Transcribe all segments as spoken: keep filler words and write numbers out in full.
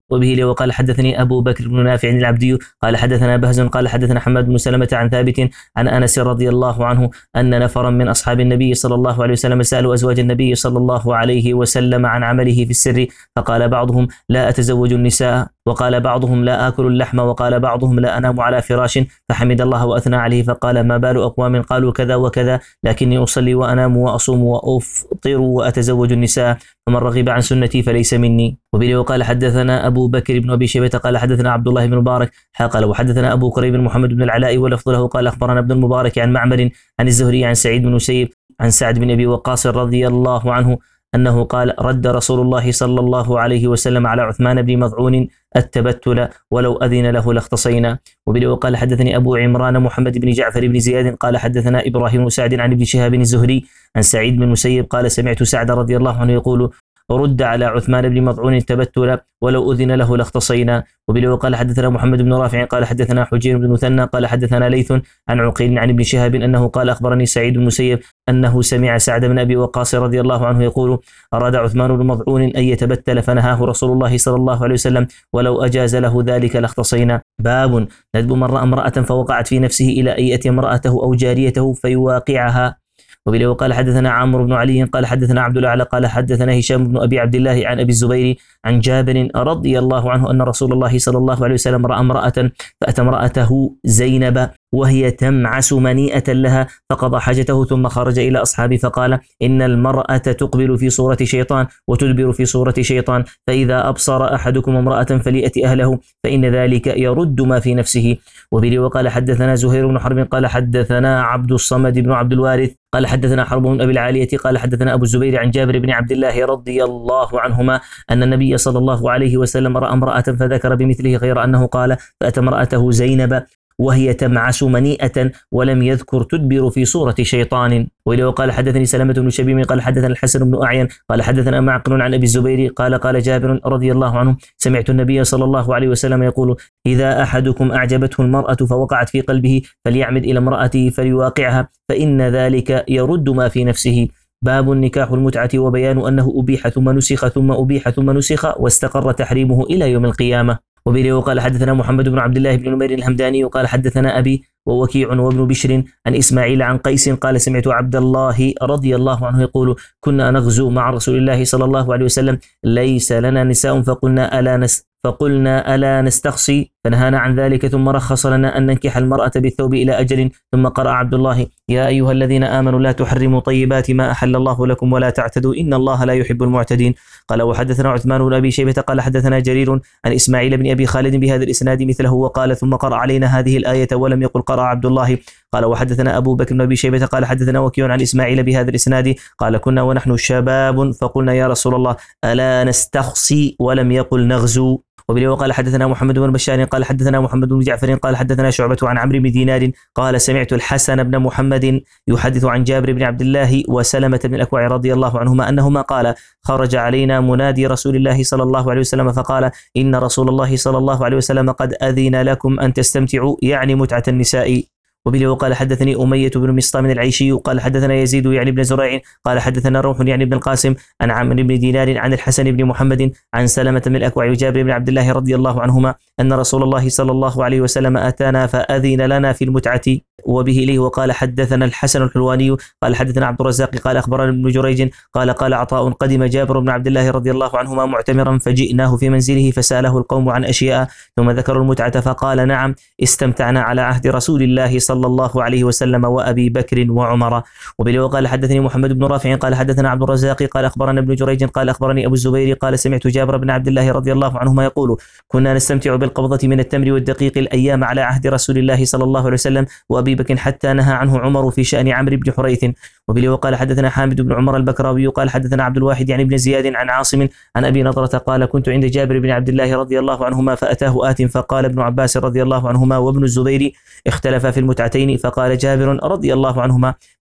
وبه لي وقال حدثني أبو بكر بن نافع العبدي قال حدثنا بهز قال حدثنا حماد بن سلمة عن ثابت عن أنس رضي الله عنه أن نفرا من أصحاب النبي صلى الله عليه وسلم سألوا أزواج النبي صلى الله عليه وسلم عن عمله في السر، فقال بعضهم لا أتزوج النساء، وقال بعضهم لا آكل اللحم، وقال بعضهم لا أنام على فراش، فحمد الله وأثنى عليه فقال ما بال أقوام قالوا كذا وكذا لكني أصلي وأنام وأصوم وأفطر وأتزوج النساء، فمن رغب عن سنتي فليس مني. وبه وقال حدثنا أبو بكر بن أبي شيبة قال حدثنا عبد الله بن مبارك قال وحدثنا أبو كريب محمد بن العلاء ولفظ له قال أخبرنا ابن المبارك عن معمر عن الزهري عن سعيد بن مسيب عن سعد بن أبي وقاص رضي الله عنه أنه قال رد رسول الله صلى الله عليه وسلم على عثمان بن مظعون التبتل ولو أذن له لاختصينا. وبه وقال حدثني أبو عمران محمد بن جعفر بن زياد قال حدثنا إبراهيم سعد عن ابن شهاب الزهري عن سعيد بن مسيب قال سمعت سعد رضي الله عنه يقول رد على عثمان بن مظعون التبتل ولو أذن له لاختصينا. وبه وقال حدثنا محمد بن رافع قال حدثنا حجير بن مثنى قال حدثنا ليث عن عقيل عن ابن شهاب أنه قال أخبرني سعيد بن مسيب أنه سمع سعد بن أبي وقاص رضي الله عنه يقول أراد عثمان بن مظعون أن يتبتل فنهاه رسول الله صلى الله عليه وسلم ولو أجاز له ذلك لاختصينا. باب ندب من رأى امرأة فوقعت في نفسه إلى أن يأتي امرأته أو جاريته فيواقعها. وبه وقال حدثنا عمرو بن علي قال حدثنا عبد الأعلى قال حدثنا هشام بن أبي عبد الله عن أبي الزبير عن جابر رضي الله عنه أن رسول الله صلى الله عليه وسلم رأى امرأة فأتى امرأته زينب وهي تمعس منيئة لها فقضى حاجته ثم خرج إلى أصحابه فقال إن المرأة تقبل في صورة شيطان وتدبر في صورة شيطان، فإذا أبصر أحدكم امرأة فليأتي أهله فإن ذلك يرد ما في نفسه. وبه وقال حدثنا زهير بن حرب قال حدثنا عبد الصمد بن عبد الوارث قال حدثنا حرب بن أبي العالية قال حدثنا أبو الزبير عن جابر بن عبد الله رضي الله عنهما أن النبي صلى الله عليه وسلم رأى امرأة فذكر بمثله غير أنه قال فأتى امرأته زينب وهي تمعس منيئة ولم يذكر تدبر في صورة شيطان. وإليه قال حدثني سلمة بن شبيب قال حدثنا الحسن بن أعين قال حدثنا معقل عن أبي الزبير قال قال جابر رضي الله عنه سمعت النبي صلى الله عليه وسلم يقول إذا أحدكم أعجبته المرأة فوقعت في قلبه فليعمد إلى امرأته فليواقعها فإن ذلك يرد ما في نفسه. باب النكاح المتعة وبيان أنه أبيح ثم نسخ ثم أبيح ثم نسخ واستقر تحريمه إلى يوم القيامة. وبه قال حدثنا محمد بن عبد الله بن نمير الهمداني قال حدثنا أبي ووكيع وابن بشر عن إسماعيل عن قيس قال سمعت عبد الله رضي الله عنه يقول كنا نغزو مع رسول الله صلى الله عليه وسلم ليس لنا نساء فقلنا ألا نس فقلنا ألا نستخصي فنهانا عن ذلك ثم رخص لنا أن ننكح المرأة بالثوب إلى أجل ثم قرأ عبد الله يا أيها الذين آمنوا لا تحرموا طيبات ما أحل الله لكم ولا تعتدوا إن الله لا يحب المعتدين. قال وحدثنا عثمان بن أبي شيبة قال حدثنا جرير عن إسماعيل بن أبي خالد بهذا الإسناد مثله وقال ثم قرأ علينا هذه الآية ولم يقل قرأ عبد الله. قال وحدثنا أبو بكر بن أبي شيبة قال حدثنا وكيع عن إسماعيل بهذا الإسناد قال كنا ونحن شباب فقلنا يا رسول الله ألا نستخصي ولم يقل نغزو. وبه وقال حدثنا محمد بن بشار قال حدثنا محمد بن جعفر قال حدثنا شعبة عن عمرو بن دينار قال سمعت الحسن بن محمد يحدث عن جابر بن عبد الله وسلمة بن الأكوع رضي الله عنهما أنهما قال خرج علينا منادي رسول الله صلى الله عليه وسلم فقال إن رسول الله صلى الله عليه وسلم قد أذن لكم أن تستمتعوا يعني متعة النساء. وبه وقال حدثني أمية بن مصطام العيشي قال حدثنا يزيد يعني بن زريع قال حدثنا روح يعني بن القاسم عن عمرو بن دينار عن الحسن بن محمد عن سلمة بن الأكوع وجابر بن عبد الله رضي الله عنهما أن رسول الله صلى الله عليه وسلم أتانا فأذن لنا في المتعة. وبه إليه وقال حدثنا الحسن الحلواني قال حدثنا عبد الرزاق قال أخبرنا ابن جريج قال قال عطاء قدم جابر بن عبد الله رضي الله عنهما معتمرا فجئناه في منزله فسأله القوم عن أشياء ثم ذكروا المتعة فقال نعم استمتعنا على عهد رسول الله صلى الله عليه وسلم وأبي بكر وعمر. وبه وقال حدثني محمد بن رافع قال حدثنا عبد الرزاق قال أخبرنا ابن جريج قال أخبرني أبو الزبير قال سمعت جابر بن عبد الله رضي الله عنهما يقول كنا نستمتع بالقبضة من التمر والدقيق الأيام على عهد رسول الله صلى الله عليه وسلم وأبي بكر حتى نهى عنه عمر في شأن عمرو بن حريث. وبه وقال حدثنا حامد بن عمر البكراوي قال حدثنا عبد الواحد يعني بن زياد عن عاصم عن أبي نضرة قال كنت عند جابر بن عبد الله رضي الله عنهما فأتاه آت فقال ابن عباس رضي الله عنهما وابن الزبير اختلفا في المتعتين فقال جابر رضي الله عنهما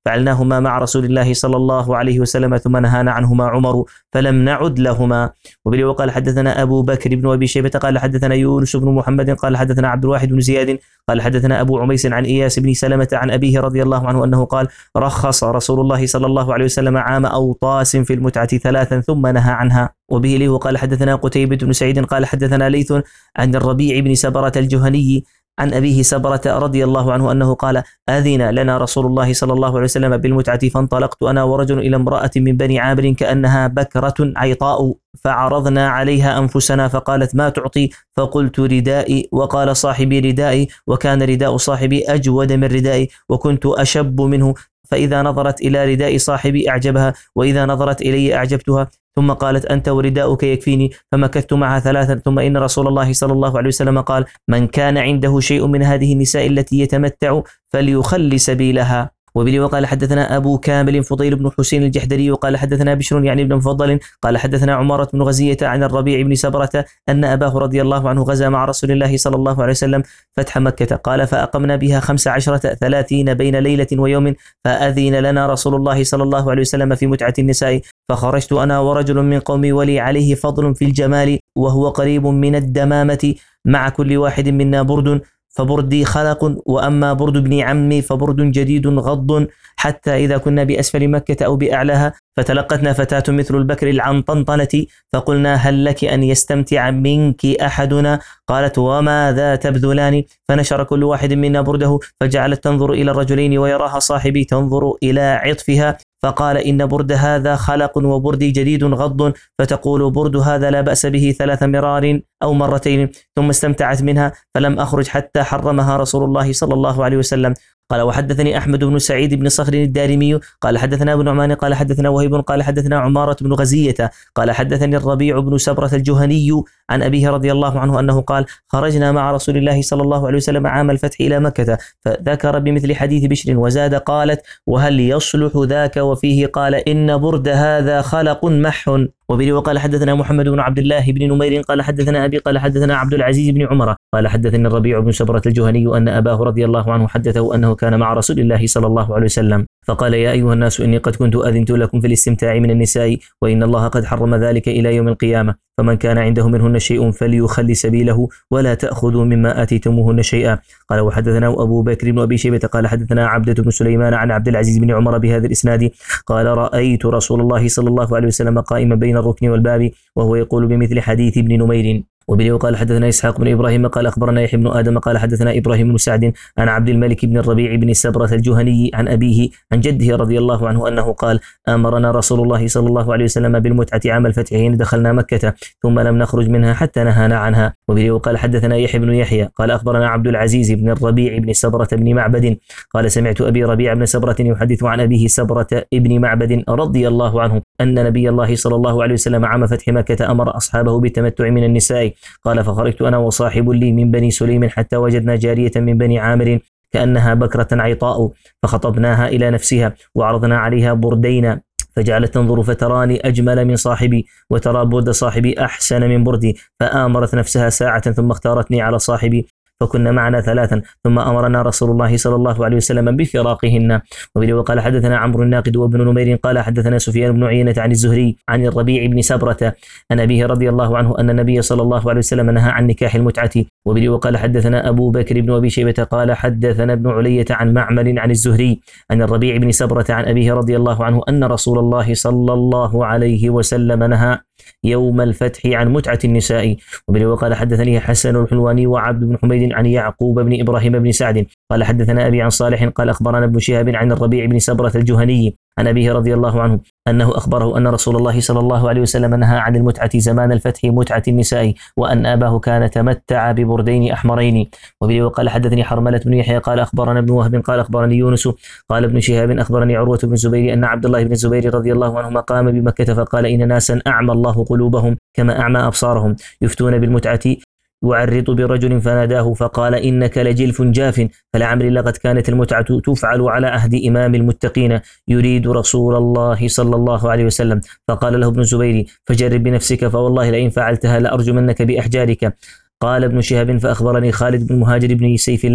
فعلناهما مع رسول الله صلى الله عليه وسلم ثم نهانا عنهما عمر فلم نعد لهما. وبه وقال حدثنا أبو بكر بن أبي شيبة قال حدثنا يونس بن محمد قال حدثنا عبد الواحد بن زياد قال حدثنا أبو عميس عن إياس بن سلمة عن أبيه رضي الله عنه أنه قال رخص رسول الله صلى الله عليه وسلم عام أوطاس في المتعة ثلاثا ثم نهى عنها. وبه له قال حدثنا قتيبة بن سعيد قال حدثنا ليث عن الربيع بن سبرة الجهني عن أبيه سبرة رضي الله عنه أنه قال أذن لنا رسول الله صلى الله عليه وسلم بالمتعة فانطلقت أنا ورجل إلى امرأة من بني عامر كأنها بكرة عيطاء فعرضنا عليها أنفسنا فقالت ما تعطي فقلت ردائي وقال صاحبي ردائي وكان رداء صاحبي أجود من ردائي وكنت أشب منه فإذا نظرت إلى رداء صاحبي أعجبها وإذا نظرت إلي أعجبتها ثم قالت أنت ورداؤك يكفيني فمكثت معها ثلاثا ثم إن رسول الله صلى الله عليه وسلم قال من كان عنده شيء من هذه النساء التي يتمتع فليخل سبيلها. وبه وقال حدثنا أبو كامل فضيل بن حسين الجحدري وقال حدثنا بشر يعني بن مفضل قال حدثنا عمارة بن غزية عن الربيع بن سبرة أن أباه رضي الله عنه غزا مع رسول الله صلى الله عليه وسلم فتح مكة قال فأقمنا بها خمس عشرة ثلاثين بين ليلة ويوم فأذن لنا رسول الله صلى الله عليه وسلم في متعة النساء فخرجت أنا ورجل من قومي ولي عليه فضل في الجمال وهو قريب من الدمامة مع كل واحد منا برد فبردي خلق وأما برد ابن عمي فبرد جديد غض حتى إذا كنا بأسفل مكة أو بأعلاها فتلقتنا فتاة مثل البكر العنطنطنة فقلنا هل لك أن يستمتع منك أحدنا قالت وماذا تبذلان فنشر كل واحد منا برده فجعلت تنظر إلى الرجلين ويراها صاحبي تنظر إلى عطفها فقال إن برد هذا خلق وبردي جديد غض فتقول برد هذا لا بأس به ثلاث مرار أو مرتين ثم استمتعت منها فلم أخرج حتى حرمها رسول الله صلى الله عليه وسلم. قال وحدثني أحمد بن سعيد بن صخر الدارمي قال حدثنا ابن نعمان قال حدثنا وهيب قال حدثنا عمارة بن غزية قال حدثني الربيع بن سبرة الجهني عن أبيه رضي الله عنه أنه قال خرجنا مع رسول الله صلى الله عليه وسلم عام الفتح إلى مكة فذكر بمثل حديث بشر وزاد قالت وهل يصلح ذاك وفيه قال إن برد هذا خلق مح. وبه وقال حدثنا محمد بن عبد الله بن نمير قال حدثنا أبي قال حدثنا عبد العزيز بن عمر قال حدثني الربيع بن سبرة الجهني أن أباه رضي الله عنه حدثه أنه كان مع رسول الله صلى الله عليه وسلم فقال يا أيها الناس إني قد كنت أذنت لكم في الاستمتاع من النساء وإن الله قد حرم ذلك إلى يوم القيامة فمن كان عنده منهن شيء فليخل سبيله ولا تأخذوا مما آتيتموهن شيئا. قال وحدثنا أبو بكر بن أبي شيبة قال حدثنا عبدة بن سليمان عن عبد العزيز بن عمر بهذا الإسناد قال رأيت رسول الله صلى الله عليه وسلم قائما بين الركن والباب وهو يقول بمثل حديث ابن نمير. وبه قال حدثنا إسحاق بن إبراهيم قال أخبرنا يحيى بن آدم قال حدثنا إبراهيم بن سعد عن عبد الملك بن الربيع بن سبرة الجهني عن أبيه عن جده رضي الله عنه أنه قال أمرنا رسول الله صلى الله عليه وسلم بالمتعة عام الفتح حين دخلنا مكة ثم لم نخرج منها حتى نهانا عنها. وبه قال حدثنا يحيى بن يحيى قال أخبرنا عبد العزيز بن الربيع بن سبرة بن معبد قال سمعت أبي ربيع بن سبرة يحدث عن أبيه سبرة بن معبد رضي الله عنه أن نبي الله صلى الله عليه وسلم عام فتح مكة أمر أصحابه بالتمتع من النساء قال فخرجت أنا وصاحب لي من بني سليم حتى وجدنا جارية من بني عامر كأنها بكرة عيطاء فخطبناها إلى نفسها وعرضنا عليها بردين فجعلت تنظر فتراني أجمل من صاحبي وترى برد صاحبي أحسن من بردي فآمرت نفسها ساعة ثم اختارتني على صاحبي فكنا معنا ثلاثا ثم أمرنا رسول الله صلى الله عليه وسلم بفراقهن. وبه وقال حدثنا عمرو الناقد وابن نمير قال حدثنا سفيان بن عيينة عن الزهري عن الربيع بن سبرة عن أبيه رضي الله عنه أن النبي صلى الله عليه وسلم نهى عن نكاح المتعة. وبه وقال حدثنا أبو بكر بن أبي شيبة قال حدثنا ابن علية عن معمر عن الزهري عن الربيع بن سبرة عن أبيه رضي الله عنه أن رسول الله صلى الله عليه وسلم نهى يوم الفتح عن متعة النساء. وبه وقال حدثني حسن الحلواني وعبد بن حميد عن يعقوب بن إبراهيم بن سعد قال حدثنا أبي عن صالح قال أخبرنا ابن شهاب عن الربيع بن سبرة الجهني عن أبيه رضي الله عنه أنه أخبره أن رسول الله صلى الله عليه وسلم نهى عن المتعة زمان الفتح متعة النساء وأن أباه كان تمتع ببردين أحمرين. وبه وقال حدثني حرملة بن يحيى قال أخبرنا ابن وهب قال أخبرني يونس قال ابن شهاب أخبرني عروة بن الزبير أن عبد الله بن الزبير رضي الله عنهما قام بمكة فقال إن ناسا أعمى الله قلوبهم كما أعمى أبصارهم يفتون بالمتعة وعرض برجل فناداه فقال إنك لجلف جاف فلعمري لقد كانت المتعة تفعل على عهد إمام المتقين يريد رسول الله صلى الله عليه وسلم. فقال له ابن الزبير فجرب بنفسك فوالله لئن فعلتها لأرجمنك بأحجارك. قال ابن شهاب فأخبرني خالد بن مهاجر بن سيف الله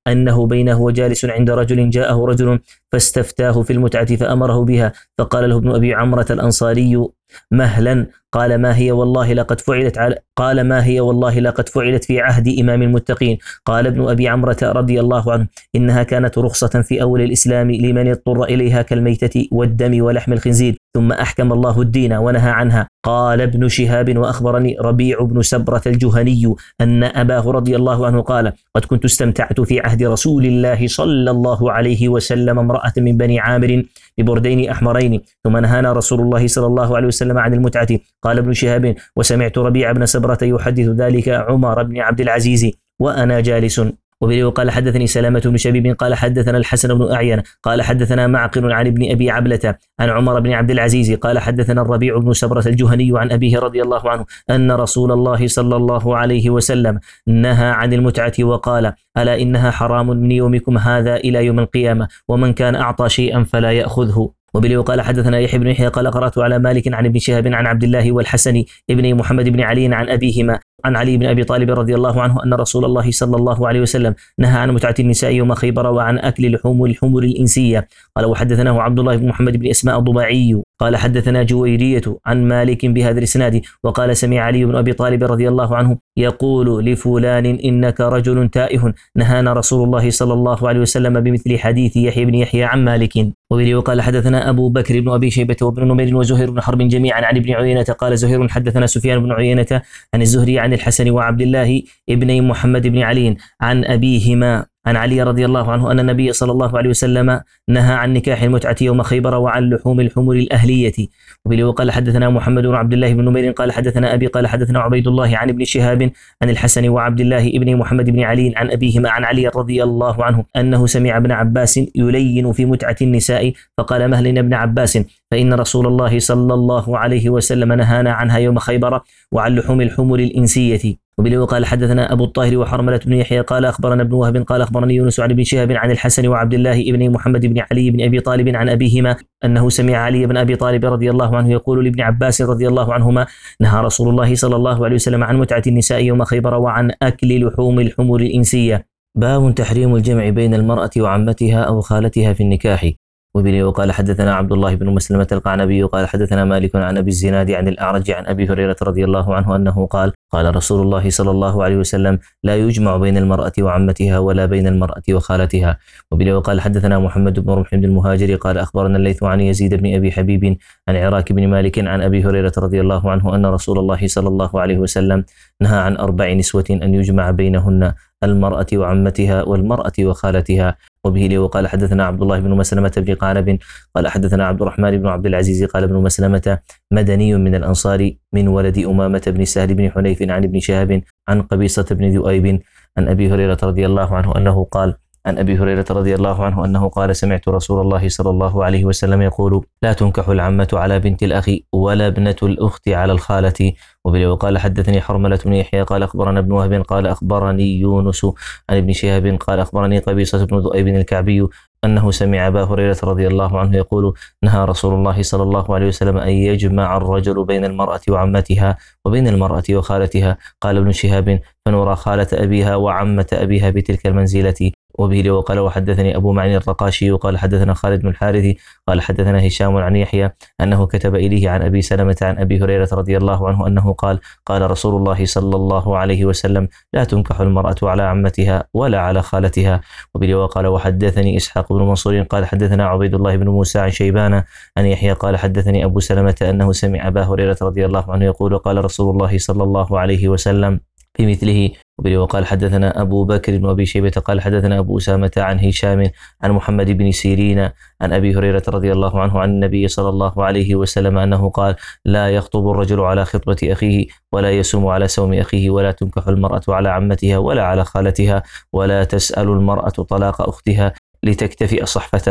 أنه بينه وجالس عند رجل جاءه رجل فاستفتاه في المتعة فأمره بها، فقال له ابن أبي عمرة الأنصاري: مهلا. قال: ما هي والله لقد فعلت على قال ما هي والله لقد فعلت في عهد إمام المتقين. قال ابن أبي عمرة رضي الله عنه: إنها كانت رخصة في أول الإسلام لمن اضطر إليها كالميتة والدم ولحم الخنزير، ثم أحكم الله الدين ونهى عنها. قال ابن شهاب: وأخبرني ربيع بن سبرة الجهني أن أباه رضي الله عنه قال: قد كنت استمتعت في عهد رسول الله صلى الله عليه وسلم امرأة من بني عامر ببردين أحمرين، ثم نهانا رسول الله صلى الله عليه وسلم عن المتعة. قال ابن شهاب: وسمعت ربيع بن سبرة يحدث ذلك عمر بن عبد العزيز وأنا جالس. وبه قال: حدثني سلامة بن شبيب قال حدثنا الحسن بن أعين قال حدثنا معقل عن ابن أبي عبلة عن عمر بن عبد العزيز قال حدثنا الربيع بن سبرة الجهني عن أبيه رضي الله عنه أن رسول الله صلى الله عليه وسلم نهى عن المتعة وقال: ألا إنها حرام من يومكم هذا إلى يوم القيامة، ومن كان أعطى شيئا فلا يأخذه. وبه قال حدثنا يحيى بن يحيى قال قرأت على مالك عن ابن شهاب عن عبد الله والحسن ابن محمد بن علي عن أبيهما عن علي بن أبي طالب رضي الله عنه أن رسول الله صلى الله عليه وسلم نهى عن متعة النساء يوم خيبر وعن أكل لحوم الحمر الإنسية. قال: وحدثناه عبد الله بن محمد بن أسماء الضباعي قال حدثنا جويرية عن مالك بهذا الإسناد وقال: سمع علي بن أبي طالب رضي الله عنه يقول لفلان: إنك رجل تائه، نهانا رسول الله صلى الله عليه وسلم بمثل حديث يحيى بن يحيى عن مالك. وبه قال حدثنا أبو بكر بن أبي شيبة وابن نمير وزهير بن حرب جميعا عن ابن عيينة قال زهير حدثنا سفيان بن عيينة عن الزهري عن الحسن وعبد الله ابن محمد بن علي عن أبيهما عن علي رضي الله عنه أن النبي صلى الله عليه وسلم نهى عن نكاح المتعة يوم خيبر وعن لحوم الحمر الأهلية. وبه قال حدثنا محمد بن عبد الله بن نمير قال حدثنا أبي قال حدثنا عبيد الله عن ابن شهاب عن الحسن وعبد الله ابن محمد بن علي عن أبيهما عن علي رضي الله عنه أنه سمع ابن عباس يلين في متعة النساء فقال: مهل ابن عباس، فإن رسول الله صلى الله عليه وسلم نهانا عنها يوم خيبر وعن لحوم الحمر الإنسية. وبه قال حدثنا أبو الطاهر وحرملة بن يحيى قال أخبرنا ابن وهب قال أخبرني يونس عن ابن شهاب عن الحسن وعبد الله ابن محمد بن علي بن أبي طالب عن أبيهما أنه سمع علي بن أبي طالب رضي الله عنه يقول لابن عباس رضي الله عنهما: نهى رسول الله صلى الله عليه وسلم عن متعة النساء يوم خيبر وعن أكل لحوم الحمر الإنسية. باب تحريم الجمع بين المرأة وعمتها أو خالتها في النكاح. وبه وقال حدثنا عبد الله بن مسلمة القعنبي قال حدثنا مالك عن أبي الزناد عن الأعرج عن أبي هريرة رضي الله عنه أنه قال: قال رسول الله صلى الله عليه وسلم: لا يجمع بين المرأة وعمتها ولا بين المرأة وخالتها. وبه وقال حدثنا محمد بن رمح بن المهاجر قال أخبرنا الليث عن يزيد بن أبي حبيب عن عراك بن مالك عن أبي هريرة رضي الله عنه أن رسول الله صلى الله عليه وسلم نهى عن أربع نسوة أن يجمع بينهن: المرأة وعمتها والمرأة وخالتها. وبه وقال حدثنا عبد الله بن مسلمة بن قعنب قال حدثنا عبد الرحمن بن عبد العزيز قال ابن مسلمة مدني من الأنصار من ولد أمامة بن سهل بن حنيف عن ابن شهاب عن قبيصة بن ذؤيب عن أبي هريرة رضي الله عنه أنه قال عن أبي هريرة رضي الله عنه أنه قال: سمعت رسول الله صلى الله عليه وسلم يقول: لا تنكح العمة على بنت الأخ ولا ابنة الأخت على الخالة. وبه وقال حدثني حرملة بن يحيى قال أخبرنا ابن وهب قال أخبرني يونس عن ابن شهاب قال أخبرني قبيصة بن ذؤيب الكعبي أنه سمع أبا هريرة رضي الله عنه يقول: نهى رسول الله صلى الله عليه وسلم أن يجمع الرجل بين المرأة وعمتها وبين المرأة وخالتها. قال ابن شهاب: فنرى خالة أبيها وعمة أبيها بتلك المنزلة. وبه وقال وحدثني أبو معن الرقاشي قال حدثنا خالد بن الحارث قال حدثنا هشام عن يحيى أنه كتب إليه عن أبي سلمة عن أبي هريرة رضي الله عنه أنه قال: قال رسول الله صلى الله عليه وسلم: لا تنكح المرأة على عمتها ولا على خالتها. وبه وقال وحدثني إسحاق بن منصور قال حدثنا عبيد الله بن موسى عن شيبان عن يحيى قال حدثني أبو سلمة أنه سمع أبا هريرة رضي الله عنه يقول: قال رسول الله صلى الله عليه وسلم بمثله. وبه وقال حدثنا أبو بكر بن أبي شيبة قال حدثنا أبو أسامة عن هشام عن محمد بن سيرين عن أبي هريرة رضي الله عنه عن النبي صلى الله عليه وسلم أنه قال: لا يخطب الرجل على خطبة أخيه ولا يسوم على سوم أخيه ولا تنكح المرأة على عمتها ولا على خالتها ولا تسأل المرأة طلاق أختها لتكتفئ صحفتها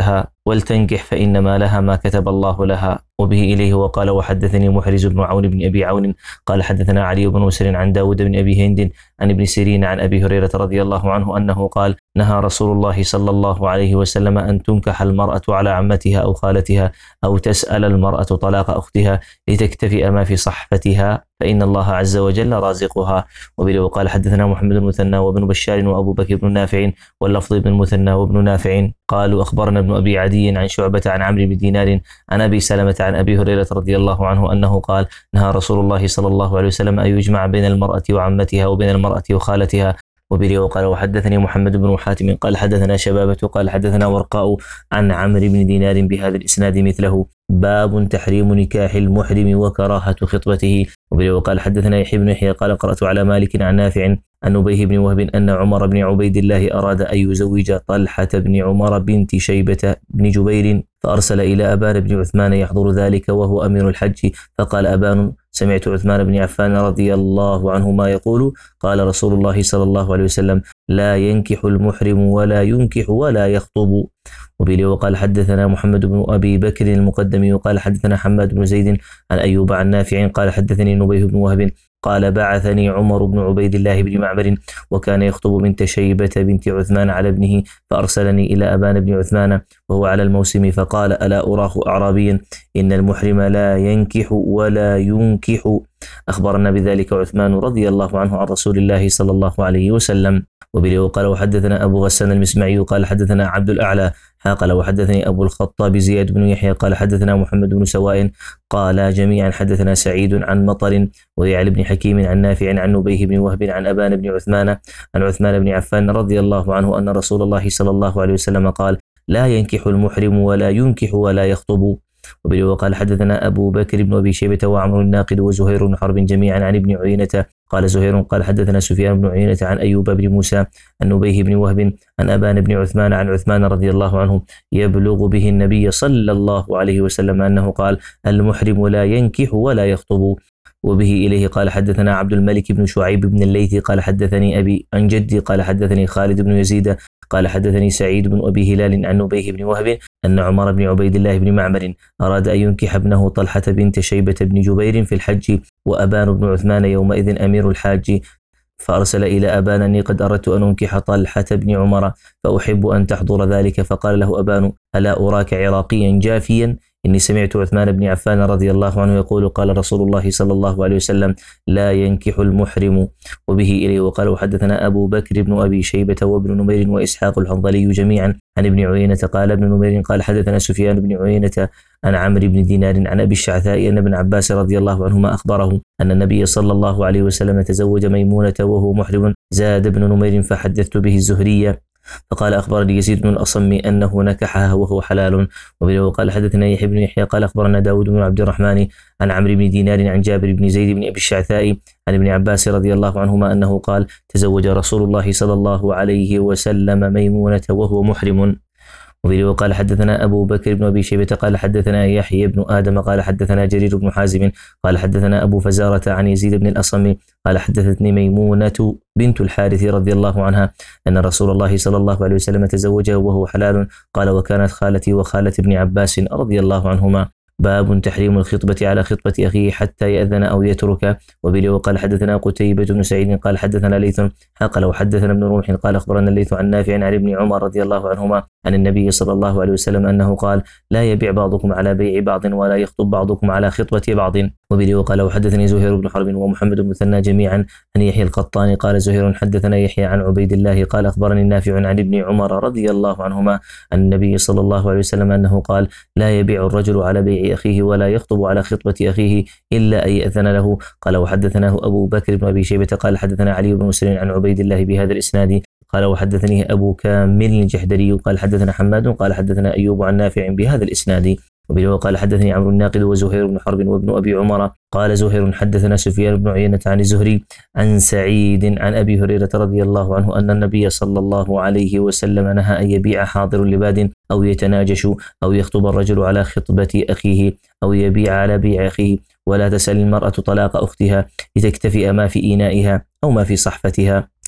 ولتنكح فإنما لها ما كتب الله لها. وبه إليه. وقال وحدثني محرز بن عون بن أبي عون قال حدثنا علي بن مسر عن داود بن أبي هند عن ابن سيرين عن أبي هريرة رضي الله عنه أنه قال نهى رسول الله صلى الله عليه وسلم أن تنكح المرأة على عمتها أو خالتها أو تسأل المرأة طلاق أختها لتكتفئ ما في صحفتها فإن الله عز وجل رازقها. وبه. وقال حدثنا محمد بن المثنى وابن بشار وأبو بكر بن نافع واللفظ بن المثنى وابن نافع قالوا أخبرنا ابن أبي عدي عن شعبة عن عمرو بن دينار عن أبي سلمة عن أبي هريرة رضي الله عنه أنه قال نهى رسول الله صلى الله عليه وسلم أن يجمع بين المرأة وعمتها وبين المرأة وخالتها. وبه. وقال وحدثني محمد بن حاتم قال حدثنا شبابة قال حدثنا ورقاء عن عمرو بن دينار بهذا الإسناد مثله. باب تحريم نكاح المحرم وكراهة خطبته. وبه. وقال حدثنا يحيى بن يحيى قال قرأت على مالك عن نافع عن أبيه بن وهب أن عمر بن عبيد الله أراد أن يزوج طلحة بن عمر بنت شيبة بن جبير فأرسل إلى أبان بن عثمان يحضر ذلك وهو أمير الحج فقال أبان سمعت عثمان بن عفان رضي الله عنهما يقول قال رسول الله صلى الله عليه وسلم لا ينكح المحرم ولا ينكح ولا يخطب. وبه. وقال حدثنا محمد بن أبي بكر المقدمي وقال حدثنا حماد بن زيد عن أيوب عن نافع قال حدثني نبيه بن وهب قال بعثني عمر بن عبيد الله بن معمر وكان يخطب بنت شيبة بنت عثمان على ابنه فأرسلني إلى أبان بن عثمان وهو على الموسم فقال ألا أراه أعرابيا إن المحرم لا ينكح ولا ينكح. أخبرنا بذلك عثمان رضي الله عنه عن رسول الله صلى الله عليه وسلم. وبه. وقال وحدثنا أبو غسان المسمعي قال حدثنا عبد الأعلى قال وحدثني أبو الخطاب زياد بن يحيى قال حدثنا محمد بن سواء قال جميعا حدثنا سعيد عن مطر ويعلى بن حكيم عن نافع عن نبيه بن وهب عن أبان بن عثمان عن عثمان بن عفان رضي الله عنه أن رسول الله صلى الله عليه وسلم قال لا ينكح المحرم ولا ينكح ولا يخطب. وبه. وقال حدثنا أبو بكر بن أبي شيبة وعمر الناقد وزهير بن حرب جميعا عن ابن عيينة قال زهير قال حدثنا سفيان بن عيينة عن أيوب بن موسى عن نبيه بن وهب عن أبان بن عثمان عن عثمان رضي الله عنه يبلغ به النبي صلى الله عليه وسلم أنه قال المحرم لا ينكح ولا يخطب. وبه إليه. قال حدثنا عبد الملك بن شعيب بن الليث قال حدثني أبي عن جدي قال حدثني خالد بن يزيد قال حدثني سعيد بن أبي هلال عن نبيه بن وهب أن عمر بن عبيد الله بن معمر أراد أن ينكح ابنه طلحة بنت شيبة بن جبير في الحج وأبان بن عثمان يومئذ أمير الحاج فأرسل إلى أبان أني قد أردت أن أنكح طلحة بن عمر فأحب أن تحضر ذلك فقال له أبان ألا أراك عراقيا جافيا إني سمعت عثمان بن عفان رضي الله عنه يقول قال رسول الله صلى الله عليه وسلم لا ينكح المحرم. وبه إليه. وقال وحدثنا أبو بكر بن أبي شيبة وابن نمير وإسحاق الحنظلي جميعا عن ابن عيينة قال ابن نمير قال حدثنا سفيان بن عيينة عن عمرو بن دينار عن أبي الشعثاء أن ابن عباس رضي الله عنهما أخبره أن النبي صلى الله عليه وسلم تزوج ميمونة وهو محرم. زاد ابن نمير فحدثت به الزهرية فقال أخبرني يزيد بن الأصم أنه نكحها وهو حلال. وبه. قال حدثنا يحيى بن يحيى قال أخبرنا داود بن عبد الرحمن عن عمرو بن دينار عن جابر بن زيد بن أبي الشعثاء عن ابن عباس رضي الله عنهما أنه قال تزوج رسول الله صلى الله عليه وسلم ميمونة وهو محرم. وبه. وقال حدثنا أبو بكر بن أبي شيبة قال حدثنا يحيى بن آدم قال حدثنا جرير بن حازم قال حدثنا أبو فزارة عن يزيد بن الأصم قال حدثتني ميمونة بنت الحارث رضي الله عنها أن رسول الله صلى الله عليه وسلم تزوجه وهو حلال. قال وكانت خالتي وخالة ابن عباس رضي الله عنهما. باب تحريم الخطبة على خطبة أخيه حتى يأذن أو يترك. وبه. وقال حدثنا قتيبة بن سعيد قال حدثنا ليث قال وحدثنا ابن روح قال أخبرنا الليث عن نافع عن ابن عمر رضي الله عنهما عن النبي صلى الله عليه وسلم أنه قال لا يبيع بعضكم على بيع بعض ولا يخطب بعضكم على خطبة بعض. وبه. وقال وحدثني زهير بن حرب ومحمد بن مثنى جميعا عن يحيى القطان قال زهير حدثنا يحيى عن عبيد الله قال أخبرني نافع عن ابن عمر رضي الله عنهما عن النبي صلى الله عليه وسلم أنه قال لا يبيع الرجل على بيع أخيه ولا يخطب على خطبة أخيه إلا أن يأذن له. قال وحدثناه أبو بكر بن أبي شيبة قال حدثنا علي بن مسلم عن عبيد الله بهذا الإسناد قال وحدثني أبو كامل الجحدري قال حدثنا حماد قال حدثنا أيوب عن نافع بهذا الإسناد. وبه. قال حدثني عمرو الناقد وزهير بن حرب وابن أبي عمر قال زهير حدثنا سفيان بن عيينة عن الزهري عن سعيد عن أبي هريرة رضي الله عنه أن النبي صلى الله عليه وسلم نهى أن يبيع حاضر لباد أو يتناجش أو يخطب الرجل على خطبة أخيه أو يبيع على بيع أخيه ولا تسأل المرأة طلاق أختها لتكتفئ ما في إنائها أو ما في صحفتها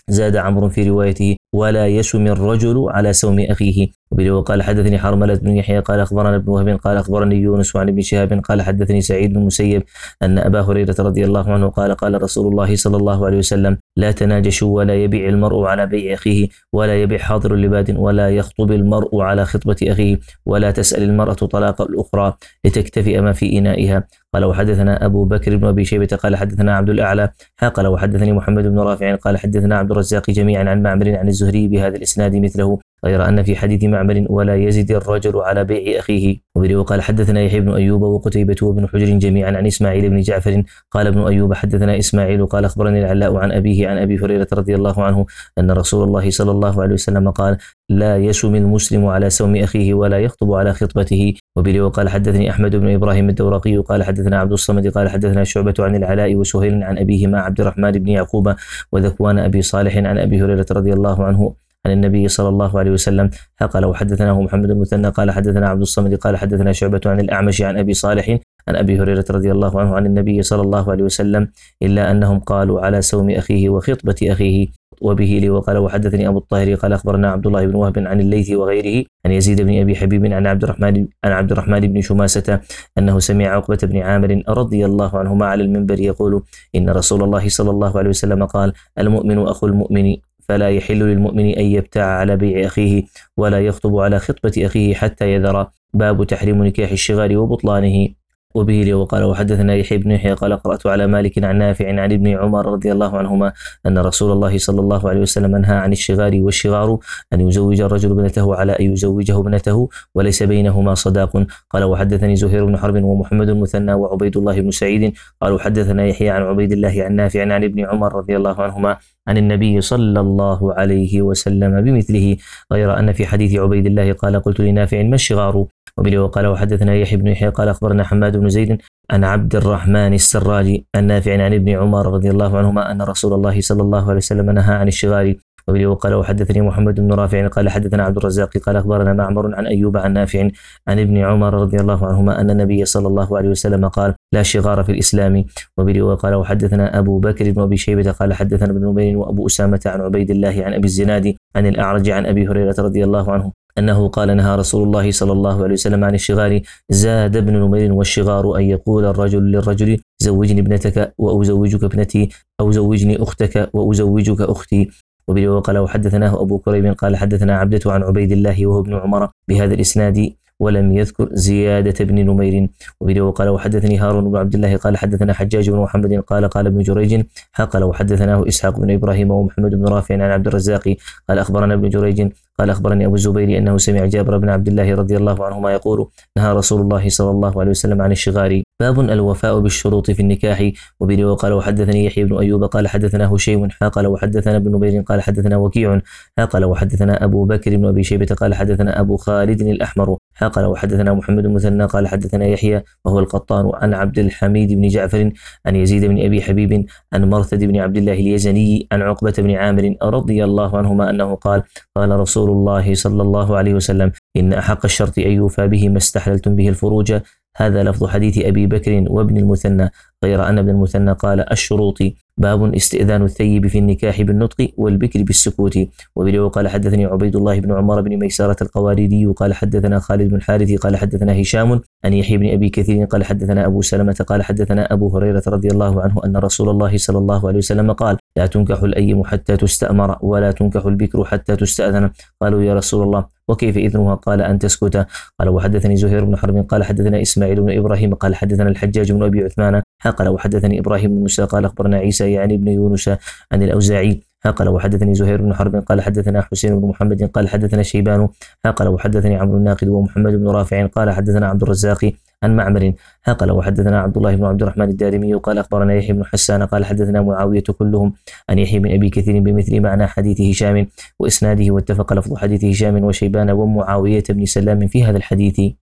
زاد عمرو في روايته ولا يسم الرجل على سوم أخيه. وقال حدثني حرملة بن يحيى قال أخبرنا ابن وهب قال أخبرني يونس عن ابن شهاب قال حدثني سعيد بن المسيب أن أبا هريرة رضي الله عنه قال قال رسول الله صلى الله عليه وسلم لا تناجشوا ولا يبيع المرء على بيع أخيه ولا يبيع حاضر لباد ولا يخطب المرء على خطبة أخيه ولا تسأل المرأة طلاق الأخرى لتكتفئ ما في إنائها. قال وحدثنا أبو بكر بن أبي شيبة قال حدثنا عبد الأعلى قال وحدثني محمد بن رافع قال حدثنا عبد الرزاق جميعا عن معمر عن الزهري بهذا الإسناد مثله غير أن في حديث معمر ولا يزد الرجل على بيع أخيه. وقال حدثنا يحيى بن أيوب وقتيبة وابن حجر جميعا عن إسماعيل بن جعفر قال ابن أيوب حدثنا إسماعيل قال أخبرني العلاء عن أبيه عن أبي هريرة رضي الله عنه أن رسول الله صلى الله عليه وسلم قال لا يسم المسلم على سوم أخيه ولا يخطب على خطبته. وقال حدثني أحمد بن إبراهيم الدورقي قال حدثنا عبد الصمد قال حدثنا شعبة عن العلاء وسهيل عن أبيهما عبد الرحمن بن يعقوب وذكوان أبي صالح عن أبي هريرة رضي الله عنه عن النبي صلى الله عليه وسلم قال وحدثناه محمد المثنى قال حدثنا عبد الصمد قال حدثنا شعبة عن الأعمش عن أبي صالح عن أبي هريرة رضي الله عنه عن النبي صلى الله عليه وسلم إلا أنهم قالوا على سوم أخيه وخطبة أخيه. وبه لي وقال وحدثني أبو الطاهر قال أخبرنا عبد الله بن وهب عن الليث وغيره عن يزيد بن أبي حبيب عن عبد الرحمن عن عبد الرحمن بن شماسة أنه سمع عقبة بن عامر رضي الله عنهما على المنبر يقول إن رسول الله صلى الله عليه وسلم قال المؤمن أخو المؤمن فلا يحل للمؤمن أن يبتاع على بيع أخيه ولا يخطب على خطبة أخيه حتى يذر. باب تحريم نكاح الشغار وبطلانه. وبه لي وقال وحدثنا يحيى بن يحيى قال قرأت على مالك عن نافع عن ابن عمر رضي الله عنهما أن رسول الله صلى الله عليه وسلم نهى عن الشغار والشغار أن يزوج الرجل ابنته على أن يزوجه ابنته وليس بينهما صداق. قال وحدثني زهير بن حرب ومحمد المثنى وعبيد الله بن سعيد قالوا حدثنا يحيى عن عبيد الله عن نافع عن ابن عمر رضي الله عنهما عن النبي صلى الله عليه وسلم بمثله غير أن في حديث عبيد الله قال قلت لنافع ما الشغار. وبه وقال وحدثنا يحيى بن يحيى قال أخبرنا حماد بن زيد عن عبد الرحمن السراجي عن نافع عن ابن عمر رضي الله عنهما أن رسول الله صلى الله عليه وسلم نهى عن الشغار. وبه وقال وحدثني محمد بن رافع قال حدثنا عبد الرزاق قال أخبرنا معمر عن أيوب عن نافع عن ابن عمر رضي الله عنهما أن النبي صلى الله عليه وسلم قال لا شغار في الإسلام. وبه وقال وحدثنا أبو بكر بن أبي شيبة قال حدثنا ابن نمير وأبو أسامة عن عبيد الله عن أبي الزناد عن الأعرج عن أبي هريرة رضي الله عنه أنه قال نهى رسول الله صلى الله عليه وسلم عن الشغار. زاد ابن نمير والشغار أن يقول الرجل للرجل زوجني ابنتك وأزوجك ابنتي أو زوجني أختك وأزوجك أختي. وبه وقال وحدثناه أبو كريب قال حدثنا عبدة عن عبيد الله وهو ابن عمر بهذا الإسناد ولم يذكر زيادة بن نمير. وبه وقال وحدثني هارون بن عبد الله قال حدثنا حجاج بن محمد قال قال ابن جريج قال وحدثناه إسحاق بن إبراهيم ومحمد بن رافع عن عبد الرزاق قال أخبرنا ابن جريج قال أخبرني أبو الزبير أنه سمع جابر بن عبد الله رضي الله عنهما يقول نهى رسول الله صلى الله عليه وسلم عن الشغار. باب الوفاء بالشروط في النكاح. وبه وقال وحدثني يحيى بن أيوب قال حدثنا هشيم قال وحدثنا ابن نمير قال حدثنا وكيع قال وحدثنا أبو بكر بن أبي شيبة قال حدثنا أبو خالد الأحمر قال وحدثنا محمد المثنى قال حدثنا يحيى وهو القطان عن عبد الحميد بن جعفر عن يزيد بن أبي حبيب عن مرثد بن عبد الله اليزني عن عقبة بن عامر رضي الله عنهما أنه قال قال رسول الله صلى الله عليه وسلم إن أحق الشرط أن يوفى به ما استحللتم به الفروج. هذا لفظ حديث أبي بكر وابن المثنى غير أن ابن المثنى قال الشروط. باب استئذان الثيب في النكاح بالنطق والبكر بالسكوت. وبه قال حدثني عبيد الله بن عمر بن ميسرة القواردي قال حدثنا خالد بن حارث قال حدثنا هشام عن يحيى بن أبي كثير قال حدثنا أبو سلمة قال حدثنا أبو هريرة رضي الله عنه أن رسول الله صلى الله عليه وسلم قال لا تنكح الأيم حتى تستأمر ولا تنكح البكر حتى تستأذن. قالوا يا رسول الله وكيف إذنها؟ قال أن تسكت. قال وحدثني زهير بن حرب قال حدثنا إسماعيل بن إبراهيم قال حدثنا الحجاج بن أبي عثمان قال وحدثني إبراهيم بن موسى قال أخبرنا عيسى يعني ابن يونس عن الأوزاعي قال وحدثني زهير بن حرب قال حدثنا حسين بن محمد قال حدثنا شيبان قال وحدثني عمرو الناقد ومحمد بن رافع قال حدثنا عبد الرزاق عن معمر قال وحدثنا عبد الله بن عبد الرحمن الدارمي قال أخبرنا يحيى بن حسان قال حدثنا معاوية كلهم عن يحيى بن أبي كثير بمثل معنى حديث هشام وإسناده واتفق لفظ حديث هشام وشيبان ومعاوية بن سلام في هذا الحديث.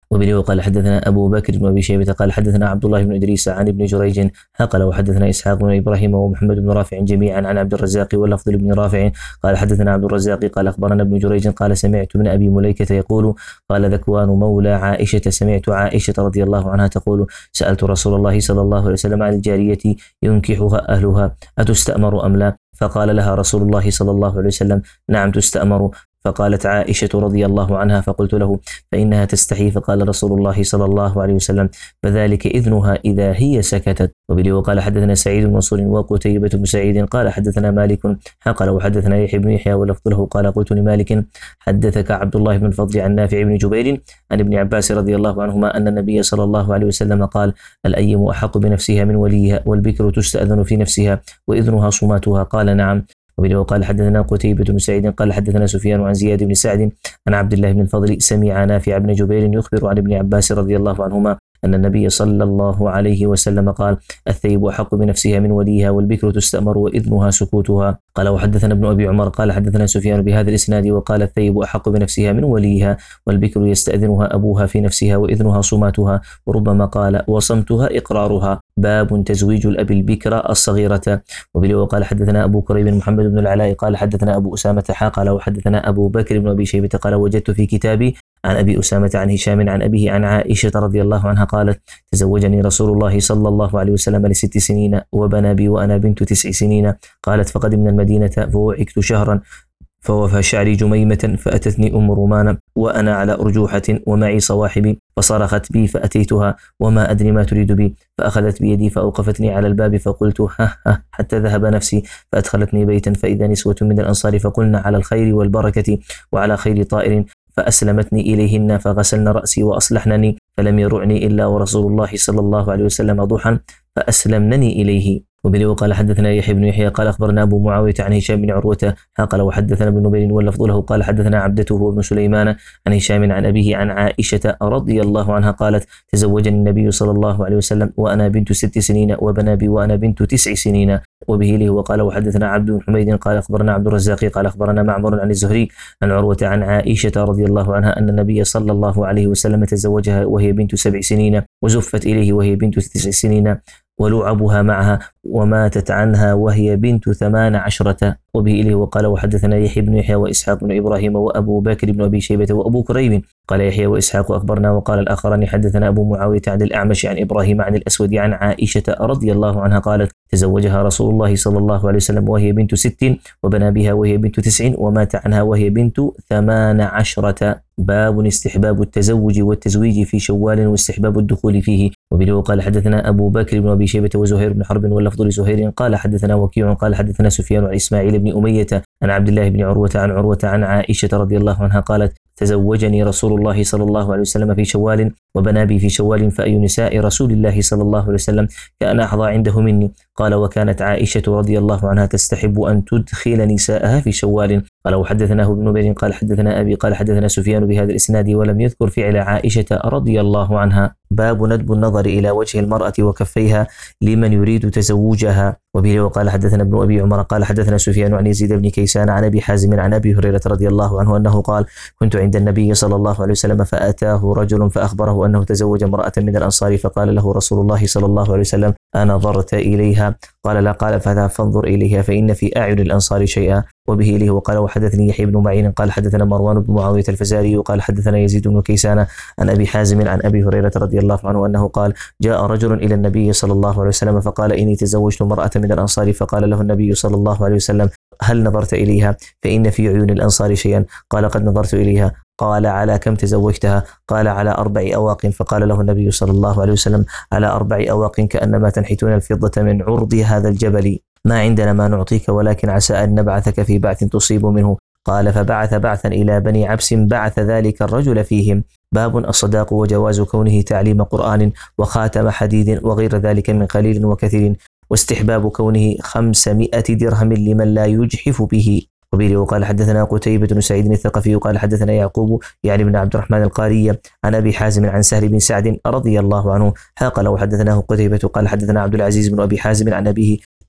وبه قال حدثنا أبو بكر بن أبي شيبة قال حدثنا عبد الله بن إدريس عن ابن جريج قال وحدثنا إسحاق بن إبراهيم ومحمد بن رافع جميعا عن عبد الرزاق واللفظ لابن رافع قال حدثنا عبد الرزاق قال أخبرنا ابن جريج قال سمعت ابن أبي مليكة يقول قال ذكوان مولى عائشة سمعت عائشة رضي الله عنها تقول سألت رسول الله صلى الله عليه وسلم عن الجارية ينكحها أهلها أتستأمر أم لا؟ فقال لها رسول الله صلى الله عليه وسلم نعم تستأمر. فقالت عائشة رضي الله عنها فقلت له فإنها تستحي فقال رسول الله صلى الله عليه وسلم فذلك إذنها إذا هي سكتت. وبه وقال حدثنا سعيد بن منصور وقتيبة بن سعيد قال حدثنا مالك قال وحدثنا يحيى بن يحيى ولفظ له قال قلت لمالك حدثك عبد الله بن الفضل عن نافع بن جبير عن ابن عباس رضي الله عنهما أن النبي صلى الله عليه وسلم قال الأيم أحق بنفسها من وليها والبكر تستأذن في نفسها وإذنها صماتها قال نعم. وبه وقال حدثنا قتيبة بن سعيد قال حدثنا سفيان عن زياد بن سعد عن عبد الله بن الفضل سمع نافع بن جبير يخبر عن ابن عباس رضي الله عنهما أن النبي صلى الله عليه وسلم قال الثيب أحق بنفسها من وليها والبكر تستأمر وإذنها سكوتها. قال وحدثنا ابن أبي عمر قال حدثنا سفيان بهذا الإسناد وقال الثيب أحق بنفسها من وليها والبكر يستأذنها أبوها في نفسها وإذنها صماتها وربما قال وصمتها إقرارها. باب تزويج الأب البكر الصغيرة. وبه وقال حدثنا أبو كريب محمد بن العلاء قال حدثنا أبو أسامة حا قال وحدثنا أبو بكر بن أبي شيبة قال وجدت في كتابي عن أبي أسامة عن هشام عن أبيه عن عائشة رضي الله عنها قالت تزوجني رسول الله صلى الله عليه وسلم لست سنين وبنى بي وأنا بنت تسع سنين. قالت فقدمنا المدينة فوعكت شهرا فوفى شعري جميمة فأتتني أم رومان وأنا على أرجوحة ومعي صواحبي فصرخت بي فأتيتها وما أدري ما تريد بي فأخذت بيدي فأوقفتني على الباب فقلت ها ها حتى ذهب نفسي فأدخلتني بيتا فإذا نسوة من الأنصار فقلنا على الخير والبركة وعلى خير طائر فأسلمتني إليهن فغسلن رأسي وأصلحنني فلم يرعني إلا ورسول الله صلى الله عليه وسلم ضحى فأسلمنني إليه. وبه وقال حدثنا يحيى بن يحيى قال أخبرنا أبو معاوية عن هشام بن عروة قال وحدثنا ابن نبيل واللفظ له قال حدثنا عبدته وابن سليمان عن هشام عن أبيه عن عائشة رضي الله عنها قالت تزوجني النبي صلى الله عليه وسلم وأنا بنت ست سنين وبنى بي وأنا بنت تسع سنين. وبه له وقال وحدثنا عبد بن حميد قال أخبرنا عبد الرزاق قال أخبرنا معمر عن الزهري عن عروة عن عائشة رضي الله عنها أن النبي صلى الله عليه وسلم تزوجها وهي بنت سبع سنين وزفت إليه وهي بنت تسع سنين ولعبها معها وماتت عنها وهي بنت ثمان عشرة. وبه إليه وقال وحدثنا يحيى بن يحيى وإسحاق بن إبراهيم وأبو بكر بن أبي شيبة وأبو كريب قال يحيى وإسحاق أخبرنا وقال الآخران حدثنا أبو معاوية عن الأعمش عن إبراهيم عن الأسود عن عائشة رضي الله عنها قالت تزوجها رسول الله صلى الله عليه وسلم وهي بنت ست وبنى بها وهي بنت تسع ومات عنها وهي بنت ثمان عشرة. باب استحباب التزوج والتزويج في شوال واستحباب الدخول فيه. وبه قال حدثنا أبو بكر بن أبي شيبة وزهير بن حرب واللفظ لزهير قال حدثنا وكيع قال حدثنا سفيان عن إسماعيل بن أمية عن عبد الله بن عروة عن عروة عن عائشة رضي الله عنها قالت تزوجني رسول الله صلى الله عليه وسلم في شوال وبنى بي في شوال فأي نساء رسول الله صلى الله عليه وسلم كان أحظى عنده مني. قال وكانت عائشة رضي الله عنها تستحب أن تدخل نساءها في شوال. قال وحدثناه ابن نبيل قال حدثنا أبي قال حدثنا سفيان بهذا الإسناد ولم يذكر فعل عائشة رضي الله عنها. باب ندب النظر إلى وجه المرأة وكفيها لمن يريد تزوجها. وبه وقال حدثنا ابن أبي عمر قال حدثنا سفيان عن يزيد بن كيسان عن أبي حازم عن أبي هريرة رضي الله عنه أنه قال كنت عند النبي صلى الله عليه وسلم فأتاه رجل فأخبره أنه تزوج امرأة من الأنصار فقال له رسول الله صلى الله عليه وسلم أنظرت إليها؟ قال لا. قال فذا فانظر إليها فإن في أعين الأنصار شيئا. وبه إليه وقال وحدثني يحيى بن معين قال حدثنا مروان بن معاوية الفزاري وقال حدثنا يزيد بن كيسان عن أبي حازم عن أبي هريرة رضي الله عنه أنه قال جاء رجل إلى النبي صلى الله عليه وسلم فقال إني تزوجت امرأة من الأنصار فقال له النبي صلى الله عليه وسلم هل نظرت إليها؟ فإن في عيون الأنصار شيئا. قال قد نظرت إليها. قال على كم تزوجتها؟ قال على أربع أواق. فقال له النبي صلى الله عليه وسلم على أربع أواق كأنما تنحتون الفضة من عرض هذا الجبل ما عندنا ما نعطيك ولكن عسى أن نبعثك في بعث تصيب منه. قال فبعث بعثا إلى بني عبس بعث ذلك الرجل فيهم. باب الصداق وجواز كونه تعليم قرآن وخاتم حديد وغير ذلك من قليل وكثير واستحباب كونه خمسمائة درهم لمن لا يجحف به. وبه وقال حدثنا قتيبة بن سعيد الثقفي وقال حدثنا يعقوب يعني بن عبد الرحمن القاري عن أبي حازم عن سهل بن سعد رضي الله عنه قال وحدثناه قتيبة قال حدثنا عبد العزيز بن أبي حازم عن أبيه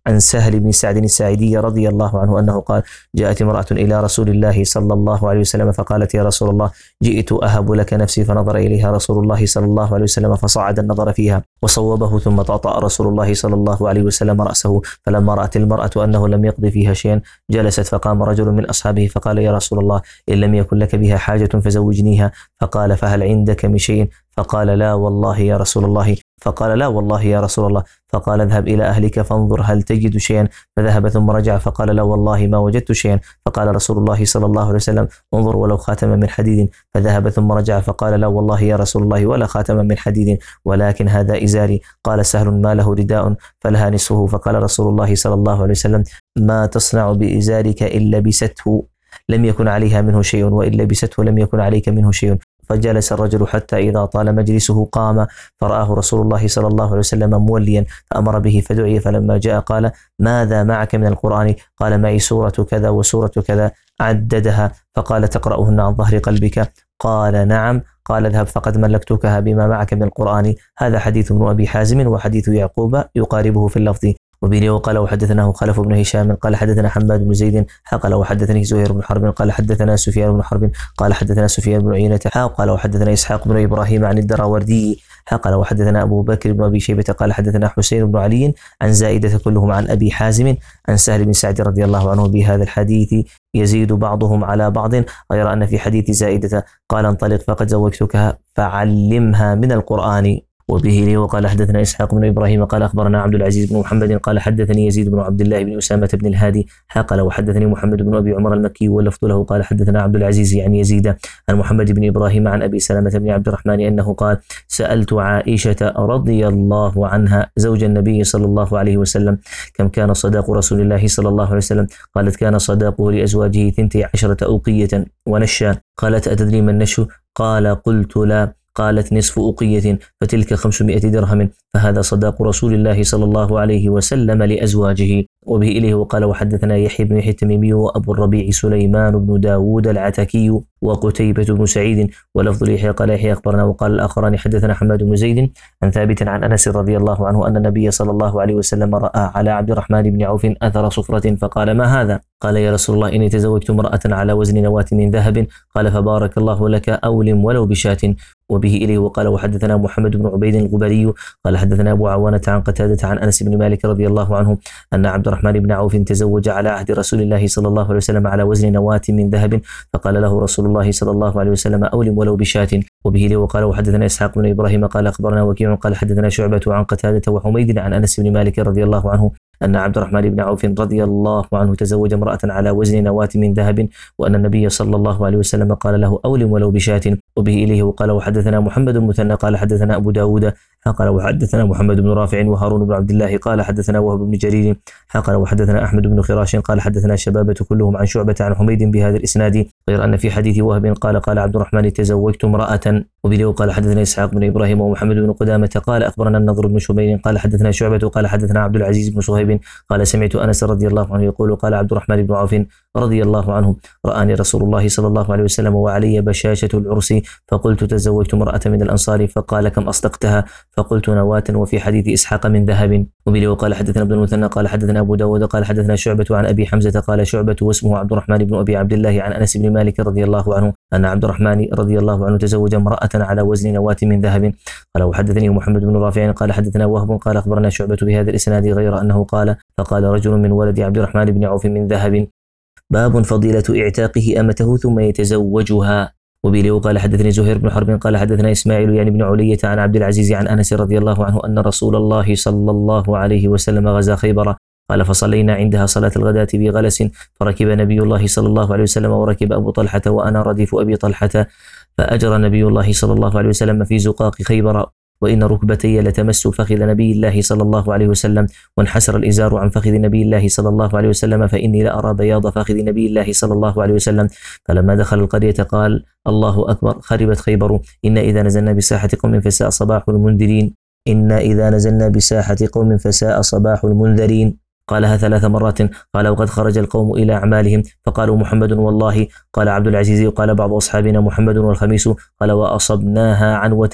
عن سهل بن سعد الساعدي رضي الله عنه أنه قال: جاءت امرأة إلى رسول الله صلى الله عليه وسلم فقالت: يا رسول الله، جئت أهب لك نفسي. فنظر إليها رسول الله صلى الله عليه وسلم فصعد النظر فيها وصوبه، ثم طأطأ رسول الله صلى الله عليه وسلم رأسه. فلما رأت المرأة أنه لم يقض فيها شيئا جلست، فقام رجل من أصحابه فقال: يا رسول الله، إن لم يكن لك بها حاجة فزوجنيها. فقال: فهل عندك من شيء؟ فقال: لا والله يا رسول الله. فقال: لا والله يا رسول الله. فقال: اذهب إلى أهلك فانظر هل تجد شيئا. فذهب ثم رجع فقال: لا والله ما وجدت شيئا. فقال رسول الله صلى الله عليه وسلم: انظر ولو خاتما من حديد. فذهب ثم رجع فقال: لا والله يا رسول الله ولا خاتما من حديد، ولكن هذا إزاري. قال سهل: ما له رداء فلها نصفه. فقال رسول الله صلى الله عليه وسلم: ما تصنع بإزارك إن لبسته لم يكن عليها منه شيء، وإن لبسته لم يكن عليك منه شيء. فجلس الرجل حتى إذا طال مجلسه قام، فرآه رسول الله صلى الله عليه وسلم موليا فأمر به فدعي. فلما جاء قال: ماذا معك من القرآن؟ قال: معي سورة كذا وسورة كذا. عددها فقال: تقرأهن عن ظهر قلبك؟ قال: نعم. قال: اذهب فقد ملكتكها بما معك من القرآن. هذا حديث ابن أبي حازم وحديث يعقوب يقاربه في اللفظ. وبه وقال: وحدثناه خلف بن هشام قال حدثنا حماد بن زيد قال وحدثني زهير بن حرب قال حدثنا سفيان بن حرب قال حدثنا سفيان بن عيينة قال وحدثنا إسحاق بن إبراهيم عن الدراوردي قال وحدثنا أبو بكر بن أبي شيبة قال حدثنا حسين بن علي عن زائدة كلهم عن أبي حازم عن سهل بن سعد رضي الله عنه بهذا الحديث يزيد بعضهم على بعض، غير أن في حديث زائدة قال: انطلق فقد زوجتك فعلمها من القرآن. وبه لي وقال حدثنا إسحاق بن إبراهيم قال أخبرنا عبد العزيز بن محمد قال حدثني يزيد بن عبد الله بن أسامة بن الهادي قال وحدثني محمد بن أبي عمر المكي واللفظ له قال حدثنا عبد العزيز يعني يزيد عن محمد بن إبراهيم عن أبي سلمة بن عبد الرحمن أنه قال: سألت عائشة رضي الله عنها زوج النبي صلى الله عليه وسلم كم كان صداق رسول الله صلى الله عليه وسلم؟ قالت: كان صداقه لأزواجه ثنتي عشرة أوقية ونشا. قالت: أتدري ما النش؟ قال: قلت لا. قالت: نصف أوقية فتلك خمسمائة درهم، فهذا صداق رسول الله صلى الله عليه وسلم لأزواجه. وبه إليه وقال وحدثنا يحيى بن يحيى التميمي وأبو الربيع سليمان بن داود العتكي وقتيبة بن سعيد ولفظ يحيى قال يحيى أخبرنا وقال الآخران حدثنا حماد بن زيد عن ثابت عن أنس رضي الله عنه أن النبي صلى الله عليه وسلم رأى على عبد الرحمن بن عوف أثر صفرة فقال: ما هذا؟ قال: يا رسول الله إني تزوجت امرأة على وزن نواة من ذهب. قال: فبارك الله لك، أولم ولو بشاة. وبه إليه وقال وحدثنا محمد بن عبيد الغبري قال حدثنا أبو عوانة عن قتادة عن أنس بن مالك رضي الله عنه أن عبد الرحمن بن عوف تزوج على عهد رسول الله صلى الله عليه وسلم على وزن نواة من ذهب، فقال له رسول الله صلى الله عليه وسلم: أولم ولو بشاة. وبه إليه وقال وحدثنا إسحاق بن إبراهيم قال أخبرنا وكيع قال حدثنا شعبة عن قتادة وحميد عن أنس بن مالك رضي الله عنه أن عبد الرحمن بن عوف رضي الله عنه تزوج امرأة على وزن نواة من ذهب، وأن النبي صلى الله عليه وسلم قال له: أولم ولو بشاة. وبه إليه وقال وحدثنا محمد المثنى قال حدثنا أبو داود قال وحدثنا محمد بن رافع وهارون بن عبد الله قال حدثنا وهب بن جرير قال وحدثنا أحمد بن خراش قال حدثنا شبابة كلهم عن شعبة عن حميد بهذا الإسناد، غير أن في حديث وهب قال قال عبد الرحمن تزوجت امرأة. وبه وقال حدثنا إسحاق بن إبراهيم ومحمد بن قدامة قال أخبرنا النضر بن شبير قال حدثنا شعبة قال حدثنا عبد العزيز بن صهيب قال سمعت أنس رضي الله عنه يقول قال عبد الرحمن بن عوف رضي الله عنه: رآني رسول الله صلى الله عليه وسلم وعلي بشاشة العرس، فقلت تزوجت امرأة من الأنصار، فقال: كم أصدقتها؟ فقلت: نواة. وفي حديث إسحاق من ذهب. وبه وقال حدثنا ابن المثنى قال حدثنا أبو داود قال حدثنا شعبة عن أبي حمزة قال شعبة واسمه عبد الرحمن بن أبي عبد الله عن أنس بن مالك رضي الله عنه أن عبد الرحمن رضي الله عنه تزوج امرأة على وزن نواة من ذهب. قال وحدثني محمد بن رافع قال حدثنا وهب قال أخبرنا شعبة بهذا الإسناد، غير أنه قال: فقال رجل من ولد عبد الرحمن بن عوف من ذهب. باب فضيلة إعتاقه أمته ثم يتزوجها. وبه قال حدثني زهير بن حرب قال حدثنا إسماعيل يعني بن علية عن عبد العزيز عن أنس رضي الله عنه أن رسول الله صلى الله عليه وسلم غزا خيبر قال: فصلينا عندها صلاة الغداة بغلس، فركب نبي الله صلى الله عليه وسلم وركب أبو طلحة وأنا رديف أبي طلحة، فأجرى نبي الله صلى الله عليه وسلم في زقاق خيبر، وإن ركبتي لتمس فخذ نبي الله صلى الله عليه وسلم، وانحسر الإزار عن فخذ نبي الله صلى الله عليه وسلم، فإني لأرى بياض فخذ نبي الله صلى الله عليه وسلم. فلما دخل القرية قال: الله أكبر، خربت خيبر، إن إذا نزلنا بساحة قوم فساء صباح المنذرين إن إذا نزلنا بساحة قوم فساء صباح المنذرين. قالها ثلاث مرات. قال: وقد خرج القوم إلى أعمالهم، فقالوا: محمد والله. قال عبد العزيز: قال بعض أصحابنا: محمد والخميس. قال: وأصبناها عنوة.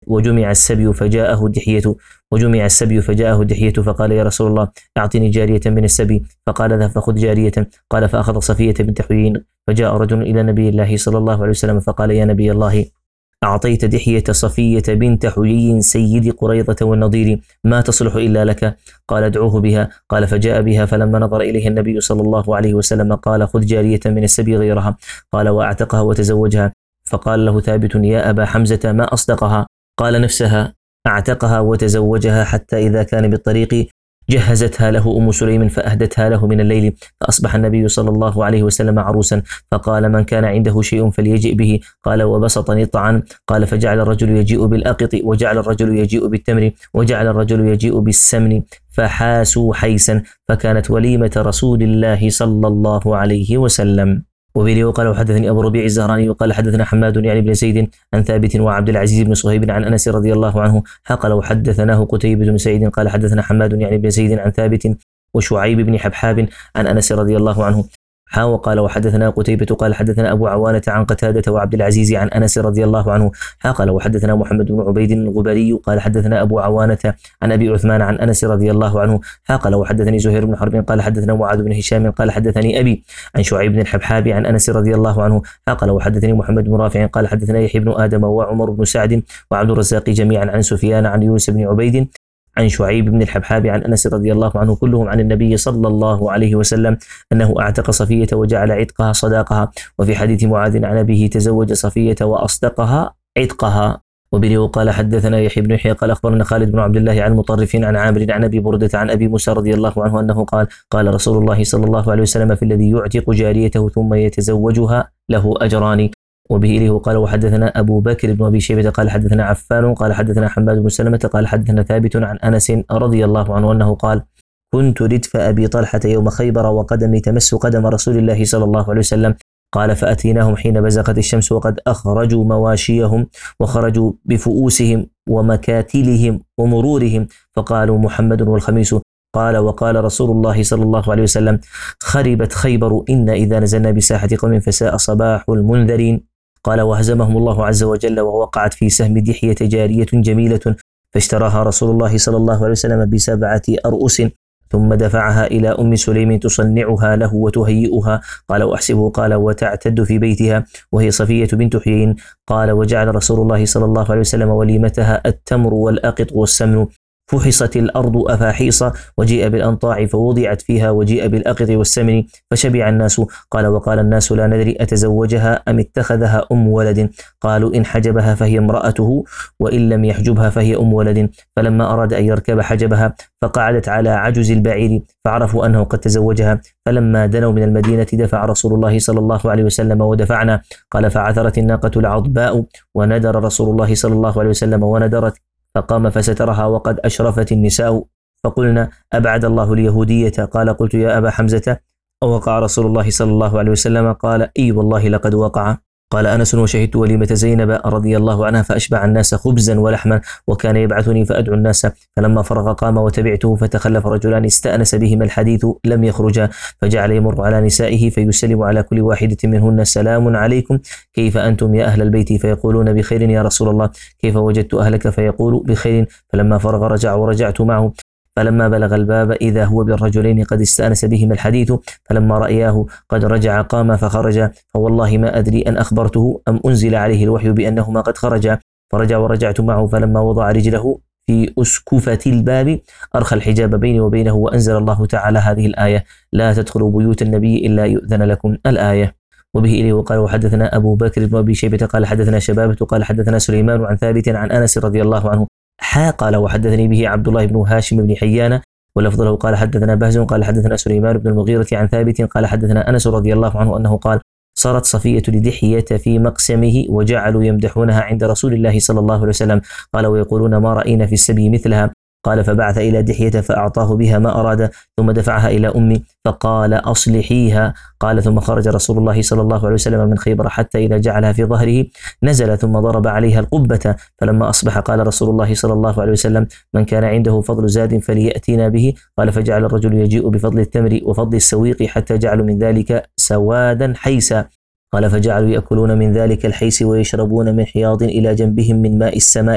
وجمع السبي فجاءه دحية وجمع السبي فجاءه دحية فقال يا رسول الله أعطني جارية من السبي، فقال ذهب فخذ جارية. قال فأخذ صفية بنت حيي. فجاء رجل إلى نبي الله صلى الله عليه وسلم فقال يا نبي الله أعطيت دحية صفية بنت حيي سيد قريظة والنضير، ما تصلح إلا لك. قال ادعوه بها. قال فجاء بها، فلما نظر إليه النبي صلى الله عليه وسلم قال خذ جارية من السبي غيرها. قال وأعتقها وتزوجها. فقال له ثابت يا أبا حمزة ما أصدقها؟ قال نفسها، أعتقها وتزوجها، حتى إذا كان بالطريق جهزتها له أم سليم فأهدتها له من الليل. فأصبح النبي صلى الله عليه وسلم عروسا، فقال من كان عنده شيء فليجئ به. قال وبسط نطعا. قال فجعل الرجل يجيء بالأقط، وجعل الرجل يجيء بالتمر، وجعل الرجل يجيء بالسمن، فحاسوا حيسا، فكانت وليمة رسول الله صلى الله عليه وسلم. وبه وقال وحدثني أبو ربيع الزهراني وقال حدثنا حماد يعني بن زيد عن ثابت وعبد العزيز بن صهيب عن أنس رضي الله عنه قال وحدثناه قتيبة بن سعيد قال حدثنا حماد يعني بن زيد عن ثابت وشعيب بن حبحاب عن أنس رضي الله عنه حا وقال وحدثنا قتيبة قال حدثنا أبو عوانة عن قتادة وعبد العزيز عن أنس رضي الله عنه حا قال وحدثنا محمد بن عبيد الغبري قال حدثنا أبو عوانة عن أبي عثمان عن أنس رضي الله عنه حا قال وحدثني زهير بن حرب قال حدثنا معاذ بن هشام قال حدثني أبي عن شعيب بن الحبحاب عن أنس رضي الله عنه حا قال وحدثني محمد بن رافع قال حدثنا يحيى بن آدم وعمر بن سعد وعبد الرزاق جميعا عن سفيان عن يونس بن عبيد عن شعيب بن الحبحاب عن أنس رضي الله عنه كلهم عن النبي صلى الله عليه وسلم أنه أعتق صفية وجعل عتقها صداقها. وفي حديث معاذ عن أبيه تزوج صفية وأصدقها عتقها. وبه قال حدثنا يحيى بن يحيى قال أخبرنا خالد بن عبد الله عن مطرف عن عامر عن أبي بردة عن أبي موسى رضي الله عنه أنه قال قال رسول الله صلى الله عليه وسلم في الذي يعتق جاريته ثم يتزوجها له أجران. وبه إليه قال وحدثنا أبو بكر بن أبي شيبة قال حدثنا عفان قال حدثنا حماد بن سلمة قال حدثنا ثابت عن أنس رضي الله عنه أنه قال كنت ردف أبي طلحة يوم خيبر وقدمي تمس قدم رسول الله صلى الله عليه وسلم. قال فأتيناهم حين بزغت الشمس وقد أخرجوا مواشيهم وخرجوا بفؤوسهم ومكاتلهم ومرورهم فقالوا محمد والخميس. قال وقال رسول الله صلى الله عليه وسلم خربت خيبر إن إذا نزلنا بساحة قوم فساء صباح المنذرين. قال وهزمهم الله عز وجل ووقعت في سهم دحية جارية جميلة فاشتراها رسول الله صلى الله عليه وسلم بسبعة أرؤس ثم دفعها إلى أم سليم تصنعها له وتهيئها. قال وأحسبه قال وتعتد في بيتها وهي صفية بنت حيي. قال وجعل رسول الله صلى الله عليه وسلم وليمتها التمر والأقط والسمن. فحصت الأرض أفاحيص وجيء بالأنطاع فوضعت فيها وجيء بالأقط والسمن فشبع الناس. قال وقال الناس لا ندري أتزوجها أم اتخذها أم ولد. قالوا إن حجبها فهي امرأته وإن لم يحجبها فهي أم ولد. فلما أراد أن يركب حجبها فقعدت على عجز البعير فعرفوا أنه قد تزوجها. فلما دنوا من المدينة دفع رسول الله صلى الله عليه وسلم ودفعنا. قال فعثرت الناقة العضباء وندر رسول الله صلى الله عليه وسلم وندرت فقام فسترها وقد أشرفت النساء فقلنا أبعد الله اليهودية. قال قلت يا أبا حمزة أوقع رسول الله صلى الله عليه وسلم؟ قال إي والله لقد وقع. قال أنس وشهدت وليمة زينب رضي الله عنها فأشبع الناس خبزا ولحما وكان يبعثني فأدعو الناس. فلما فرغ قام وتبعته فتخلف رجلان استأنس بهما الحديث لم يخرجا فجعل يمر على نسائه فيسلم على كل واحدة منهن سلام عليكم كيف أنتم يا أهل البيت فيقولون بخير يا رسول الله كيف وجدت أهلك فيقول بخير. فلما فرغ رجع ورجعت معه. فلما بلغ الباب إذا هو بالرجلين قد استأنس بهما الحديث فلما رأياه قد رجع قام فخرج فوالله ما أدري أن أخبرته أم أنزل عليه الوحي بأنهما قد خرجا. فرجع ورجعت معه. فلما وضع رجله في أسكفة الباب أرخى الحجاب بيني وبينه وأنزل الله تعالى هذه الآية لا تدخلوا بيوت النبي إلا يؤذن لكم الآية. وبه إليه وقال وحدثنا أبو بكر بن أبي شيبة قال حدثنا شبابة قال حدثنا سليمان عن ثابت عن أنس رضي الله عنه حا قال وحدثني به عبد الله بن هاشم بن حيان ولفظ له قال حدثنا بهز قال حدثنا سليمان بن المغيرة عن ثابت قال حدثنا أنس رضي الله عنه أنه قال صارت صفية لدحية في مقسمه وجعلوا يمدحونها عند رسول الله صلى الله عليه وسلم. قال ويقولون ما رأينا في السبي مثلها. قال فبعث إلى دحية فأعطاه بها ما أراد ثم دفعها إلى أمي فقال أصلحيها. قال ثم خرج رسول الله صلى الله عليه وسلم من خيبر حتى إذا جعلها في ظهره نزل ثم ضرب عليها القبة. فلما أصبح قال رسول الله صلى الله عليه وسلم من كان عنده فضل زاد فليأتينا به. قال فجعل الرجل يجيء بفضل التمر وفضل السويق حتى جعلوا من ذلك سوادا حيسا. قال فجعلوا يأكلون من ذلك الحيس ويشربون من حياض إلى جنبهم من ماء السماء.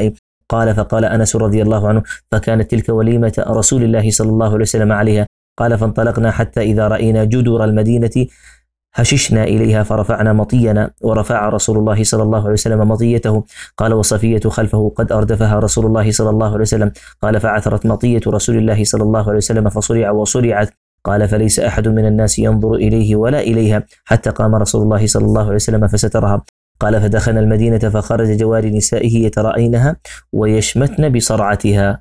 قال فقال أنس رضي الله عنه فكانت تلك وليمة رسول الله صلى الله عليه وسلم عليها. قال فانطلقنا حتى إذا رأينا جدر المدينة هششنا إليها فرفعنا مطينا، ورفع رسول الله صلى الله عليه وسلم مطيته. قال وصفية خلفه قد أردفها رسول الله صلى الله عليه وسلم. قال فعثرت مطية رسول الله صلى الله عليه وسلم فصرع وصرعت. قال فليس أحد من الناس ينظر إليه ولا إليها حتى قام رسول الله صلى الله عليه وسلم فسترها. قال فدخلنا المدينة فخرج جوار نسائه يترأينها ويشمتن بصرعتها.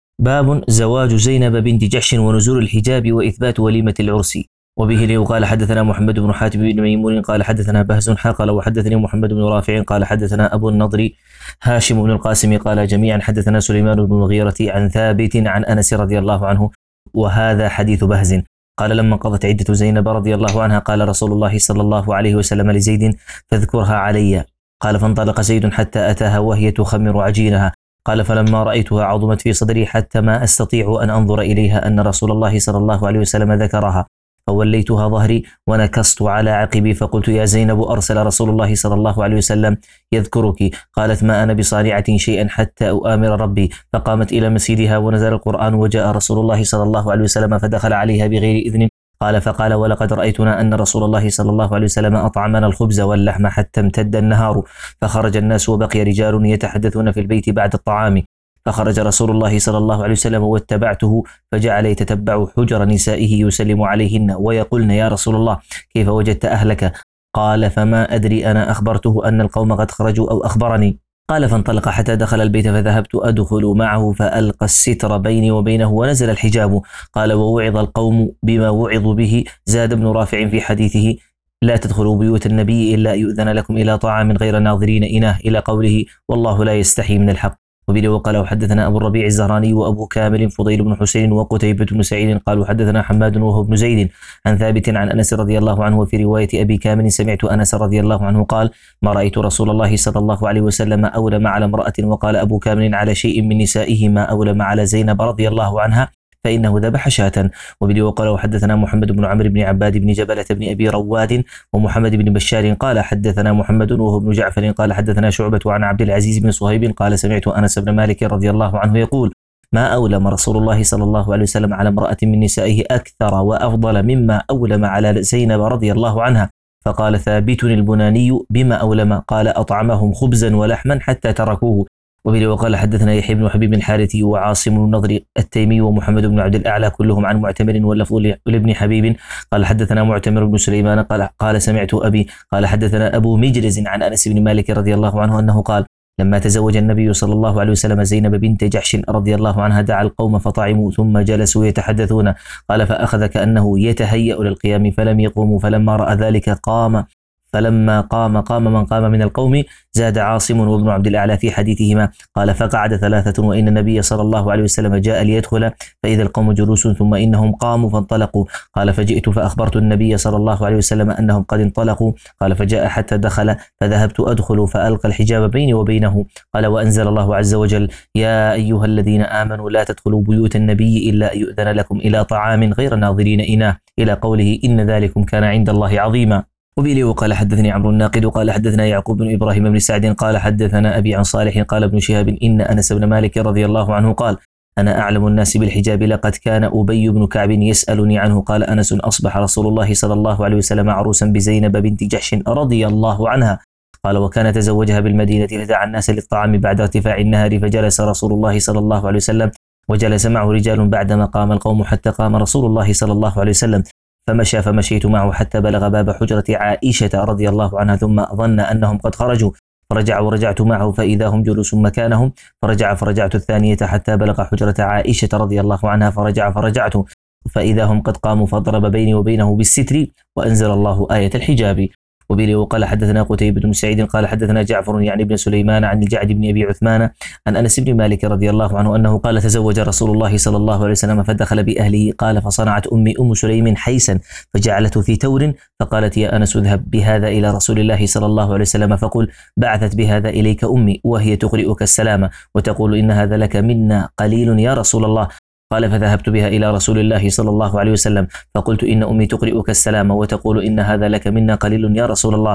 باب زواج زينب بنت جحش ونزول الحجاب وإثبات وليمة العرس. وبه لي قال حدثنا محمد بن حاتم بن ميمون قال حدثنا بهز حقل وحدثني محمد بن رافع قال حدثنا أبو النضر هاشم بن القاسم قال جميعا حدثنا سليمان بن المغيرة عن ثابت عن أنس رضي الله عنه وهذا حديث بهز. قال لما قضت عدة زينب رضي الله عنها قال رسول الله صلى الله عليه وسلم لزيد فاذكرها علي. قال فانطلق زيد حتى أتاها وهي تخمر عجينها. قال فلما رأيتها عظمت في صدري حتى ما أستطيع أن أنظر إليها أن رسول الله صلى الله عليه وسلم ذكرها، فوليتها ظهري ونكصت على عقبي فقلت يا زينب أرسل رسول الله صلى الله عليه وسلم يذكرك. قالت ما أنا بصانعة شيئا حتى أؤامر ربي. فقامت إلى مسجدها ونزل القرآن وجاء رسول الله صلى الله عليه وسلم فدخل عليها بغير إذن. قال فقال ولقد رأيتنا أن رسول الله صلى الله عليه وسلم أطعمنا الخبز واللحم حتى امتد النهار. فخرج الناس وبقي رجال يتحدثون في البيت بعد الطعام. فخرج رسول الله صلى الله عليه وسلم واتبعته فجعل يتتبع حجر نسائه يسلم عليهن ويقولن يا رسول الله كيف وجدت أهلك؟ قال فما أدري أنا أخبرته أن القوم قد خرجوا أو أخبرني. قال فانطلق حتى دخل البيت فذهبت أدخل معه فألقى الستر بيني وبينه ونزل الحجاب. قال ووعظ القوم بما وعظوا به. زاد ابن رافع في حديثه لا تدخلوا بيوت النبي إلا يؤذن لكم إلى طعام غير ناظرين إناه إلى قوله والله لا يستحي من الحق. وبه وقال حدثنا أبو الربيع الزهراني وأبو كامل فضيل بن حسين وقتيبة بن سعيد قالوا حدثنا حماد وهو بن زيد عن ثابت عن أنس رضي الله عنه. وفي رواية أبي كامل سمعت أنس رضي الله عنه قال ما رأيت رسول الله صلى الله عليه وسلم أولم على امرأة. وقال أبو كامل على شيء من نسائه ما أولم على زينب رضي الله عنها فإنه ذبح شاة. وبه وقال وحدثنا محمد بن عمرو بن عباد بن جبلة بن أبي رواد ومحمد بن بشار قال حدثنا محمد وهو بن جعفر قال حدثنا شعبة عن عبد العزيز بن صهيب قال سمعت أنس بن مالك رضي الله عنه يقول ما أولم رسول الله صلى الله عليه وسلم على امرأة من نسائه أكثر وأفضل مما أولم على زينب رضي الله عنها. فقال ثابت البناني بما أولم؟ قال أطعمهم خبزا ولحما حتى تركوه. وبه وقال حدثنا يحيى بن حبيب الحارثي وعاصم النضر التيمي ومحمد بن عبد الأعلى كلهم عن معتمر واللفظ لابن حبيب قال حدثنا معتمر بن سليمان قال قال سمعت أبي قال حدثنا أبو مجرز عن أنس بن مالك رضي الله عنه أنه قال لما تزوج النبي صلى الله عليه وسلم زينب بنت جحش رضي الله عنها دعا القوم فطعموا ثم جلسوا يتحدثون. قال فأخذ كأنه يتهيأ للقيام فلم يقوموا فلما رأى ذلك قام فلما قام قام من قام من القوم. زاد عاصم وابن عبد الأعلى في حديثهما قال فقعد ثلاثة وإن النبي صلى الله عليه وسلم جاء ليدخل فإذا القوم جلوس ثم إنهم قاموا فانطلقوا. قال فجئت فأخبرت النبي صلى الله عليه وسلم أنهم قد انطلقوا. قال فجاء حتى دخل فذهبت أدخل فألقى الحجاب بيني وبينه. قال وأنزل الله عز وجل يا أيها الذين آمنوا لا تدخلوا بيوت النبي إلا يؤذن لكم إلى طعام غير ناظرين إناه إلى قوله إن ذلكم كان عند الله عظيما. وبه وقال حدثني عمرو الناقد قال حدثنا يعقوب بن إبراهيم بن سعد قال حدثنا أبي عن صالح قال ابن شهاب إن أنس بن مالك رضي الله عنه قال أنا أعلم الناس بالحجاب لقد كان أبي بن كعب يسألني عنه. قال أنس أصبح رسول الله صلى الله عليه وسلم عروسا بزينب بنت جحش رضي الله عنها. قال وكان تزوجها بالمدينة فدعا الناس للطعام بعد ارتفاع النهار فجلس رسول الله صلى الله عليه وسلم وجلس معه رجال بعدما قام القوم حتى قام رسول الله صلى الله عليه وسلم فمشى فمشيت معه حتى بلغ باب حجرة عائشة رضي الله عنها ثم ظن أنهم قد خرجوا فرجع ورجعت معه فإذا هم جلوس مكانهم فرجع فرجعت الثانية حتى بلغ حجرة عائشة رضي الله عنها فرجع فرجعت فإذا هم قد قاموا فضرب بيني وبينه بالستر وأنزل الله آية الحجاب. وبه وقال حدثنا قتيبة بن سعيد قال حدثنا جعفر يعني ابن سليمان عن الجعد بن أبي عثمان عن أنس بن مالك رضي الله عنه أنه قال تزوج رسول الله صلى الله عليه وسلم فدخل بأهله. قال فصنعت أمي أم سليم حيسا فجعلته في تور فقالت يا أنس اذهب بهذا إلى رسول الله صلى الله عليه وسلم فقل بعثت بهذا إليك أمي وهي تقرئك السلام وتقول إن هذا لك منا قليل يا رسول الله. قال فذهبت بها إلى رسول الله صلى الله عليه وسلم فقلت إن أمي تقرئك السلام وتقول إن هذا لك منا قليل يا رسول الله.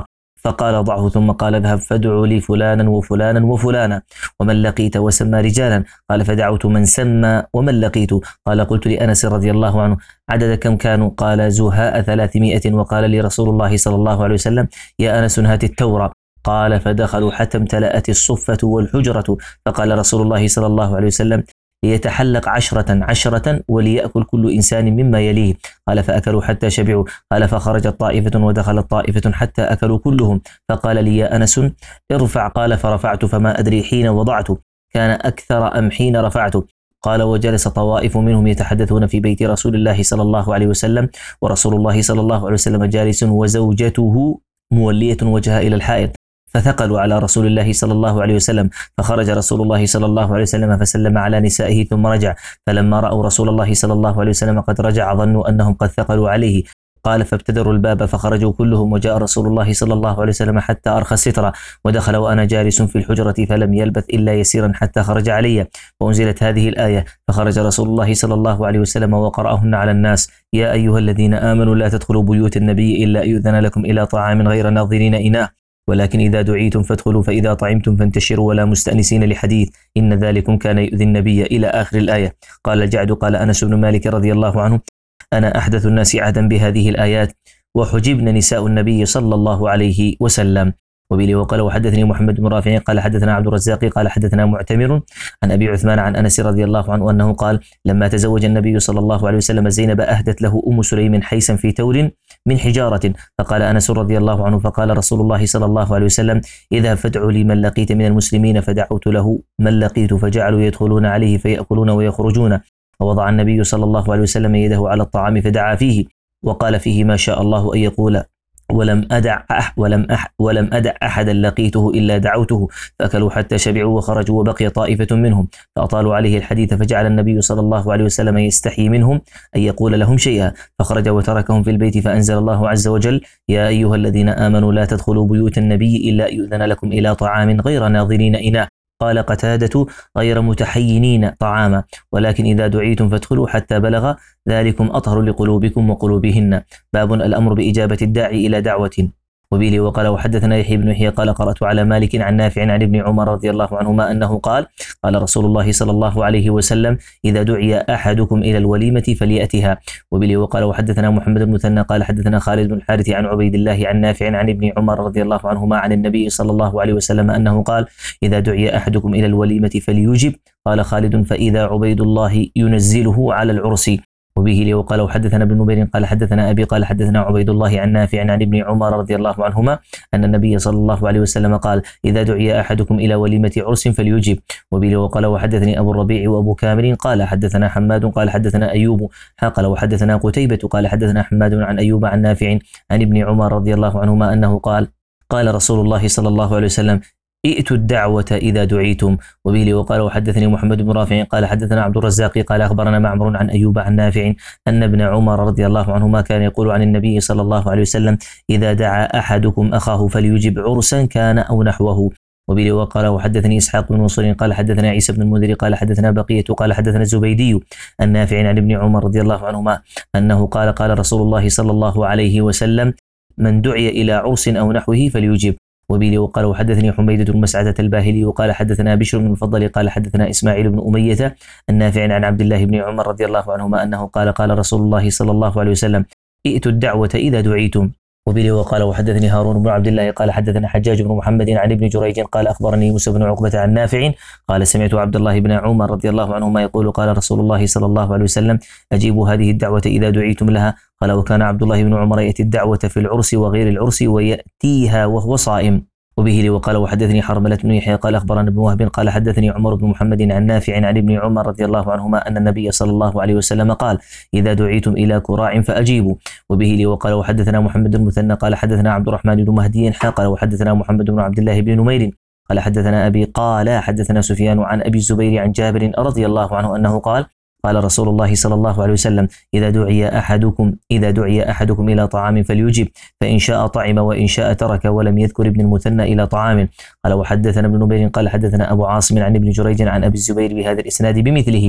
فقال ضعه، ثم قال اذهب فادعوا لي فلانا وفلانا وفلانا ومن لقيت، وسمى رجالا. قال فدعوت من سمى ومن لقيت. قال قلت لأنس رضي الله عنه عدد كم كانوا؟ قال زهاء ثلاثمائة. وقال لي رسول الله صلى الله عليه وسلم يا أنس هات التوراة. قال فدخلوا حتى امتلأت الصفة والحجرة. فقال رسول الله صلى الله عليه وسلم ليتحلق عشرة عشرة وليأكل كل إنسان مما يليه. قال فأكلوا حتى شبعوا. قال فخرجت طائفة ودخلت طائفة حتى أكلوا كلهم. فقال لي يا أنس ارفع. قال فرفعت، فما أدري حين وضعت كان أكثر أم حين رفعت. قال وجلس طوائف منهم يتحدثون في بيت رسول الله صلى الله عليه وسلم، ورسول الله صلى الله عليه وسلم جالس وزوجته مولية وجهها إلى الحائط، فثقلوا على رسول الله صلى الله عليه وسلم. فخرج رسول الله صلى الله عليه وسلم فسلم على نسائه ثم رجع. فلما رأوا رسول الله صلى الله عليه وسلم قد رجع ظنوا أنهم قد ثقلوا عليه. قال فابتدروا الباب فخرجوا كلهم، وجاء رسول الله صلى الله عليه وسلم حتى أرخى الستر، ودخل وأنا جالس في الحجرة فلم يلبث إلا يسيرا حتى خرج علي. وأنزلت هذه الآية: فخرج رسول الله صلى الله عليه وسلم وقرأهن على الناس: يا أيها الذين آمنوا لا تدخلوا بيوت النبي إلا يؤذن لكم إلى طعام غير ناظرين إناه، ولكن إذا دعيتم فادخلوا، فإذا طعمتم فانتشروا ولا مستأنسين لحديث، إن ذلكم كان يؤذي النبي، إلى آخر الآية. قال الجعد قال أنس بن مالك رضي الله عنه: أنا أحدث الناس عهدا بهذه الآيات، وحجبن نساء النبي صلى الله عليه وسلم. وبه وقال وحدثني محمد بن رافع قال حدثنا عبد الرزاق قال حدثنا معتمر عن أبي عثمان عن أنس رضي الله عنه أنه قال: لما تزوج النبي صلى الله عليه وسلم زينب أهدت له أم سليم حيسا في تور من حجارة. فقال أنس رضي الله عنه: فقال رسول الله صلى الله عليه وسلم: اذهب فادعوا لي من لقيت من المسلمين. فدعوت له من لقيت، فجعلوا يدخلون عليه فيأكلون ويخرجون. ووضع النبي صلى الله عليه وسلم يده على الطعام فدعا فيه، وقال فيه: ما شاء الله أن يقول: ولم أدع أح ولم أح ولم أدع أحدا لقيته إلا دعوته. فأكلوا حتى شبعوا وخرجوا، وبقي طائفة منهم فأطالوا عليه الحديث، فجعل النبي صلى الله عليه وسلم يستحي منهم أن يقول لهم شيئا، فخرج وتركهم في البيت. فأنزل الله عز وجل: يا أيها الذين آمنوا لا تدخلوا بيوت النبي إلا يؤذن لكم إلى طعام غير ناظرين إناه. قال قتادة: غير متحينين طعاما، ولكن إذا دعيتم فادخلوا حتى بلغ ذلكم أطهر لقلوبكم وقلوبهن. باب الأمر بإجابة الداعي إلى دعوة. وبه وقال وحدثنا يحيى بن يحيى قال قرأت على مالك عن نافع عن ابن عمر رضي الله عنهما أنه قال: قال رسول الله صلى الله عليه وسلم: إذا دعي أحدكم إلى الوليمة فليأتها. وبه وقال وحدثنا محمد بن مثنى قال حدثنا خالد بن الحارث عن عبيد الله عن نافع عن ابن عمر رضي الله عنهما عن النبي صلى الله عليه وسلم أنه قال: إذا دعي أحدكم إلى الوليمة فليجب. قال خالد: فإذا عبيد الله ينزله على العرس. وبه وقال وحدثنا ابن نمير قال حدثنا أبي قال حدثنا عبيد الله عن نافع عن ابن عمر رضي الله عنهما أن النبي صلى الله عليه وسلم قال: إذا دعي أحدكم إلى وليمة عرس فليجب. وبه وقال وحدثني أبو الربيع وأبو كامل قال حدثنا حماد قال حدثنا أيوب قال وحدثنا قتيبة قال حدثنا حماد عن أيوب عن نافع عن ابن عمر رضي الله عنهما أنه قال: قال رسول الله صلى الله عليه وسلم: ائتوا الدعوة إذا دعيتم. وبه وقال وحدثني محمد بن رافع قال حدثنا عبد الرزاق قال أخبرنا معمر عن أيوب عن نافع أن ابن عمر رضي الله عنهما كان يقول عن النبي صلى الله عليه وسلم: إذا دعا أحدكم أخاه فليجب عرسا كان أو نحوه. وبه وقال وحدثني إسحاق بن منصور قال حدثنا عيسى بن المنذر قال حدثنا بقية قال حدثنا الزبيدي النافع عن ابن عمر رضي الله عنهما أنه قال: قال رسول الله صلى الله عليه وسلم: من دعي إلى عرس أو نحوه فليجب. وبه وقال وحدثني حميدة بن مسعدة الباهلي وقال حدثنا بشر بن المفضل قال حدثنا إسماعيل بن أمية النافع عن عبد الله بن عمر رضي الله عنهما أنه قال: قال رسول الله صلى الله عليه وسلم: ائتوا الدعوة إذا دعيتم. وبه وقال وحدثني هارون بن عبد الله قال حدثنا حجاج بن محمد عن ابن جريج قال أخبرني موسى بن عقبة عن نافع قال: سمعت عبد الله بن عمر رضي الله عنهما يقول: قال رسول الله صلى الله عليه وسلم: أجيبوا هذه الدعوة إذا دعيتم لها. قال: وكان عبد الله بن عمر يأتي الدعوة في العرس وغير العرس ويأتيها وهو صائم. وبه وقال وحدثني حرملة بن يحيى قال أخبرنا ابن وهب قال حدثني عمر بن محمد عن نافع عن ابن عمر رضي الله عنهما أن النبي صلى الله عليه وسلم قال: إذا دعيتم إلى كراع فأجيبوا. وبه وقال وحدثنا محمد بن مثنى قال حدثنا عبد الرحمن بن مهدي قال وحدثنا محمد بن عبد الله بن نمير قال حدثنا أبي قال حدثنا سفيان عن أبي الزبير عن جابر رضي الله عنه أنه قال: قال رسول الله صلى الله عليه وسلم: إذا دعي أحدكم إذا دعي أحدكم إلى طعام فليجب، فإن شاء طعم وإن شاء ترك. ولم يذكر ابن المثنى إلى طعام. قال وحدثنا ابن نمير قال حدثنا أبو عاصم عن ابن جريج عن أبي الزبير بهذا الإسناد بمثله.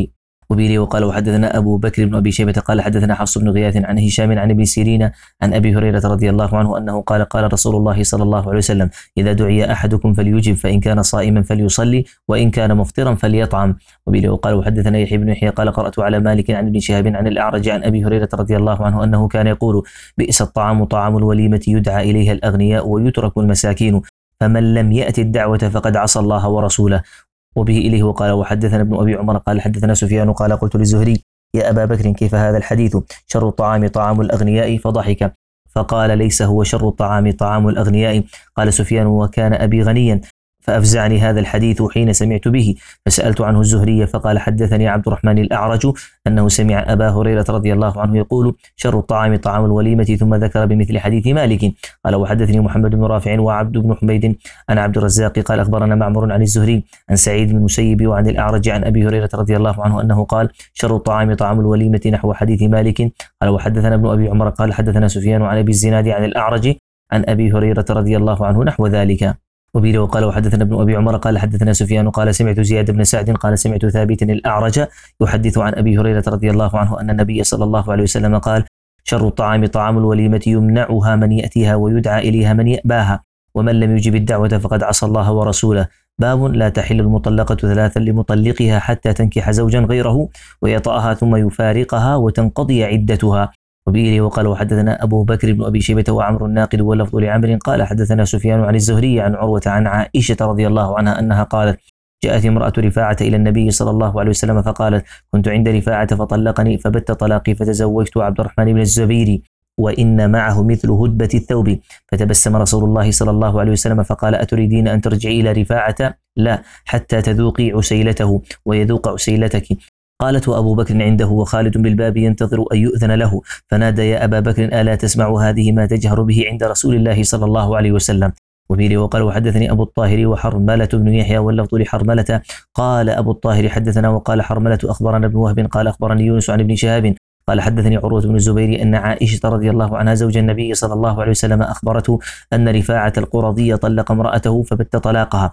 وبه وقال وحدثنا أبو بكر بن أبي شيبة قال حدثنا حفص بن غياث عن هشام عن ابن سيرين عن أبي هريرة رضي الله عنه أنه قال قال رسول الله صلى الله عليه وسلم إذا دعي أحدكم فليجب فإن كان صائما فليصلي وإن كان مفطرا فليطعم. وبه وقال وحدثنا يحيى بن يحيى قال قرأت على مالك عن ابن شهاب عن الأعرج عن أبي هريرة رضي الله عنه أنه كان يقول بئس الطعام طعام الوليمة يدعى إليها الأغنياء ويترك المساكين فمن لم يأت الدعوة فقد عصى الله ورسوله. وبه إليه وقال وحدثنا ابن أبي عمر قال حدثنا سفيان قال قلت للزهري يا أبا بكر كيف هذا الحديث شر الطعام طعام الأغنياء فضحك فقال ليس هو شر الطعام طعام الأغنياء. قال سفيان وكان أبي غنيا فأفزعني هذا الحديث حين سمعت به فسألت عنه الزهري فقال حدثني عبد الرحمن الأعرج أنه سمع أبا هريرة رضي الله عنه يقول شر الطعام طعام الوليمة ثم ذكر بمثل حديث مالك. قال وحدثني محمد بن رافع وعبد بن حميد عن عبد الرزاق قال أخبرنا معمر عن الزهري عن سعيد بن المسيب وعن الأعرج عن أبي هريرة رضي الله عنه أنه قال شر الطعام طعام الوليمة نحو حديث مالك. قال وحدثنا ابن أبي عمر قال حدثنا سفيان عن أبي الزناد عن الأعرج عن أبي هريرة رضي الله عنه نحو ذلك. وبه وقال وحدثنا ابن أبي عمر قال حدثنا سفيان قال سمعت زياد بن سعد قال سمعت ثابت الأعرج يحدث عن أبي هريرة رضي الله عنه أن النبي صلى الله عليه وسلم قال شر الطعام طعام الوليمة يمنعها من يأتيها ويدعى إليها من يأباها ومن لم يجب الدعوة فقد عصى الله ورسوله. باب لا تحل المطلقة ثلاثا لمطلقها حتى تنكح زوجا غيره ويطأها ثم يفارقها وتنقضي عدتها. وبه وقال وحدثنا أبو بكر بن أبي شيبة وعمر الناقد واللفظ لعمر قال حدثنا سفيان عن الزهري عن عروة عن عائشة رضي الله عنها أنها قالت جاءت امرأة رفاعة إلى النبي صلى الله عليه وسلم فقالت كنت عند رفاعة فطلقني فبت طلاقي فتزوجت عبد الرحمن بن الزبير وإن معه مثل هدبة الثوب فتبسم رسول الله صلى الله عليه وسلم فقال أتريدين أن ترجعي إلى رفاعة؟ لا حتى تذوقي عسيلته ويذوق عسيلتك. قالت وأبو بكر عنده وخالد بالباب ينتظر أن يؤذن له فنادى يا أبا بكر ألا تسمع هذه ما تجهر به عند رسول الله صلى الله عليه وسلم. وبه وقال وحدثني أبو الطاهر وحرملة بن يحيى واللفظ لحرملة قال أبو الطاهر حدثنا وقال حرملة أخبرنا ابن وهب قال أخبرني يونس عن ابن شهاب قال حدثني عروة بن الزبير أن عائشة رضي الله عنها زوج النبي صلى الله عليه وسلم أخبرته أن رفاعة القرظي طلق امرأته فبت طلاقها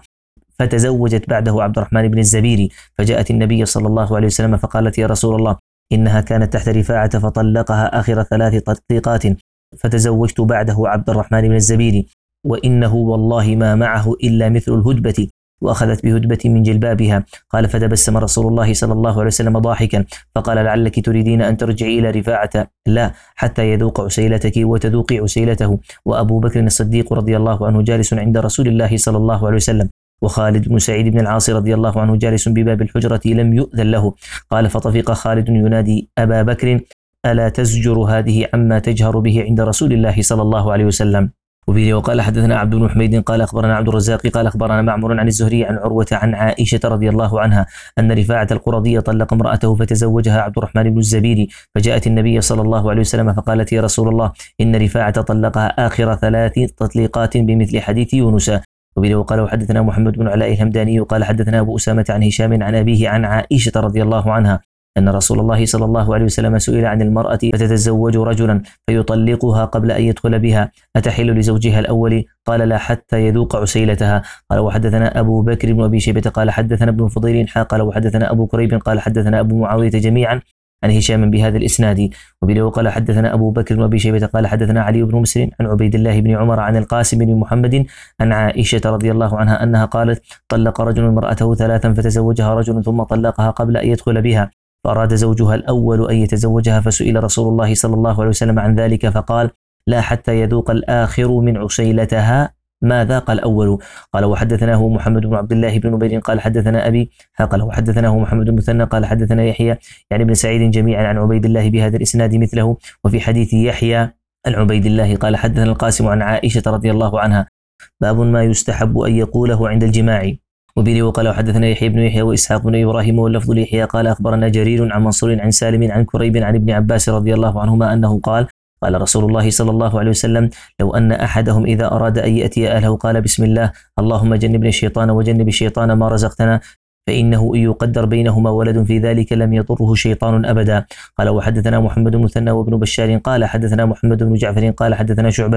فتزوجت بعده عبد الرحمن بن الزبير فجاءت النبي صلى الله عليه وسلم فقالت يا رسول الله إنها كانت تحت رفاعة فطلقها آخر ثلاث تطليقات فتزوجت بعده عبد الرحمن بن الزبير وإنه والله ما معه إلا مثل الهدبة وأخذت بهدبة من جلبابها. قال فتبسم رسول الله صلى الله عليه وسلم ضاحكا فقال لعلك تريدين أن ترجعي إلى رفاعة؟ لا حتى يذوق عسيلتك وتذوقي عسيلته. وأبو بكر الصديق رضي الله عنه جالس عند رسول الله صلى الله عليه وسلم وخالد بن سعيد بن العاص رضي الله عنه جالس بباب الحجرة لم يؤذن له. قال فطفق خالد ينادي أبا بكر ألا تزجر هذه عما تجهر به عند رسول الله صلى الله عليه وسلم. وبه وقال حدثنا عبد بن حميد قال أخبرنا عبد الرزاق قال أخبرنا معمر عن الزهري عن عروة عن عائشة رضي الله عنها أن رفاعة القرظي طلق امرأته فتزوجها عبد الرحمن بن الزبير فجاءت النبي صلى الله عليه وسلم فقالت يا رسول الله إن رفاعة طلقها آخر ثلاث تطليقات بمثل حديث يونس. وبه وقال وحدثنا محمد بن علاء الهمداني قال حدثنا أبو أسامة عن هشام عن أبيه عن عائشة رضي الله عنها أن رسول الله صلى الله عليه وسلم سئل عن المرأة فتتزوج رجلا فيطلقها قبل أن يدخل بها أتحل لزوجها الأول؟ قال لا حتى يذوق عسيلتها. قال وحدثنا أبو بكر بن أبي شيبة قال حدثنا ابن فضيل قال وحدثنا أبو كريب قال حدثنا أبو معاوية جميعا عن هشام بهذا الإسناد. وبه وقال حدثنا أبو بكر بن أبي شيبة قال حدثنا علي بن مسلم عن عبيد الله بن عمر عن القاسم بن محمد عن عائشة رضي الله عنها أنها قالت طلق رجل امرأته ثلاثا فتزوجها رجل ثم طلقها قبل أن يدخل بها فأراد زوجها الأول أن يتزوجها فسئل رسول الله صلى الله عليه وسلم عن ذلك فقال لا حتى يذوق الآخر من عسيلتها ما ذاق الأول. قال وحدثناه محمد بن عبد الله بن نبيل قال حدثنا أبي قال وحدثناه محمد بن مثنى قال حدثنا يحيى يعني ابن سعيد جميعا عن عبيد الله بهذا الإسناد مثله. وفي حديث يحيى عن عبيد الله قال حدثنا القاسم عن عائشة رضي الله عنها. باب ما يستحب أن يقوله عند الجماع. وبه وقال وحدثنا يحيى بن يحيى وإسحاق بن إبراهيم واللفظ ليحيى قال أخبرنا جرير عن منصور عن سالم عن كريب عن ابن عباس رضي الله عنهما أنه قال قال رسول الله صلى الله عليه وسلم لو أن أحدهم إذا أراد أن يأتي أهله قال بسم الله اللهم جنبنا الشيطان وجنب الشيطان ما رزقتنا فإنه إن يقدر بينهما ولد في ذلك لم يضره شيطان أبدا. قال وحدثنا محمد بن مثنى وابن بشار قال حدثنا محمد بن جعفر قال حدثنا شعبة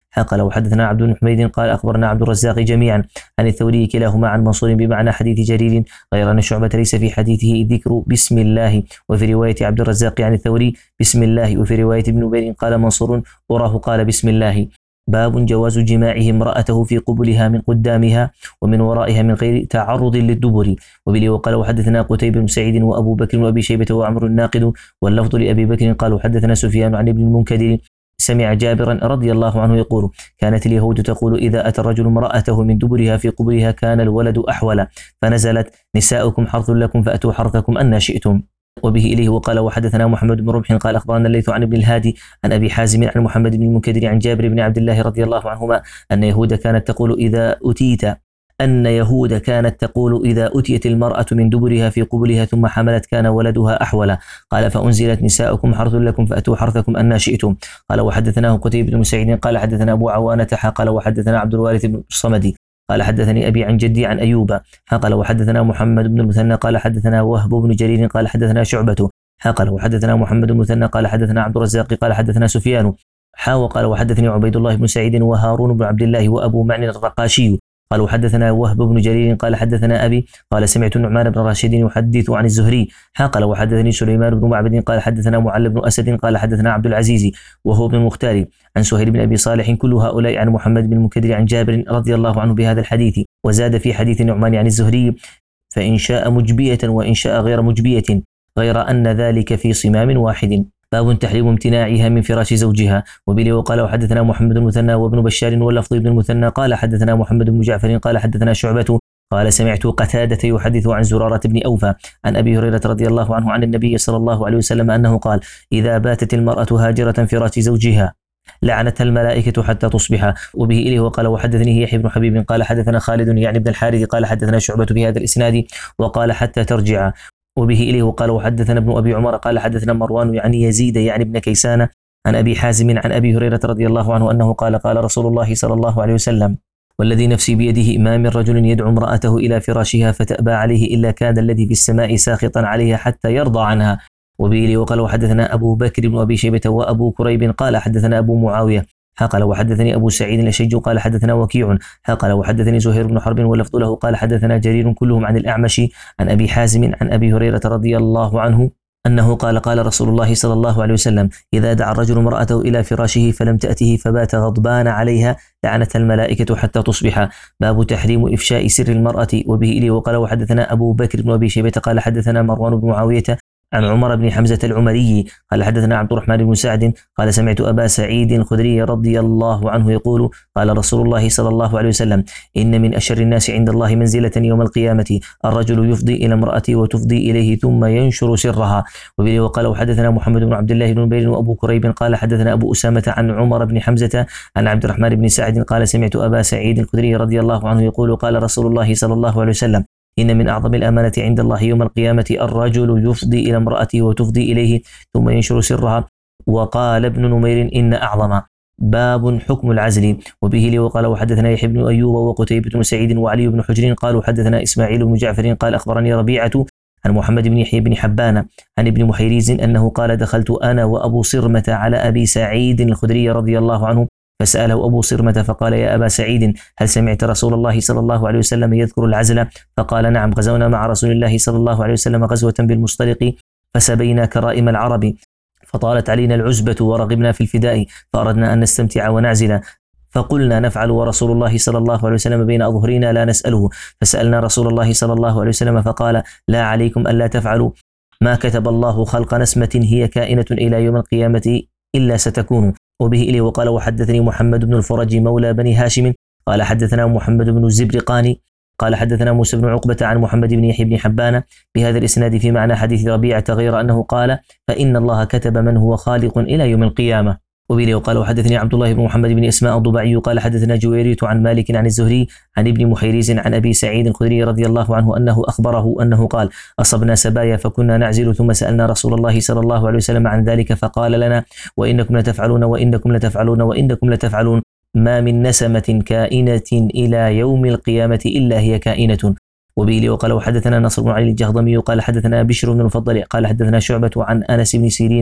قال وحدثنا عبد بن حميد قال أخبرنا عبد الرزاق جميعا عن الثوري كلاهما عن منصور بمعنى حديث جرير، غير أن شعبة ليس في حديثه ذكر بسم الله، وفي رواية عبد الرزاق عن الثوري بسم الله، وفي رواية ابن نمير قال منصور أراه قال بسم الله. باب جواز جماعه امرأته في قبلها من قدامها ومن ورائها من غير تعرض للدبر. وبه وقال وحدثنا قتيبة بن سعيد وأبو بكر وأبي شيبة وعمر الناقد، واللفظ لأبي بكر قال وحدثنا سفيان عن ابن المنكدر سمع جابرا رضي الله عنه يقول كانت اليهود تقول إذا أتى الرجل امرأته من دبرها في قبلها كان الولد أحول، فنزلت نساؤكم حرث لكم فأتوا حرثكم أن شئتم. وبه إليه وقال وحدثنا محمد بن رمح قال أخبرنا الليث عن ابن الهادي عن أبي حازم عن محمد بن المنكدر عن جابر بن عبد الله رضي الله عنهما أن يهود كانت تقول إذا أتيت أن يهود كانت تقول إذا أتيت المرأة من دبرها في قبلها ثم حملت كان ولدها أحول، قال فأنزلت نساؤكم حرث لكم فأتوا حرثكم أن شئتم. قال وحدثناه قتيبة بن سعيد قال حدثنا أبو عوانة قال وحدثنا عبد الوارث بن الصمدي قال حدثني أبي عن جدي عن أيوب قال وحدثنا محمد بن المثنى قال حدثنا وهب بن جرير قال حدثنا شعبة قال وحدثنا محمد بن المثنى قال حدثنا عبد الرزاق قال حدثنا سفيان حاو قال وحدثني عبيد الله بن سعيد وهارون بن عبد الله وأبو معن الرقاشي قال وحدثنا وهب بن جرير قال حدثنا أبي قال سمعت النعمان بن راشد يحدث عن الزهري قال وحدثني سليمان بن معبد قال حدثنا معل بن أسد قال حدثنا عبد العزيز وهو بن المختار عن سهيل بن أبي صالح كل هؤلاء عن محمد بن المنكدر عن جابر رضي الله عنه بهذا الحديث. وزاد في حديث النعمان عن الزهري فإن شاء مجبية وإن شاء غير مجبية، غير أن ذلك في صمام واحد. باب تحريم امتناعها من فراش زوجها. وبه وقال وحدثنا محمد بن المثنى وابن بشار واللفظ ابن المثنى قال حدثنا محمد بن جعفر قال حدثنا شعبة قال سمعت قتادة يحدث عن زرارة بن أوفى عن أبي هريرة رضي الله عنه عن النبي صلى الله عليه وسلم أنه قال إذا باتت المرأة هاجرة فراش زوجها لعنتها الملائكة حتى تصبح. وبه إليه وقال وحدثني يحيى بن حبيب قال حدثنا خالد يعني بن الحارث قال حدثنا شعبة بهذا الإسناد وقال حتى ترجع. وبه إليه وقال وحدثنا ابن أبي عمر قال حدثنا مروان يعني يزيد يعني ابن كيسان عن أبي حازم عن أبي هريرة رضي الله عنه أنه قال قال رسول الله صلى الله عليه وسلم والذي نفسي بيده ما من رجل يدعو امرأته إلى فراشها فتأبى عليه إلا كان الذي في السماء ساخطا عليها حتى يرضى عنها. وبه إليه وقال وحدثنا أبو بكر بن أبي شيبة وأبو كريب قال حدثنا أبو معاوية قال وحدثني أبو سعيد الأشج قال حدثنا وكيع قال وحدثني زهير بن حرب واللفظ له قال حدثنا جرير كلهم عن الأعمش عن أبي حازم عن أبي هريرة رضي الله عنه أنه قال قال رسول الله صلى الله عليه وسلم إذا دعا الرجل امرأته إلى فراشه فلم تأته فبات غضبان عليها لعنتها الملائكة حتى تصبح. باب تحريم إفشاء سر المرأة. وبه إليه وقال وحدثنا أبو بكر بن أبي شيبة قال حدثنا مروان بن معاوية عن عمر بن حمزة العمري قال حدثنا عبد الرحمن بن سعد قال سمعت أبا سعيد الخدري رضي الله عنه يقول قال رسول الله صلى الله عليه وسلم إن من أشر الناس عند الله منزلة يوم القيامة الرجل يفضي إلى امرأته وتفضي إليه ثم ينشر سرها. وبه وقال وحدثنا محمد بن عبد الله بن نبيل وأبو كريب قال حدثنا أبو أسامة عن عمر بن حمزة عن عبد الرحمن بن سعد قال سمعت أبا سعيد الخدري رضي الله عنه يقول قال رسول الله صلى الله عليه وسلم إن من أعظم الأمانة عند الله يوم القيامة الرجل يفضي إلى امرأته وتفضي إليه ثم ينشر سرها. وقال ابن نمير إن أعظم. باب حكم العزل. وبه لي وقال وحدثنا يحيى بن أيوب وقتيبة بن سعيد وعلي بن حجر قالوا حدثنا إسماعيل بن جعفر قال أخبرني ربيعة عن محمد بن يحيى بن حبان عن ابن محيريز أنه قال دخلت أنا وأبو صرمة على أبي سعيد الخدري رضي الله عنه فسأله أبو صرمة فقال يا أبا سعيد هل سمعت رسول الله صلى الله عليه وسلم يذكر العزل؟ فقال نعم غزونا مع رسول الله صلى الله عليه وسلم غزوة بالمصطلق فسبينا كرائم العرب فطالت علينا العزبة ورغبنا في الفداء فأردنا أن نستمتع ونعزل فقلنا نفعل ورسول الله صلى الله عليه وسلم بين أظهرنا لا نسأله فسألنا رسول الله صلى الله عليه وسلم فقال لا عليكم ألا تفعلوا ما كتب الله خلق نسمة هي كائنة إلى يوم القيامة إلا ستكون. وبه إليه وقال وحدثني محمد بن الفرج مولى بني هاشم قال حدثنا محمد بن الزبرقاني قال حدثنا موسى بن عقبة عن محمد بن يحيى بن حبان بهذا الإسناد في معنى حديث ربيعة غير أنه قال فإن الله كتب من هو خالق إلى يوم القيامة. وبه وقال وحدثني عبد الله بن محمد بن إسماء الضبعي قال حدثنا جويرية عن مالك عن الزهري عن ابن محيريز عن أبي سعيد الخدري رضي الله عنه أنه أخبره أنه قال أصبنا سبايا فكنا نعزل ثم سألنا رسول الله صلى الله عليه وسلم عن ذلك فقال لنا وإنكم لتفعلون وإنكم لتفعلون وإنكم لتفعلون ما من نسمة كائنة إلى يوم القيامة إلا هي كائنة. وبه وقال وحدثنا نصر بن علي الجهضمي قال حدثنا بشر بن المفضل قال حدثنا شعبة عن أنس بن سيرين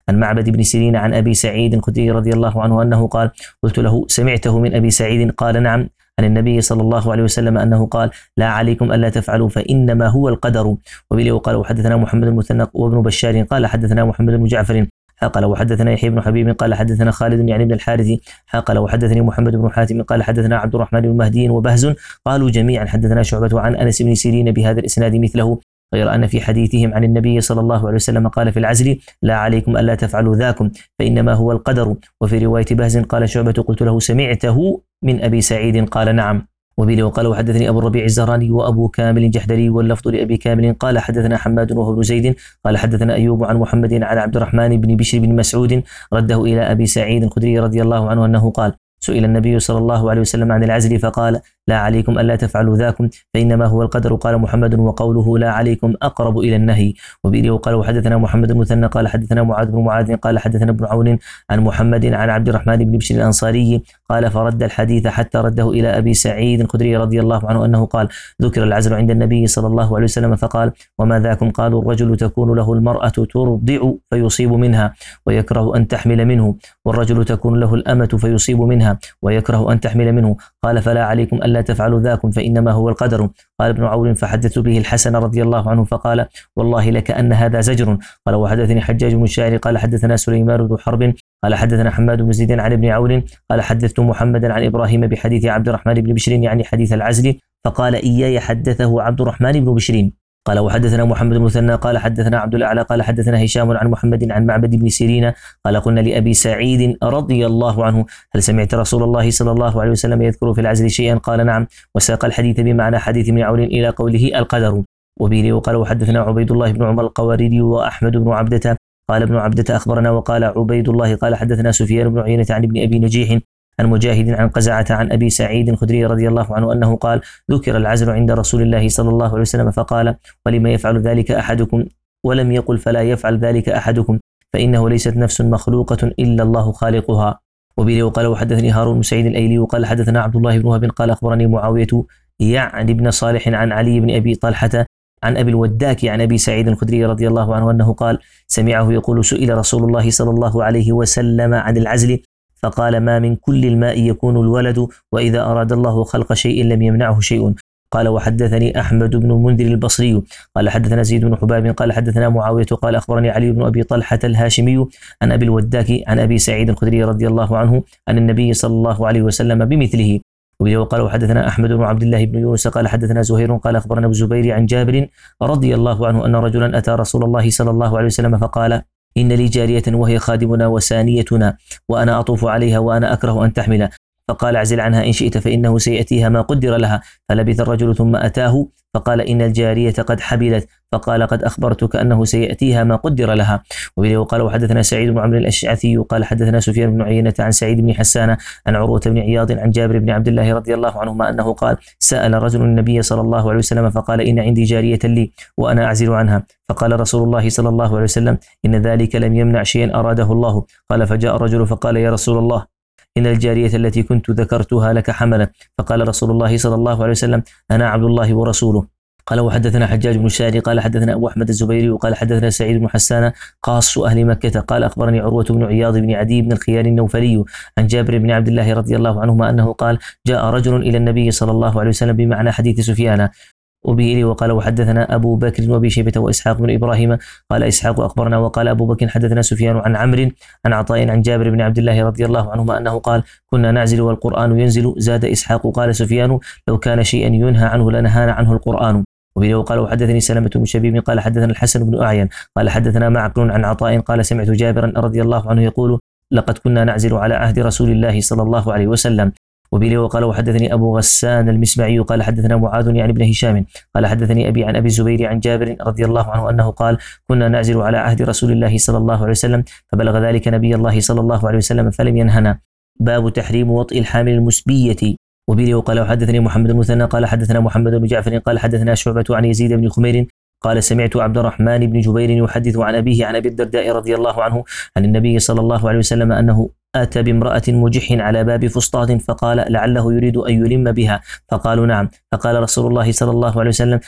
عن معبد بن سيرين عن أبي سعيد الخدري رضي الله عنه أنه قال قلت له سمعته من أبي سعيد؟ قال نعم، عن النبي صلى الله عليه وسلم أنه قال لا عليكم ألا تفعلوا فإنما هو القدر. وبه قال وحدثنا محمد المثنى وابن بشار قال حدثنا محمد بن جعفر قال وحدثنا يحيى بن حبيب قال حدثنا خالد يعني بن الحارث قال وحدثني محمد بن حاتم قال حدثنا عبد الرحمن بن مهدي وبهز قالوا جميعا حدثنا شعبة عن أنس بن سيرين بهذا الإسناد مثله، غير أن في حديثهم عن النبي صلى الله عليه وسلم قال في العزل لا عليكم ألا تفعلوا ذاكم فإنما هو القدر. وفي رواية بهز قال شعبة قلت له سمعته من أبي سعيد؟ قال نعم. وبه وقال وحدثني أبو الربيع الزهراني وأبو كامل الجحدري واللفظ لأبي كامل قال حدثنا حماد وهو بن زيد قال حدثنا أيوب عن محمد عن عبد الرحمن بن بشر بن مسعود رده إلى أبي سعيد الخدري رضي الله عنه أنه قال سئل النبي صلى الله عليه وسلم عن العزل فقال لا عليكم ألا تفعلوا ذاكم فإنما هو القدر. قال محمد وقوله لا عليكم أقرب إلى النهي. وبه وقال وحدثنا محمد المثنى قال حدثنا معاذ بن معاذ قال حدثنا ابن عون عن محمد عن عبد الرحمن بن بشر الأنصاري قال فرد الحديث حتى رده إلى أبي سعيد الخدري رضي الله عنه أنه قال ذكر العزل عند النبي صلى الله عليه وسلم فقال وما ذاكم؟ قالوا الرجل تكون له المرأة ترضع فيصيب منها ويكره أن تحمل منه، والرجل تكون له الأمة فيصيب منها ويكره أن تحمل منه. قال فلا عليكم ألا تفعلوا ذاكم فإنما هو القدر. قال ابن عون فحدثت به الحسن رضي الله عنه فقال والله لكأن هذا زجر. قال وحدثني حجاج بن الشاعر قال حدثنا سليمان بن حرب قال حدثنا حماد بن زيد عن ابن عون قال حدثت محمدا عن إبراهيم بحديث عبد الرحمن بن بشر يعني حديث العزل فقال إياي حدثه عبد الرحمن بن بشر. قال وحدثنا محمد المثنى قال حدثنا عبد الأعلى قال حدثنا هشام عن محمد عن معبد بن سيرين قال قلنا لأبي سعيد رضي الله عنه هل سمعت رسول الله صلى الله عليه وسلم يذكر في العزل شيئا؟ قال نعم، وساق الحديث بمعنى حديث ابن عون إلى قوله القدر. وبه وقال وحدثنا عبيد الله بن عمر القواريري وأحمد بن عبدة قال ابن عبدة أخبرنا وقال عبيد الله قال حدثنا سفيان بن عيينة عن ابن أبي نجيح عن مجاهد عن قزعة عن أبي سعيد الخدري رضي الله عنه أنه قال ذكر العزل عند رسول الله صلى الله عليه وسلم فقال ولما يفعل ذلك أحدكم؟ ولم يقل فلا يفعل ذلك أحدكم فإنه ليست نفس مخلوقة إلا الله خالقها. وبه وقال وحدثني هارون بن سعيد الأيلي وقال حدثنا عبد الله بن وهب قال أخبرني معاوية يعني ابن صالح عن علي بن أبي طلحة عن أبي الوداك عن أبي سعيد الخدري رضي الله عنه أنه قال سمعه يقول سئل رسول الله صلى الله عليه وسلم عن العزل فقال ما من كل الماء يكون الولد وإذا أراد الله خلق شيء لم يمنعه شيء. قال وحدثني أحمد بن المنذر البصري قال حدثنا زيد بن حباب قال حدثنا معاوية قال أخبرني علي بن أبي طلحة الهاشمي عن أبي الوداك عن أبي سعيد الخدري رضي الله عنه عن النبي صلى الله عليه وسلم بمثله. وقال وحدثنا أحمد بن عبد الله بن يونس قال حدثنا زهير قال أخبرنا أبو الزبير عن جابر رضي الله عنه أن رجلا أتى رسول الله صلى الله عليه وسلم فقال إن لي جارية وهي خادمنا وسانيتنا وأنا أطوف عليها وأنا أكره أن تحمل، فقال اعزل عنها إن شئت فإنه سيأتيها ما قدر لها. فلبث الرجل ثم أتاه فقال إن الجارية قد حبلت، فقال قد أخبرتك أنه سيأتيها ما قدر لها. وبه قال وحدثنا سعيد بن عمرو الأشعثي قال حدثنا سفيان بن عيينة عن سعيد بن حسان عن عروة بن عياض عن جابر بن عبد الله رضي الله عنهما أنه قال سأل رجل النبي صلى الله عليه وسلم فقال إن عندي جارية لي وأنا أعزل عنها، فقال رسول الله صلى الله عليه وسلم إن ذلك لم يمنع شيئا أراده الله. قال فجاء الرجل فقال يا رسول الله إن الجارية التي كنت ذكرتها لك حملت، فقال رسول الله صلى الله عليه وسلم أنا عبد الله ورسوله. قال وحدثنا حجاج بن الشاري قال حدثنا أبو أحمد الزبيري وقال حدثنا سعيد بن حسان قاص أهل مكة قال أخبرني عروة بن عياض بن عدي بن الخيار النوفلي عن جابر بن عبد الله رضي الله عنهما أنه قال جاء رجل إلى النبي صلى الله عليه وسلم بمعنى حديث سفيان. وبه وقال وحدثنا أبو بكر وأبي شيبة وإسحاق بن إبراهيم قال إسحاق أخبرنا وقال أبو بكر حدثنا سفيان عن عمرو عن عطاء عن جابر بن عبد الله رضي الله عنهما أنه قال كنا نعزل والقرآن ينزل. زاد إسحاق قال سفيان لو كان شيئا ينهى عنه لنهانا عنه القرآن. وبه وقال وحدثني سلمة بن شبيب قال حدثنا الحسن بن أعين قال حدثنا معقل عن عطاء قال سمعت جابرا رضي الله عنه يقول لقد كنا نعزل على عهد رسول الله صلى الله عليه وسلم. وبه وقال وحدثني أبو غسان المسمعي قال حدثنا معاذ يعني ابن هشام قال حدثني أبي عن أبي الزبير عن جابر رضي الله عنه أنه قال كنا نعزل على عهد رسول الله صلى الله عليه وسلم فبلغ ذلك نبي الله صلى الله عليه وسلم فلم ينهنا. باب تحريم وطئ الحامل المسبية. وبه وقال وحدثني محمد المثنى قال حدثنا محمد بن جعفر قال حدثنا شعبة عن يزيد بن خمير قال سمعت عبد الرحمن بن جبير يحدث عن أبيه عن أبي الدرداء رضي الله عنه عن النبي صلى الله عليه وسلم أنه أتى بامرأة مجح على باب فسطاط فقال لعله يريد أن يلم بها، فقالوا نعم، فقال رسول الله صلى الله عليه وسلم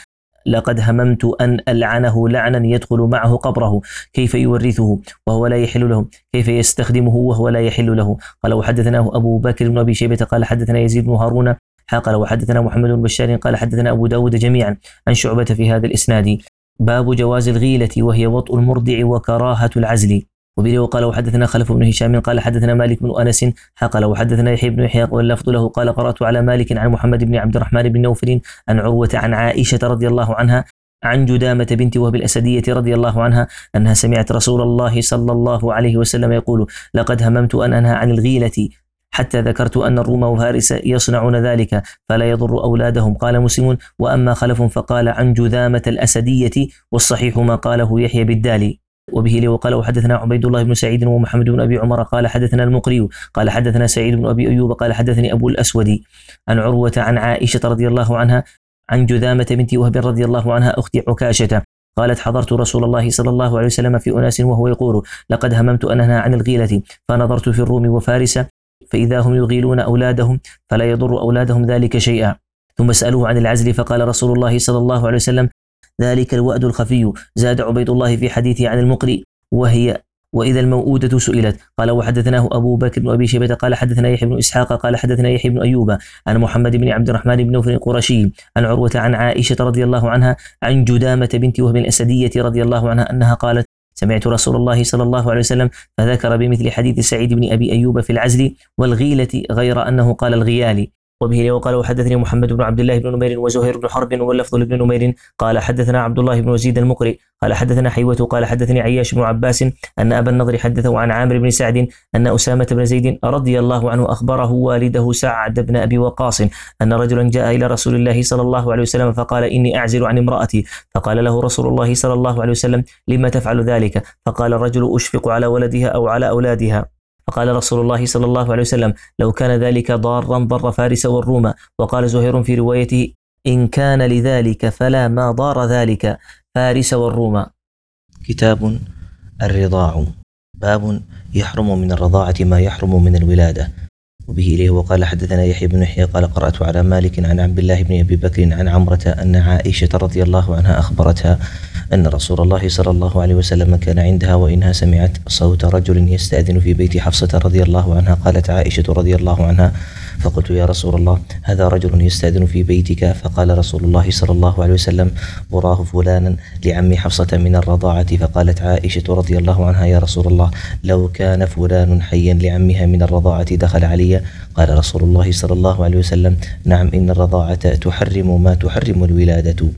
لقد هممت أن ألعنه لعنا يدخل معه قبره، كيف يورثه وهو لا يحل له، كيف يستخدمه وهو لا يحل له. قال وحدثناه أبو بكر بن أبي شيبة قال حدثنا يزيد بن هارون قال وحدثنا محمد بن بشار قال حدثنا أبو داود جميعا عن شعبة في هذا الإسناد. باب جواز الغيلة وهي وطء المرضع وكراهة العزل. وبه وقال وحدثنا خلف بن هشام قال حدثنا مالك بن أنس قال وحدثنا يحيى بن يحيى واللفظ له قال قرأت على مالك عن محمد بن عبد الرحمن بن نوفل عن عروة عن عائشة رضي الله عنها عن جدامة بنت وهب الأسدية رضي الله عنها أنها سمعت رسول الله صلى الله عليه وسلم يقول لقد هممت أن أنهى عن الغيلة حتى ذكرت أن الروم وفارس يصنعون ذلك فلا يضر أولادهم. قال مسلم وأما خلف فقال عن جذامة الأسدية والصحيح ما قاله يحيى بالدال. وبه لي وقال وحدثنا عبيد الله بن سعيد ومحمد بن أبي عمر قال حدثنا المقري قال حدثنا سعيد بن أبي أيوب قال حدثني أبو الأسود عن عروة عن عائشة رضي الله عنها عن جذامة بنت وهب رضي الله عنها أخت عكاشة قالت حضرت رسول الله صلى الله عليه وسلم في أناس وهو يقول لقد هممت أن أنهى عن الغيلة فنظرت في الروم وفارس فإذا هم يغيلون أولادهم فلا يضر أولادهم ذلك شيئا. ثم سألوه عن العزل فقال رسول الله صلى الله عليه وسلم ذلك الوأد الخفي. زاد عبيد الله في حديثه عن المقري وهي وإذا الموؤودة سئلت. قال وحدثناه أبو بكر بن أبي شيبة قال حدثنا يحيى بن إسحاق قال حدثنا يحيى بن أيوب عن محمد بن عبد الرحمن بن نوفل القرشي عن عروة عن عائشة رضي الله عنها عن جدامة بنت وهب الأسدية رضي الله عنها أنها قالت سمعت رسول الله صلى الله عليه وسلم فذكر بمثل حديث سعيد بن أبي أيوب في العزل والغيلة غير أنه قال الغيال. وبه وقال وحدثني محمد بن عبد الله بن نمير وزهير بن حرب واللفظ لابن نمير قال حدثنا عبد الله بن يزيد المقري قال حدثنا حيوة قال حدثني عياش بن عباس أن أبا النضر حدثه عن عامر بن سعد أن أسامة بن زيد رضي الله عنه أخبره والده سعد بن أبي وقاص أن رجلا جاء إلى رسول الله صلى الله عليه وسلم فقال إني أعزل عن امرأتي فقال له رسول الله صلى الله عليه وسلم لما تفعل ذلك؟ فقال الرجل أشفق على ولدها أو على أولادها. فقال رسول الله صلى الله عليه وسلم لو كان ذلك ضارا ضر فارس والروم. وقال زهير في روايته إن كان لذلك فلا ما ضار ذلك فارس والروم. كتاب الرضاع. باب يحرم من الرضاعة ما يحرم من الولادة. وبه إليه وقال حدثنا يحيى بن يحيى قال قرأت على مالك عن عبد الله بن أبي بكر عن عمرة أن عائشة رضي الله عنها أخبرتها أن رسول الله صلى الله عليه وسلم كان عندها وإنها سمعت صوت رجل يستأذن في بيت حفصة رضي الله عنها. قالت عائشة رضي الله عنها فقلت يا رسول الله هذا رجل يستأذن في بيتك؟ فقال رسول الله صلى الله عليه وسلم براه فلانا لعم حفصة من الرضاعة. فقالت عائشة رضي الله عنها يا رسول الله لو كان فلان حيا لعمها من الرضاعة دخل علي. قال رسول الله صلى الله عليه وسلم نعم إن الرضاعة تحرم ما تحرم الولادة.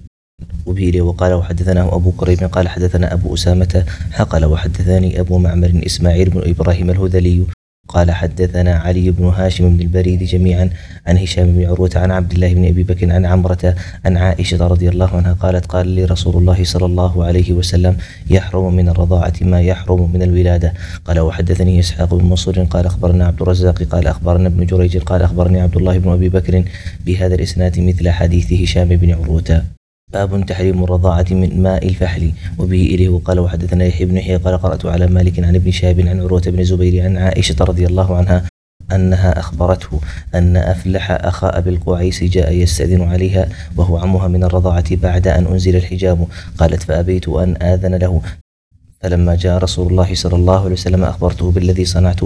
وبه وقال وحدثناه أبو كريم قال حدثنا أبو أسامة قال وحدثني أبو معمر إسماعيل بن إبراهيم الهذلي قال حدثنا علي بن هاشم بن البريد جميعا عن هشام بن عروة عن عبد الله بن أبي بكر عن عمرة عن عائشة رضي الله عنها قالت قال لي رسول الله صلى الله عليه وسلم يحرم من الرضاعة ما يحرم من الولادة. قال وحدثني إسحاق بن منصور قال أخبرنا عبد الرزاق قال أخبرنا ابن جريج قال أخبرني عبد الله بن أبي بكر بهذا الإسناد مثل حديث هشام بن عروة. باب تحريم الرضاعة من ماء الفحل. وبه إليه وقال وحدثنا يحيى بن يحيى قال قرأت على مالك عن ابن شهاب عن عروة بن زبير عن عائشة رضي الله عنها أنها أخبرته أن أفلح أخا أبي القعيس جاء يستأذن عليها وهو عمها من الرضاعة بعد أن أنزل الحجاب. قالت فأبيت أن آذن له فلما جاء رسول الله صلى الله عليه وسلم أخبرته بالذي صنعت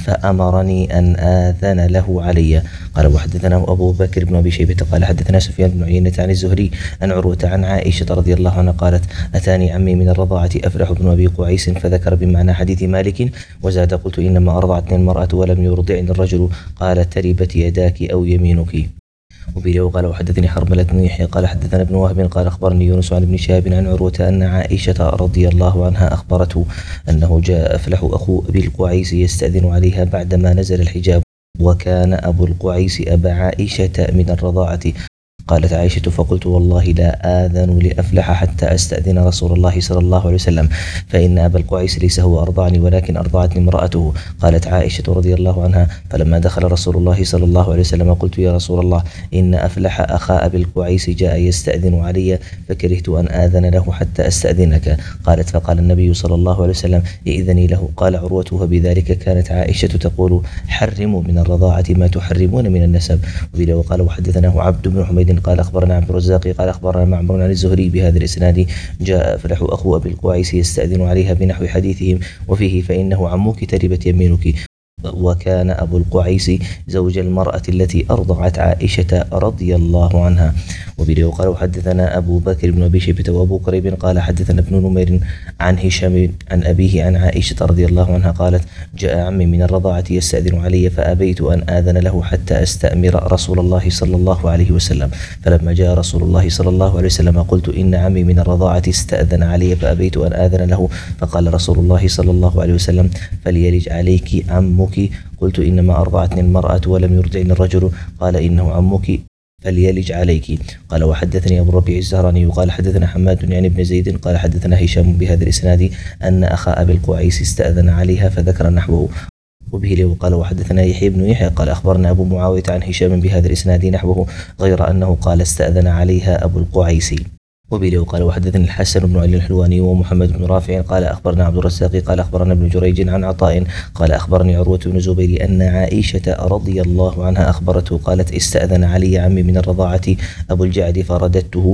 فأمرني أن آذن له علي. قال وحدثنا أبو بكر بن أبي شيبة قال حدثنا سفيان بن عيينة عن الزهري عن عروة عن عائشة رضي الله عنها قالت أتاني عمي من الرضاعة أفلح بن أبي قعيس فذكر بمعنى حديث مالك وزاد قلت إنما أرضعتني المرأة ولم يرضعني الرجل. قال تربت يداك أو يمينك. وبه وقال وحدثني حرملة بن يحيى قال حدثنا ابن وهب قال أخبرني يونس عن ابن شهاب عن عروة أن عائشة رضي الله عنها أخبرته أنه جاء أفلح أخو أبي القعيس يستأذن عليها بعدما نزل الحجاب وكان أبو القعيس أبا عائشة من الرضاعة. قالت عائشة فقلت والله لا آذن لأفلح حتى أستأذن رسول الله صلى الله عليه وسلم فإن أبا القعيس ليس هو أرضعني ولكن أرضعتني امرأته. قالت عائشة رضي الله عنها فلما دخل رسول الله صلى الله عليه وسلم قلت يا رسول الله إن أفلح أخا أبي القعيس جاء يستأذن علي فكرهت أن آذن له حتى أستأذنك. قالت فقال النبي صلى الله عليه وسلم إذني له. قال عروة وبذلك كانت عائشة تقول حرموا من الرضاعة ما تحرمون من النسب. وقال وحدثناه عبد بن حميد قال أخبرنا عبد الرزاق قال أخبرنا معمر عن الزهري بهذا الإسناد جاء أفلح أخو أبي القعيس يستأذن عليها بنحو حديثهم وفيه فإنه عمك تربت يمينك. وكان أبو القعيس زوج المرأة التي أرضعت عائشة رضي الله عنها. وبه قال حدثنا أبو بكر بن أبي شيبة وأبو كريب قال حدثنا ابن نمير عن هشام عن أبيه عن عائشة رضي الله عنها قالت جاء عمي من الرضاعة يستأذن علي فأبيت أن آذن له حتى أستأمر رسول الله صلى الله عليه وسلم. فلما جاء رسول الله صلى الله عليه وسلم قلت إن عمي من الرضاعة استأذن علي فأبيت أن آذن له فقال رسول الله صلى الله عليه وسلم فليلج عليك عمك. قلت إنما أرضعتني المرأة ولم يرضعني الرجل. قال إنه عمك فليلج عليك. قال وحدثني أبو الربيع الزهراني قال حدثنا حماد يعني بن زيد قال حدثنا هشام بهذا الإسناد أن أخا أبي القعيس استأذن عليها فذكر نحوه. وبه قال وحدثنا يحيى بن يحيى قال أخبرنا أبو معاوية عن هشام بهذا الإسناد نحوه غير أنه قال استأذن عليها أبو القعيس. وبه قال وحدثني الحسن بن علي الحلواني ومحمد بن رافع قال أخبرنا عبد الرزاق قال أخبرنا ابن جريج عن عطاء قال أخبرني عروة بن زبير أن عائشة رضي الله عنها أخبرته قالت استأذن علي عمي من الرضاعة أبو الجعد فرددته.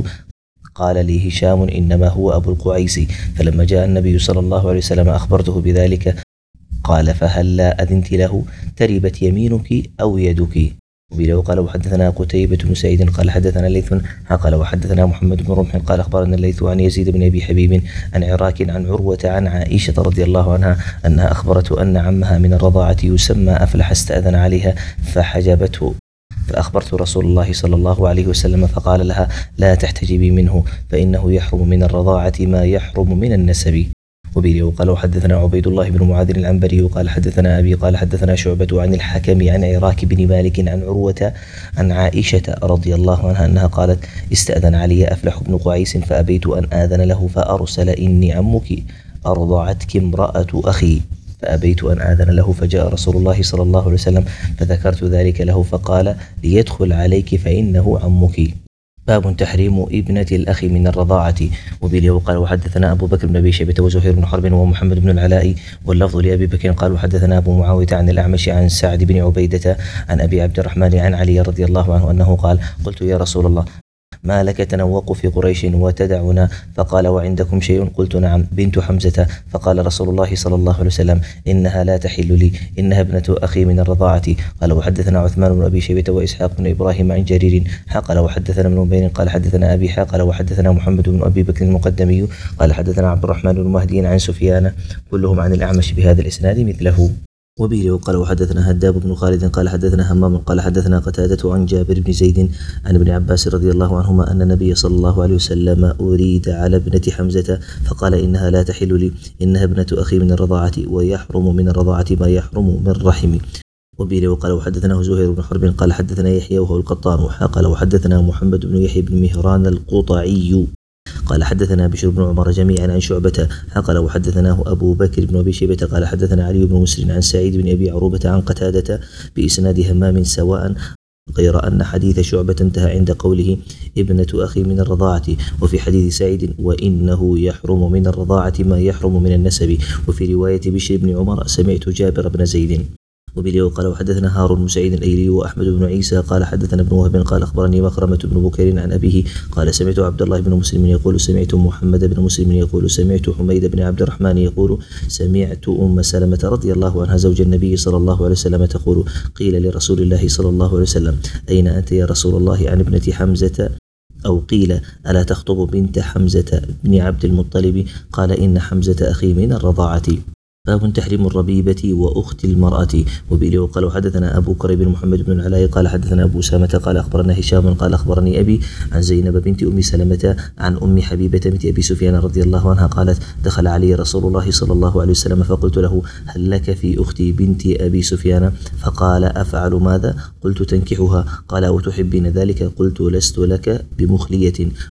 قال لي هشام إنما هو أبو القعيس. فلما جاء النبي صلى الله عليه وسلم أخبرته بذلك قال فهل لا أذنت له تربت يمينك أو يدك. وبه قال وحدثنا قتيبة بن سعيد قال حدثنا الليث قال وحدثنا محمد بن رمح قال أخبرنا الليث عن يزيد بن أبي حبيب عن عراك عن عروة عن عائشة رضي الله عنها أنها أخبرته أن عمها من الرضاعة يسمى أفلح استأذن عليها فحجبته فأخبرت رسول الله صلى الله عليه وسلم فقال لها لا تحتجبي منه فإنه يحرم من الرضاعة ما يحرم من النسب. وبه قال وحدثنا عبيد الله بن معاذ العنبري قال حدثنا أبي قال حدثنا شعبة عن الحكم عن عراك بن مالك عن عروة عن عائشة رضي الله عنها أنها قالت استأذن علي أفلح بن قعيس فأبيت أن آذن له فأرسل إني عمك أرضعتك امرأة أخي فأبيت أن آذن له فجاء رسول الله صلى الله عليه وسلم فذكرت ذلك له فقال ليدخل عليك فإنه عمك. باب تحريم ابنة الأخ من الرضاعة. وبه قال وحدثنا أبو بكر بن أبي شيبة وزهير بن حرب ومحمد بن العلاء واللفظ لأبي بكر قال وحدثنا أبو معاوية عن الأعمش عن سعد بن عبيدة عن أبي عبد الرحمن عن علي رضي الله عنه أنه قال قلت يا رسول الله ما لك تنوق في قريش وتدعنا فقال وعندكم شيء قلت نعم بنت حمزة فقال رسول الله صلى الله عليه وسلم إنها لا تحل لي إنها ابنة أخي من الرضاعة. قال وحدثنا عثمان بن أبي شيبة وإسحاق بن إبراهيم عن جرير قال وحدثنا ابن بين قال حدثنا أبي قال وحدثنا محمد بن أبي بكر المقدمي قال حدثنا عبد الرحمن بن مهدي عن سفيان كلهم عن الأعمش بهذا الإسناد مثله. وبه قال وحدثنا هداب بن خالد قال حدثنا همام قال حدثنا قتادة عن جابر بن زيد عن ابن عباس رضي الله عنهما أن النبي صلى الله عليه وسلم أريد على ابنة حمزة فقال إنها لا تحل لي إنها ابنة أخي من الرضاعة ويحرم من الرضاعة ما يحرم من رحمي. وبه قال وحدثنا زهير بن حرب قال حدثنا يحيى وهو القطان قال وحدثنا محمد بن يحيى بن مهران القطعي قال حدثنا بشر بن عمر جميعا عن شعبة قال وحدثناه أبو بكر بن أبي شيبة قال حدثنا علي بن مسلم عن سعيد بن أبي عروبة عن قتادة بإسناد همام سواء غير أن حديث شعبة انتهى عند قوله ابنة أخي من الرضاعة وفي حديث سعيد وإنه يحرم من الرضاعة ما يحرم من النسب وفي رواية بشر بن عمر سمعت جابر بن زيد. وبه قال وحدثنا هارون بن سعيد الأيلي وأحمد بن عيسى قال حدثنا ابن وهب قال أخبرني مخرمة بن بكير عن أبيه قال سمعت عبد الله بن مسلم يقول سمعت محمد بن مسلم يقول سمعت حميد بن عبد الرحمن يقول سمعت أم سلمة رضي الله عنها زوج النبي صلى الله عليه وسلم تقول قيل لرسول الله صلى الله عليه وسلم أين أنت يا رسول الله عن ابنة حمزة أو قيل ألا تخطب بنت حمزة بن عبد المطلب قال إن حمزة أخي من الرضاعة. باب تحريم الربيبة وأخت المرأة. وبه قال حدثنا أبو كريب محمد بن العلاء قال حدثنا أبو سامة قال أخبرنا هشام قال أخبرني أبي عن زينب بنت أم سلمة عن أم حبيبة بنت أبي سفيان رضي الله عنها قالت دخل علي رسول الله صلى الله عليه وسلم فقلت له هل لك في أختي بنت أبي سفيان فقال أفعل ماذا قلت تنكحها قال وتحبين ذلك قلت لست لك بمخلية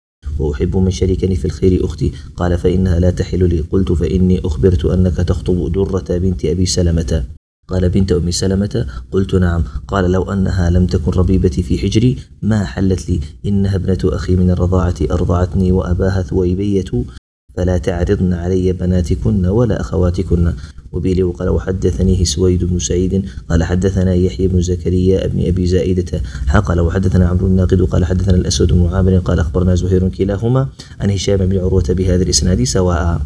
وأحب من شركني في الخير أختي قال فإنها لا تحل لي قلت فإني أخبرت أنك تخطب درة بنت أبي سلمة قال بنت أم سلمة قلت نعم قال لو أنها لم تكن ربيبتي في حجري ما حلت لي إنها ابنة أخي من الرضاعة أرضعتني وأباها ثويبية فلا تعرضن علي بناتكن ولا أخواتكن. وبه قال وحدثنيه سويد بن سعيد قال حدثنا يحيى بن زكريا بن أبي زائدة قال وحدثنا عمرو الناقد قال حدثنا الأسود بن عامر قال أخبرنا زهير كلاهما عن هشام بن عروة بهذا الإسناد سواء.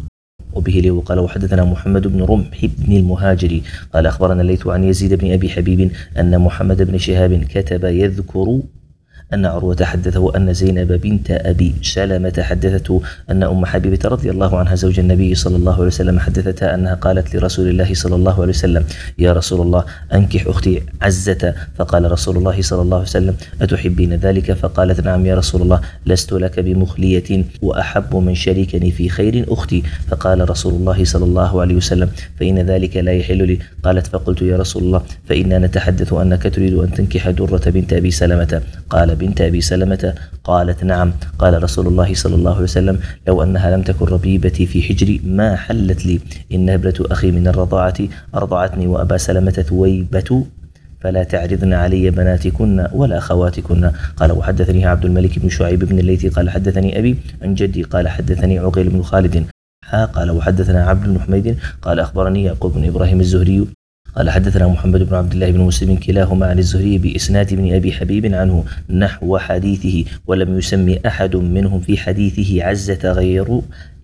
وبه قال وحدثنا محمد بن رمح بن المهاجري قال أخبرنا الليث عن يزيد بن أبي حبيب أن محمد بن شهاب كتب يذكر أن عروة حدثه أن زينب بنت أبي سلمة حدثته أن أم حبيبة رضي الله عنها زوج النبي صلى الله عليه وسلم حدثتها أنها قالت لرسول الله صلى الله عليه وسلم يا رسول الله أنكح أختي عزة. فقال رسول الله صلى الله عليه وسلم أتحبين ذلك؟ فقالت نعم يا رسول الله لست لك بمخلية وأحب من شركني في خير أختي. فقال رسول الله صلى الله عليه وسلم فإن ذلك لا يحل لي. قالت فقلت يا رسول الله فإنا نتحدث أنك تريد أن تنكح درة بنت أبي سلمة. قال بنت أبي سلمة؟ قالت نعم. قال رسول الله صلى الله عليه وسلم لو أنها لم تكن ربيبتي في حجري ما حلت لي، إنها ابنة أخي من الرضاعة أرضعتني وأبا سلمة ثويبة فلا تعرضن علي بناتكن ولا أخواتكن. قال وحدثني عبد الملك بن شعيب بن الليث قال حدثني أبي عن جدي قال حدثني عقيل بن خالد قال وحدثنا عبد بن حميد قال أخبرني يعقوب بن إبراهيم الزهري قال حدثنا محمد بن عبد الله بن مسلم كلاهما عن الزهري بإسناد بن أبي حبيب عنه نحو حديثه ولم يسمي أحد منهم في حديثه عزة غير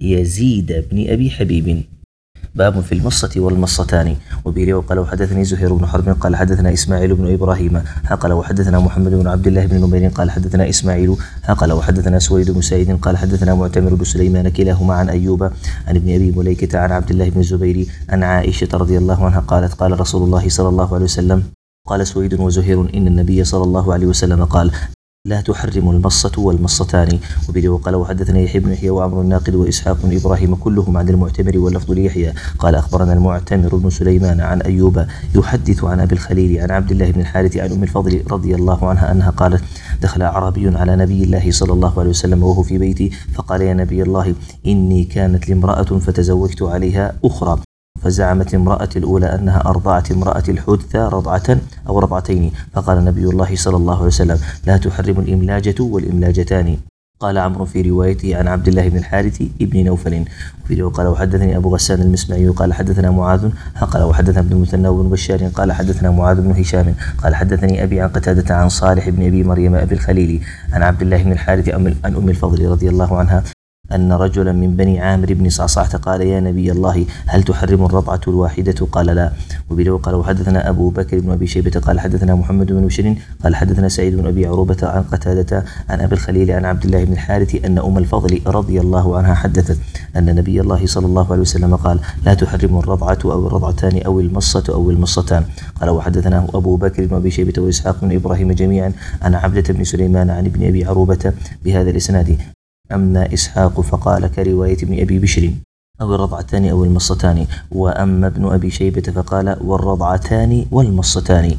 يزيد بن أبي حبيب. باب في المصة والمصتان. وبه قال وحدثني زهير بن حرب قال حدثنا إسماعيل بن إبراهيم قال وحدثنا محمد بن عبد الله بن نمير قال حدثنا إسماعيل قال وحدثنا سويد بن سعيد قال حدثنا معتمر بن سليمان كلاهما عن أيوب عن ابن أبي مليكة عن عبد الله بن الزبير عن عائشة رضي الله عنها قالت قال رسول الله صلى الله عليه وسلم قال سويد وزهير إن النبي صلى الله عليه وسلم قال لا تحرم المصة والمصتان. وبه قال وحدثنا يحيى بن يحيى وعمر الناقد وإسحاق بن إبراهيم كلهم عن المعتمر واللفظ ليحيى قال أخبرنا المعتمر بن سليمان عن أيوب يحدث عن أبي الخليل عن عبد الله بن الحارث عن أم الفضل رضي الله عنها أنها قالت دخل أعرابي على نبي الله صلى الله عليه وسلم وهو في بيتي فقال يا نبي الله إني كانت لي امرأة فتزوجت عليها أخرى فزعمت امرأة الأولى أنها أرضعت امرأة الحدثى رضعة أو رضعتين. فقال نبي الله صلى الله عليه وسلم لا تحرم الإملاجة والإملاجتان. قال عمرو في روايته عن عبد الله بن الحارث ابن نوفل. وفي قال وحدثني أبو غسان المسمعي قال حدثنا معاذ قال وحدثنا ابن المثنى بن بشار قال حدثنا معاذ بن هشام قال حدثني أبي عن قتادة عن صالح بن أبي مريم أبي الخليل عن عبد الله بن الحارث عن أم الفضل رضي الله عنها أن رجلا من بني عامر بن صعصعة قال يا نبي الله هل تحرم الرضعة الواحدة؟ قال لا. وبه قال وحدثنا أبو بكر بن أبي شيبة قال حدثنا محمد بن بشر قال حدثنا سعيد بن أبي عروبة عن قتادة عن أبي الخليل عن عبد الله بن الحارث أن أم الفضل رضي الله عنها حدثت أن نبي الله صلى الله عليه وسلم قال لا تحرم الرضعة أو الرضعتان أو المصة أو المصتان. قال وحدثنا أبو بكر بن أبي شيبة وإسحاق بن إبراهيم جميعا عن عبدة بن سليمان عن ابن أبي عروبة بهذا الإسناد. أما إسحاق فقال كرواية ابن أبي بشر أو الرضعتان أو المصتان. وأما ابن أبي شيبة فقال والرضعتان والمصتان.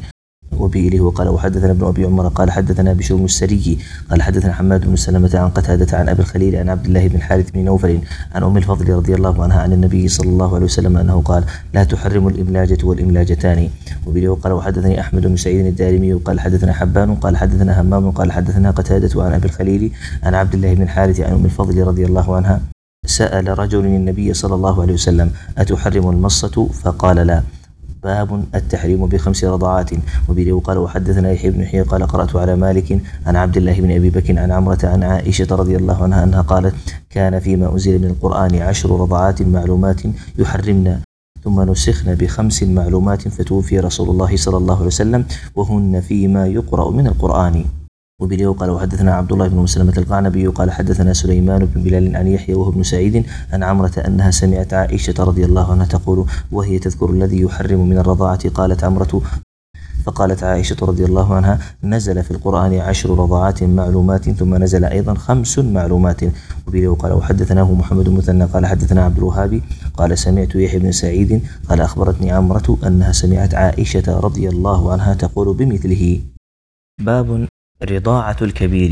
وبه وقال وحدثنا ابن أبي عمر قال حدثنا بشر بن السري قال حدثنا حماد بن سلمة عن قتادة عن أبي الخليل عن عبد الله بن الحارث بن نوفل عن أم الفضل رضي الله عنها عن النبي صلى الله عليه وسلم أنه قال لا تحرم الإملاجة والإملاجتان. وبه وقال وحدثني أحمد بن سعيد الدارمي قال حدثنا حبان قال حدثنا همام قال حدثنا قتادة عن أبي الخليل عن عبد الله بن الحارث عن أم الفضل رضي الله عنها سأل رجل النبي صلى الله عليه وسلم أتحرم المصة؟ فقال لا. باب التحريم بخمس رضعات. وبه قال وحدثنا يحيى بن يحيى قال قرأت على مالك عن عبد الله بن أبي بكر عن عمرة عن عائشة رضي الله عنها أنها قالت كان فيما أنزل من القرآن عشر رضعات معلومات يحرمنا ثم نسخن بخمس معلومات فتوفي رسول الله صلى الله عليه وسلم وهن فيما يقرأ من القرآن. وبه قال وحدثنا عبد الله بن مسلمة القعنبي قال حدثنا سليمان بن بلال عن يحيى وهو ابن سعيد عن عمرة أنها سمعت عائشة رضي الله عنها تقول وهي تذكر الذي يحرم من الرضاعة قالت عمرة فقالت عائشة رضي الله عنها نزل في القرآن عشر رضعات معلومات ثم نزل أيضا خمس معلومات. وبه قال وحدثناه محمد المثنى قال حدثنا عبد الوهاب قال سمعت يحيى بن سعيد قال أخبرتني عمرة أنها سمعت عائشة رضي الله عنها تقول بمثله. باب رضاعة الكبير.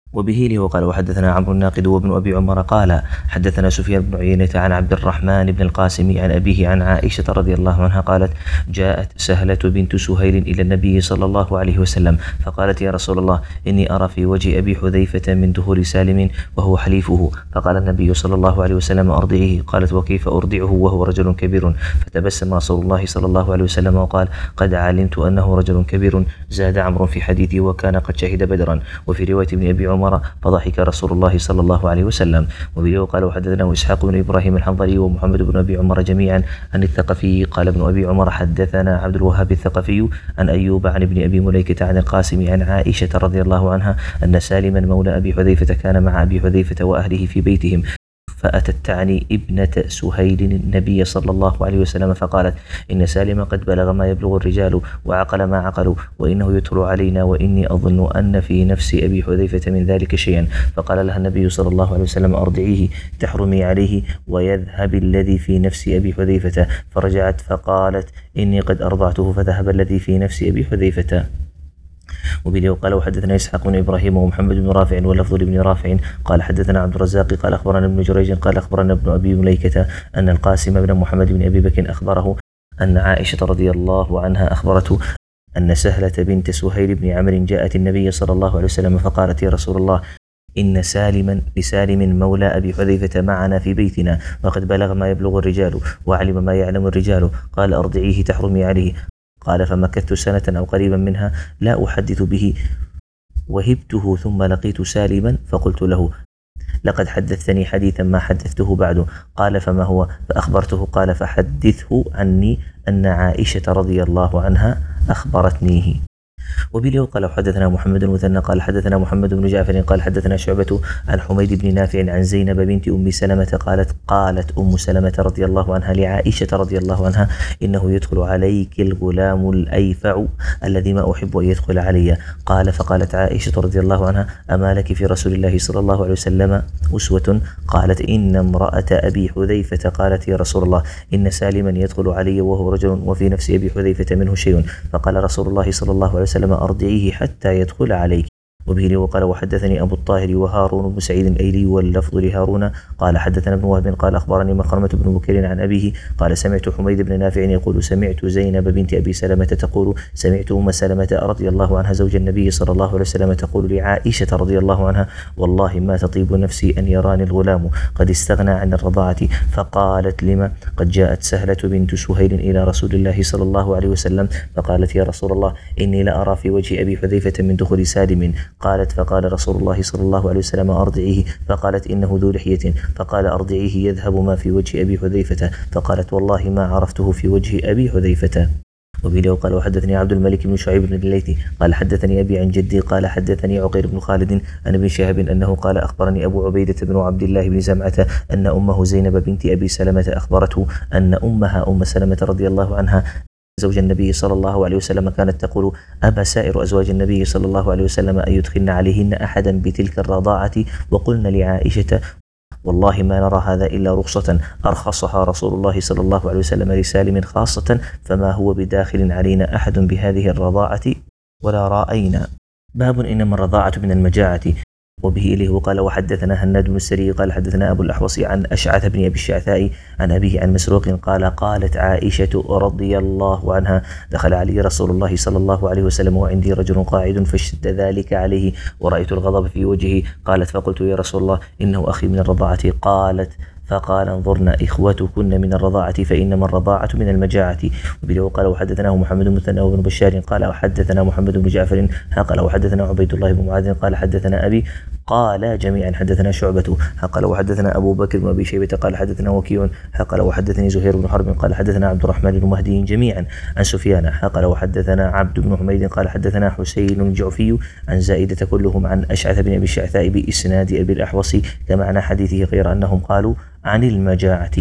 وبه له قال وحدثنا عمرو الناقد وابن أبي عمر قال حدثنا سفيان بن عيينة عن عبد الرحمن بن القاسم عن أبيه عن عائشة رضي الله عنها قالت جاءت سهلة بنت سهيل إلى النبي صلى الله عليه وسلم فقالت يا رسول الله إني أرى في وجه أبي حذيفة من دخول سالم وهو حليفه. فقال النبي صلى الله عليه وسلم أرضعيه. قالت وكيف أرضعه وهو رجل كبير؟ فتبسم رسول الله صلى الله عليه وسلم وقال قد علمت أنه رجل كبير. زاد عمرو في حديثه وكان قد شهد بدرا. وفي رواية ابن أبي عمر فضحك رسول الله صلى الله عليه وسلم. وبه قال وحدثنا إسحاق بن إبراهيم الحنظلي ومحمد بن أبي عمر جميعا عن الثقفي قال ابن أبي عمر حدثنا عبد الوهاب الثقفي عن أيوب عن ابن أبي مليكة عن القاسم عن عائشة رضي الله عنها أن سالما مولى أبي حذيفة كان مع أبي حذيفة وأهله في بيتهم فأتت تعني ابنة سهيل النبي صلى الله عليه وسلم فقالت إن سالم قد بلغ ما يبلغ الرجال وعقل ما عقلوا وإنه يدخل علينا وإني أظن أن في نفس أبي حذيفة من ذلك شيئا. فقال لها النبي صلى الله عليه وسلم أرضعيه تحرمي عليه ويذهب الذي في نفس أبي حذيفة. فرجعت فقالت إني قد أرضعته فذهب الذي في نفس أبي حذيفة. وبه قال وحدثنا إسحاق بن إبراهيم ومحمد بن رافع واللفظ لابن رافع قال حدثنا عبد الرزاق قال أخبرنا ابن جريج قال أخبرنا ابن أبي مليكة أن القاسم بن محمد بن أبي بكر أخبره أن عائشة رضي الله عنها أخبرته أن سهلة بنت سهيل بن عمرو جاءت النبي صلى الله عليه وسلم فقالت يا رسول الله إن سالما لسالم مولى أبي حذيفة معنا في بيتنا وقد بلغ ما يبلغ الرجال وعلم ما يعلم الرجال. قال أرضعيه تحرمي عليه. قال فمكثت سنة أو قريبا منها لا أحدث به وهبته ثم لقيت سالما فقلت له لقد حدثتني حديثا ما حدثته بعد. قال فما هو؟ فأخبرته. قال فحدثه عني أن عائشة رضي الله عنها أخبرتنيه. وبه قال حدثنا محمد المثنى قال حدثنا محمد بن جعفر قال حدثنا شعبة عن حميد بن نافع عن زينب بنت أم سلمة قالت قالت أم سلمة رضي الله عنها لعائشة رضي الله عنها إنه يدخل عليك الغلام الأيفع الذي ما أحب أن يدخل علي. قال فقالت عائشة رضي الله عنها أما لك في رسول الله صلى الله عليه وسلم أسوة؟ قالت إن امرأة أبي حذيفة قالت يا رسول الله إن سالما يدخل علي وهو رجل وفي نفس أبي حذيفة منه شيء. فقال رسول الله صلى الله عليه وسلم أرضعيه حتى يدخل عليك. وبه وقال وحدثني أبو الطاهر وهارون بن سعيد الأيلي واللفظ لهارون قال حدثنا ابن وهب قال أخبرني مخرمة بن بكير عن أبيه قال سمعت حميد بن نافع يقول سمعت زينب بنت أبي سلمة تقول سمعت أم سلمة رضي الله عنها زوج النبي صلى الله عليه وسلم تقول لعائشة رضي الله عنها والله ما تطيب نفسي أن يراني الغلام قد استغنى عن الرضاعة. فقالت لما؟ قد جاءت سهلة بنت سهيل إلى رسول الله صلى الله عليه وسلم فقالت يا رسول الله إني لأرى في وجه أبي حذيفة من دخول سالم. قالت فقال رسول الله صلى الله عليه وسلم أرضعيه. فقالت إنه ذو لحية. فقال أرضعيه يذهب ما في وجه أبي حذيفة. فقالت والله ما عرفته في وجه أبي حذيفة. وبه قال وحدثني عبد الملك بن شعيب بن الليثي قال حدثني أبي عن جدي قال حدثني عقيل بن خالد عن ابن شهاب أنه قال أخبرني أبو عبيدة بن عبد الله بن زمعة أن أمه زينب بنت أبي سلمة أخبرته أن أمها أم سلمة رضي الله عنها زوج النبي صلى الله عليه وسلم كانت تقول أبى سائر أزواج النبي صلى الله عليه وسلم أن يدخلن عليهن أحدا بتلك الرضاعة وقلن لعائشة والله ما نرى هذا إلا رخصة أرخصها رسول الله صلى الله عليه وسلم لسالم خاصة فما هو بداخل علينا أحد بهذه الرضاعة ولا رأينا. باب إنما الرضاعة من المجاعة. وبه إليه وقال وحدثنا هناد بن السري قال حدثنا أبو الأحوص عن أشعث بن أبي الشعثاء عن أبيه عن مسروق قال قالت عائشة رضي الله عنها دخل علي رسول الله صلى الله عليه وسلم وعندي رجل قاعد فاشتد ذلك عليه ورأيت الغضب في وجهه. قالت فقلت يا رسول الله إنه أخي من الرضاعة. قالت فقال انظرنا إخوتكن من الرضاعة فإنما الرضاعة من المجاعة. وبه قال وحدثناه محمد بن مثنى وابن بشار قال وحدثنا محمد بن جعفر قال وحدثنا عبيد الله بن معاذ قال حدثنا أبي قال جميعا حدثنا شعبة قال وحدثنا أبو بكر بن أبي شيبة قال حدثنا وكيع قال وحدثني زهير بن حرب قال حدثنا عبد الرحمن بن مهدي جميعا عن سفيان قال وحدثنا عبد بن حميد قال حدثنا حسين الجعفي عن زائدة كلهم عن أشعث بن أبي الشعثاء بإسناد أبي الأحوص كمعنى حديثه غير أنهم قالوا عن المجاعة.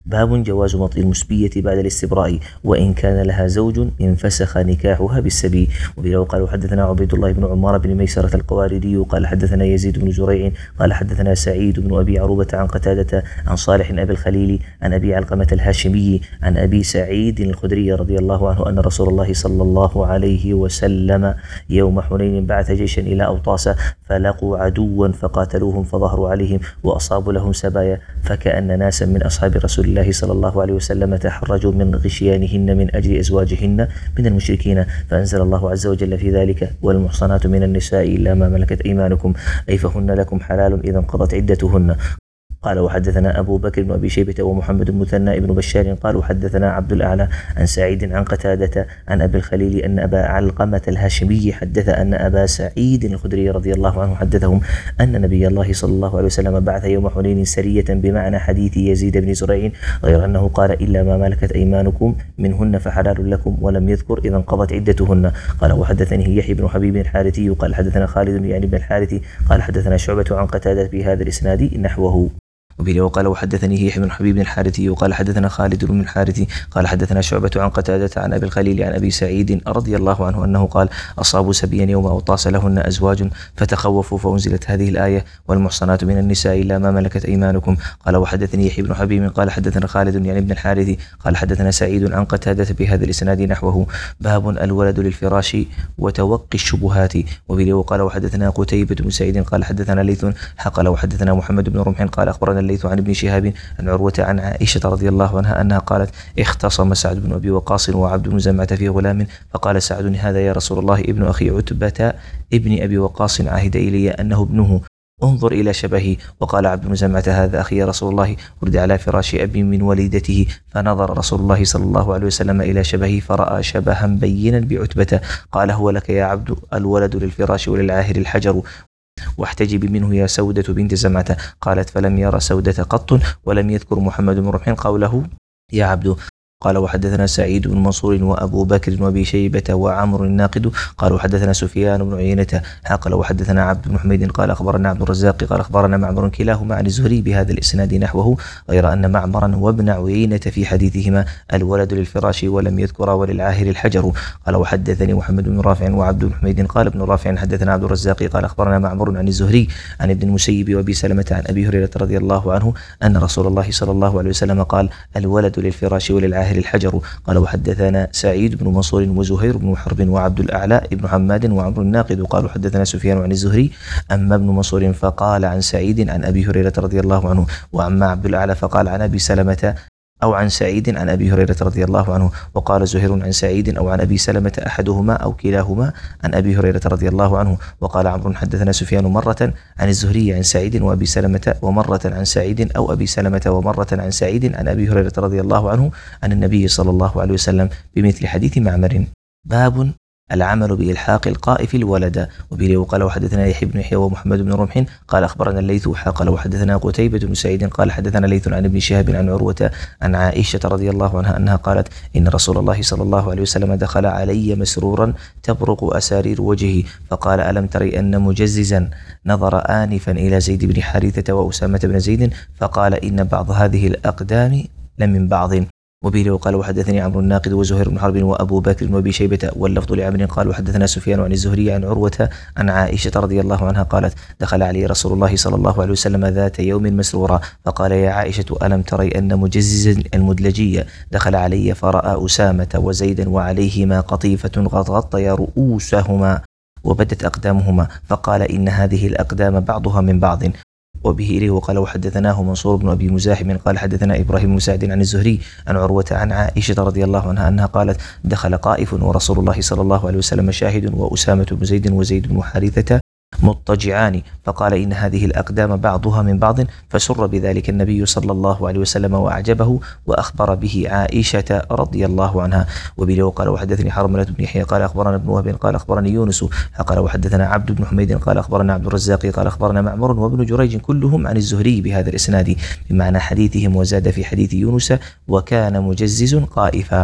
باب جواز وطئ المسبية بعد الاستبراء وإن كان لها زوج انفسخ نكاحها بالسبي. وبه قال حدثنا عبيد الله بن عمار بن ميسرة القواردي قال حدثنا يزيد بن زريع قال حدثنا سعيد بن أبي عروبة عن قتادة عن صالح أبي الخليل عن أبي علقمة الهاشمي عن أبي سعيد الخدري رضي الله عنه أن رسول الله صلى الله عليه وسلم يوم حنين بعث جيشا إلى أوطاس فلقوا عدوا فقاتلوهم فظهروا عليهم وأصابوا لهم سبايا فكأن ناسا من أصحاب رسول الله صلى الله عليه وسلم تحرجوا من غشيانهن من أجل أزواجهن من المشركين فأنزل الله عز وجل في ذلك والمحصنات من النساء إلا ما ملكت أيمانكم أي فهن لكم حلال إذا انقضت عدتهن. قال وحدثنا أبو بكر بن أبي شيبة ومحمد المثنى بن بشار قال حدثنا عبد الأعلى عن سعيد عن قتادة عن أبي الخليل أن أبا علقمة الهاشمي حدث أن أبا سعيد الخدري رضي الله عنه حدثهم أن نبي الله صلى الله عليه وسلم بعث يوم حنين سرية بمعنى حديث يزيد بن زريع غير أنه قال إلا ما ملكت أيمانكم منهن فحلال لكم ولم يذكر إذا انقضت عدتهن. قال وحدثني يحيى بن حبيب الحارثي قال حدثنا خالد يعني بن الحارث قال حدثنا شعبة عن قتادة بهذا الإسناد نحوه. وبه وقال وحدثني يحيى بن حبيب الحارثي وقال حدثنا خالد بن الحارثي قال حدثنا شعبة عن قتادة عن أبي الخليل عن أبي سعيد رضي الله عنه أنه قال أصابوا سبيا يوم أوطاس لهن أزواج فتخوفوا فأنزلت هذه الآية والمحصنات من النساء إلا ما ملكت أيمانكم. قال وحدثني يحيى بن حبيب قال حدثنا خالد يعني ابن الحارثي قال حدثنا سعيد عن قتادة بهذا الإسناد نحوه. باب الولد للفراش وتوقي الشبهات. وبه وقال وحدثنا قتيبة بن سعيد قال حدثنا ليث قال وحدثنا محمد بن رمح قال أخبرنا الليث عن ابن شهاب عن عروة عن عائشة رضي الله عنها أنها قالت اختصم سعد بن أبي وقاص وعبد بن زمعة في غلام فقال سعد هذا يا رسول الله ابن أخي عتبة ابن أبي وقاص عهد إلي أنه ابنه انظر إلى شبهه. وقال عبد بن زمعة هذا أخي يا رسول الله ورد على فراش أبي من وليدته فنظر رسول الله صلى الله عليه وسلم إلى شبهه فرأى شبها بينا بعتبة قال هو لك يا عبد الولد للفراش وللعاهر الحجر واحتجب منه يا سودة بنت زمعة. قالت فلم ير سودة قط ولم يذكر محمد بن رمح قوله يا عبد. قال وحدثنا سعيد بن منصور وأبو بكر وأبي شيبة وعمر الناقد قالوا حدثنا سفيان بن عيينة قال وحدثنا عبد بن حميد قال أخبرنا عبد الرزاق قال أخبرنا معمر كلاهما عن الزهري بهذا الإسناد نحوه غير أن معمرا وابن عيينة في حديثهما الولد للفراش ولم يذكر وللعاهر الحجر. قال وحدثني محمد بن رافع وعبد بن حميد قال ابن رافع حدثنا عبد الرزاق قال أخبرنا معمر عن الزهري عن ابن المسيب وأبي سلمة عن أبي هريرة رضي الله عنه أن رسول الله صلى الله عليه وسلم قال الولد للفراش وللعاهر الحجر. قال وحدثنا سعيد بن منصور وزهير بن حرب وعبد الأعلى ابن حماد وعمر الناقد قالوا حدثنا سفيان عن الزهري أما ابن منصور فقال عن سعيد عن أبي هريرة رضي الله عنه وأما عبد الأعلى فقال عن أبي سلمة أو عن سعيد عن أبي هريرة رضي الله عنه. وقال زهير عن سعيد أو عن أبي سلمة أحدهما أو كلاهما عن أبي هريرة رضي الله عنه. وقال عمرو حدثنا سفيان مرة عن الزهري عن سعيد وأبي سلمة ومرة عن سعيد أو أبي سلمة ومرة عن سعيد عن أبي هريرة رضي الله عنه عن النبي صلى الله عليه وسلم بمثل حديث معمر. باب العمل بإلحاق القائف الولد. وبه وقال وحدثنا يحيى بن يحيى ومحمد بن رمح قال أخبرنا الليث قال وحدثنا قتيبة بن سعيد قال حدثنا ليث عن ابن شهاب عن عروة عن عائشة رضي الله عنها أنها قالت إن رسول الله صلى الله عليه وسلم دخل علي مسرورا تبرق أسارير وجهه فقال ألم تري أن مجززا نظر آنفا إلى زيد بن حارثة وأسامة بن زيد فقال إن بعض هذه الأقدام لمن بعض. وبه وقال وحدثني عمرو الناقد وزهير بن حرب وأبو بكر وأبي شيبة واللفظ لعمر قال وحدثنا سفيان عن الزهري عن عروة عن عائشة رضي الله عنها قالت دخل علي رسول الله صلى الله عليه وسلم ذات يوم مسرورا فقال يا عائشة ألم تري أن مجزز المدلجية دخل علي فرأى أسامة وزيدا وعليهما قطيفة قد غطي رؤوسهما وبدت أقدامهما فقال إن هذه الأقدام بعضها من بعض. وبه إليه وقال وحدثناه منصور بن أبي مزاحم قال حدثنا إبراهيم بن سعد عن الزهري عن عروة عن عائشة رضي الله عنها أنها قالت دخل قائف ورسول الله صلى الله عليه وسلم شاهد وأسامة بن زيد وزيد بن حارثة مضطجعان فقال إن هذه الأقدام بعضها من بعض فسر بذلك النبي صلى الله عليه وسلم وأعجبه وأخبر به عائشة رضي الله عنها. وبه وقال وحدثني حرملة بن يحيى قال أخبرنا ابن وهب قال أخبرني يونس قال وحدثنا عبد بن حميد قال أخبرنا عبد الرزاق قال أخبرنا معمر وابن جريج كلهم عن الزهري بهذا الإسناد بمعنى حديثهم وزاد في حديث يونس وكان مجزز قائفا.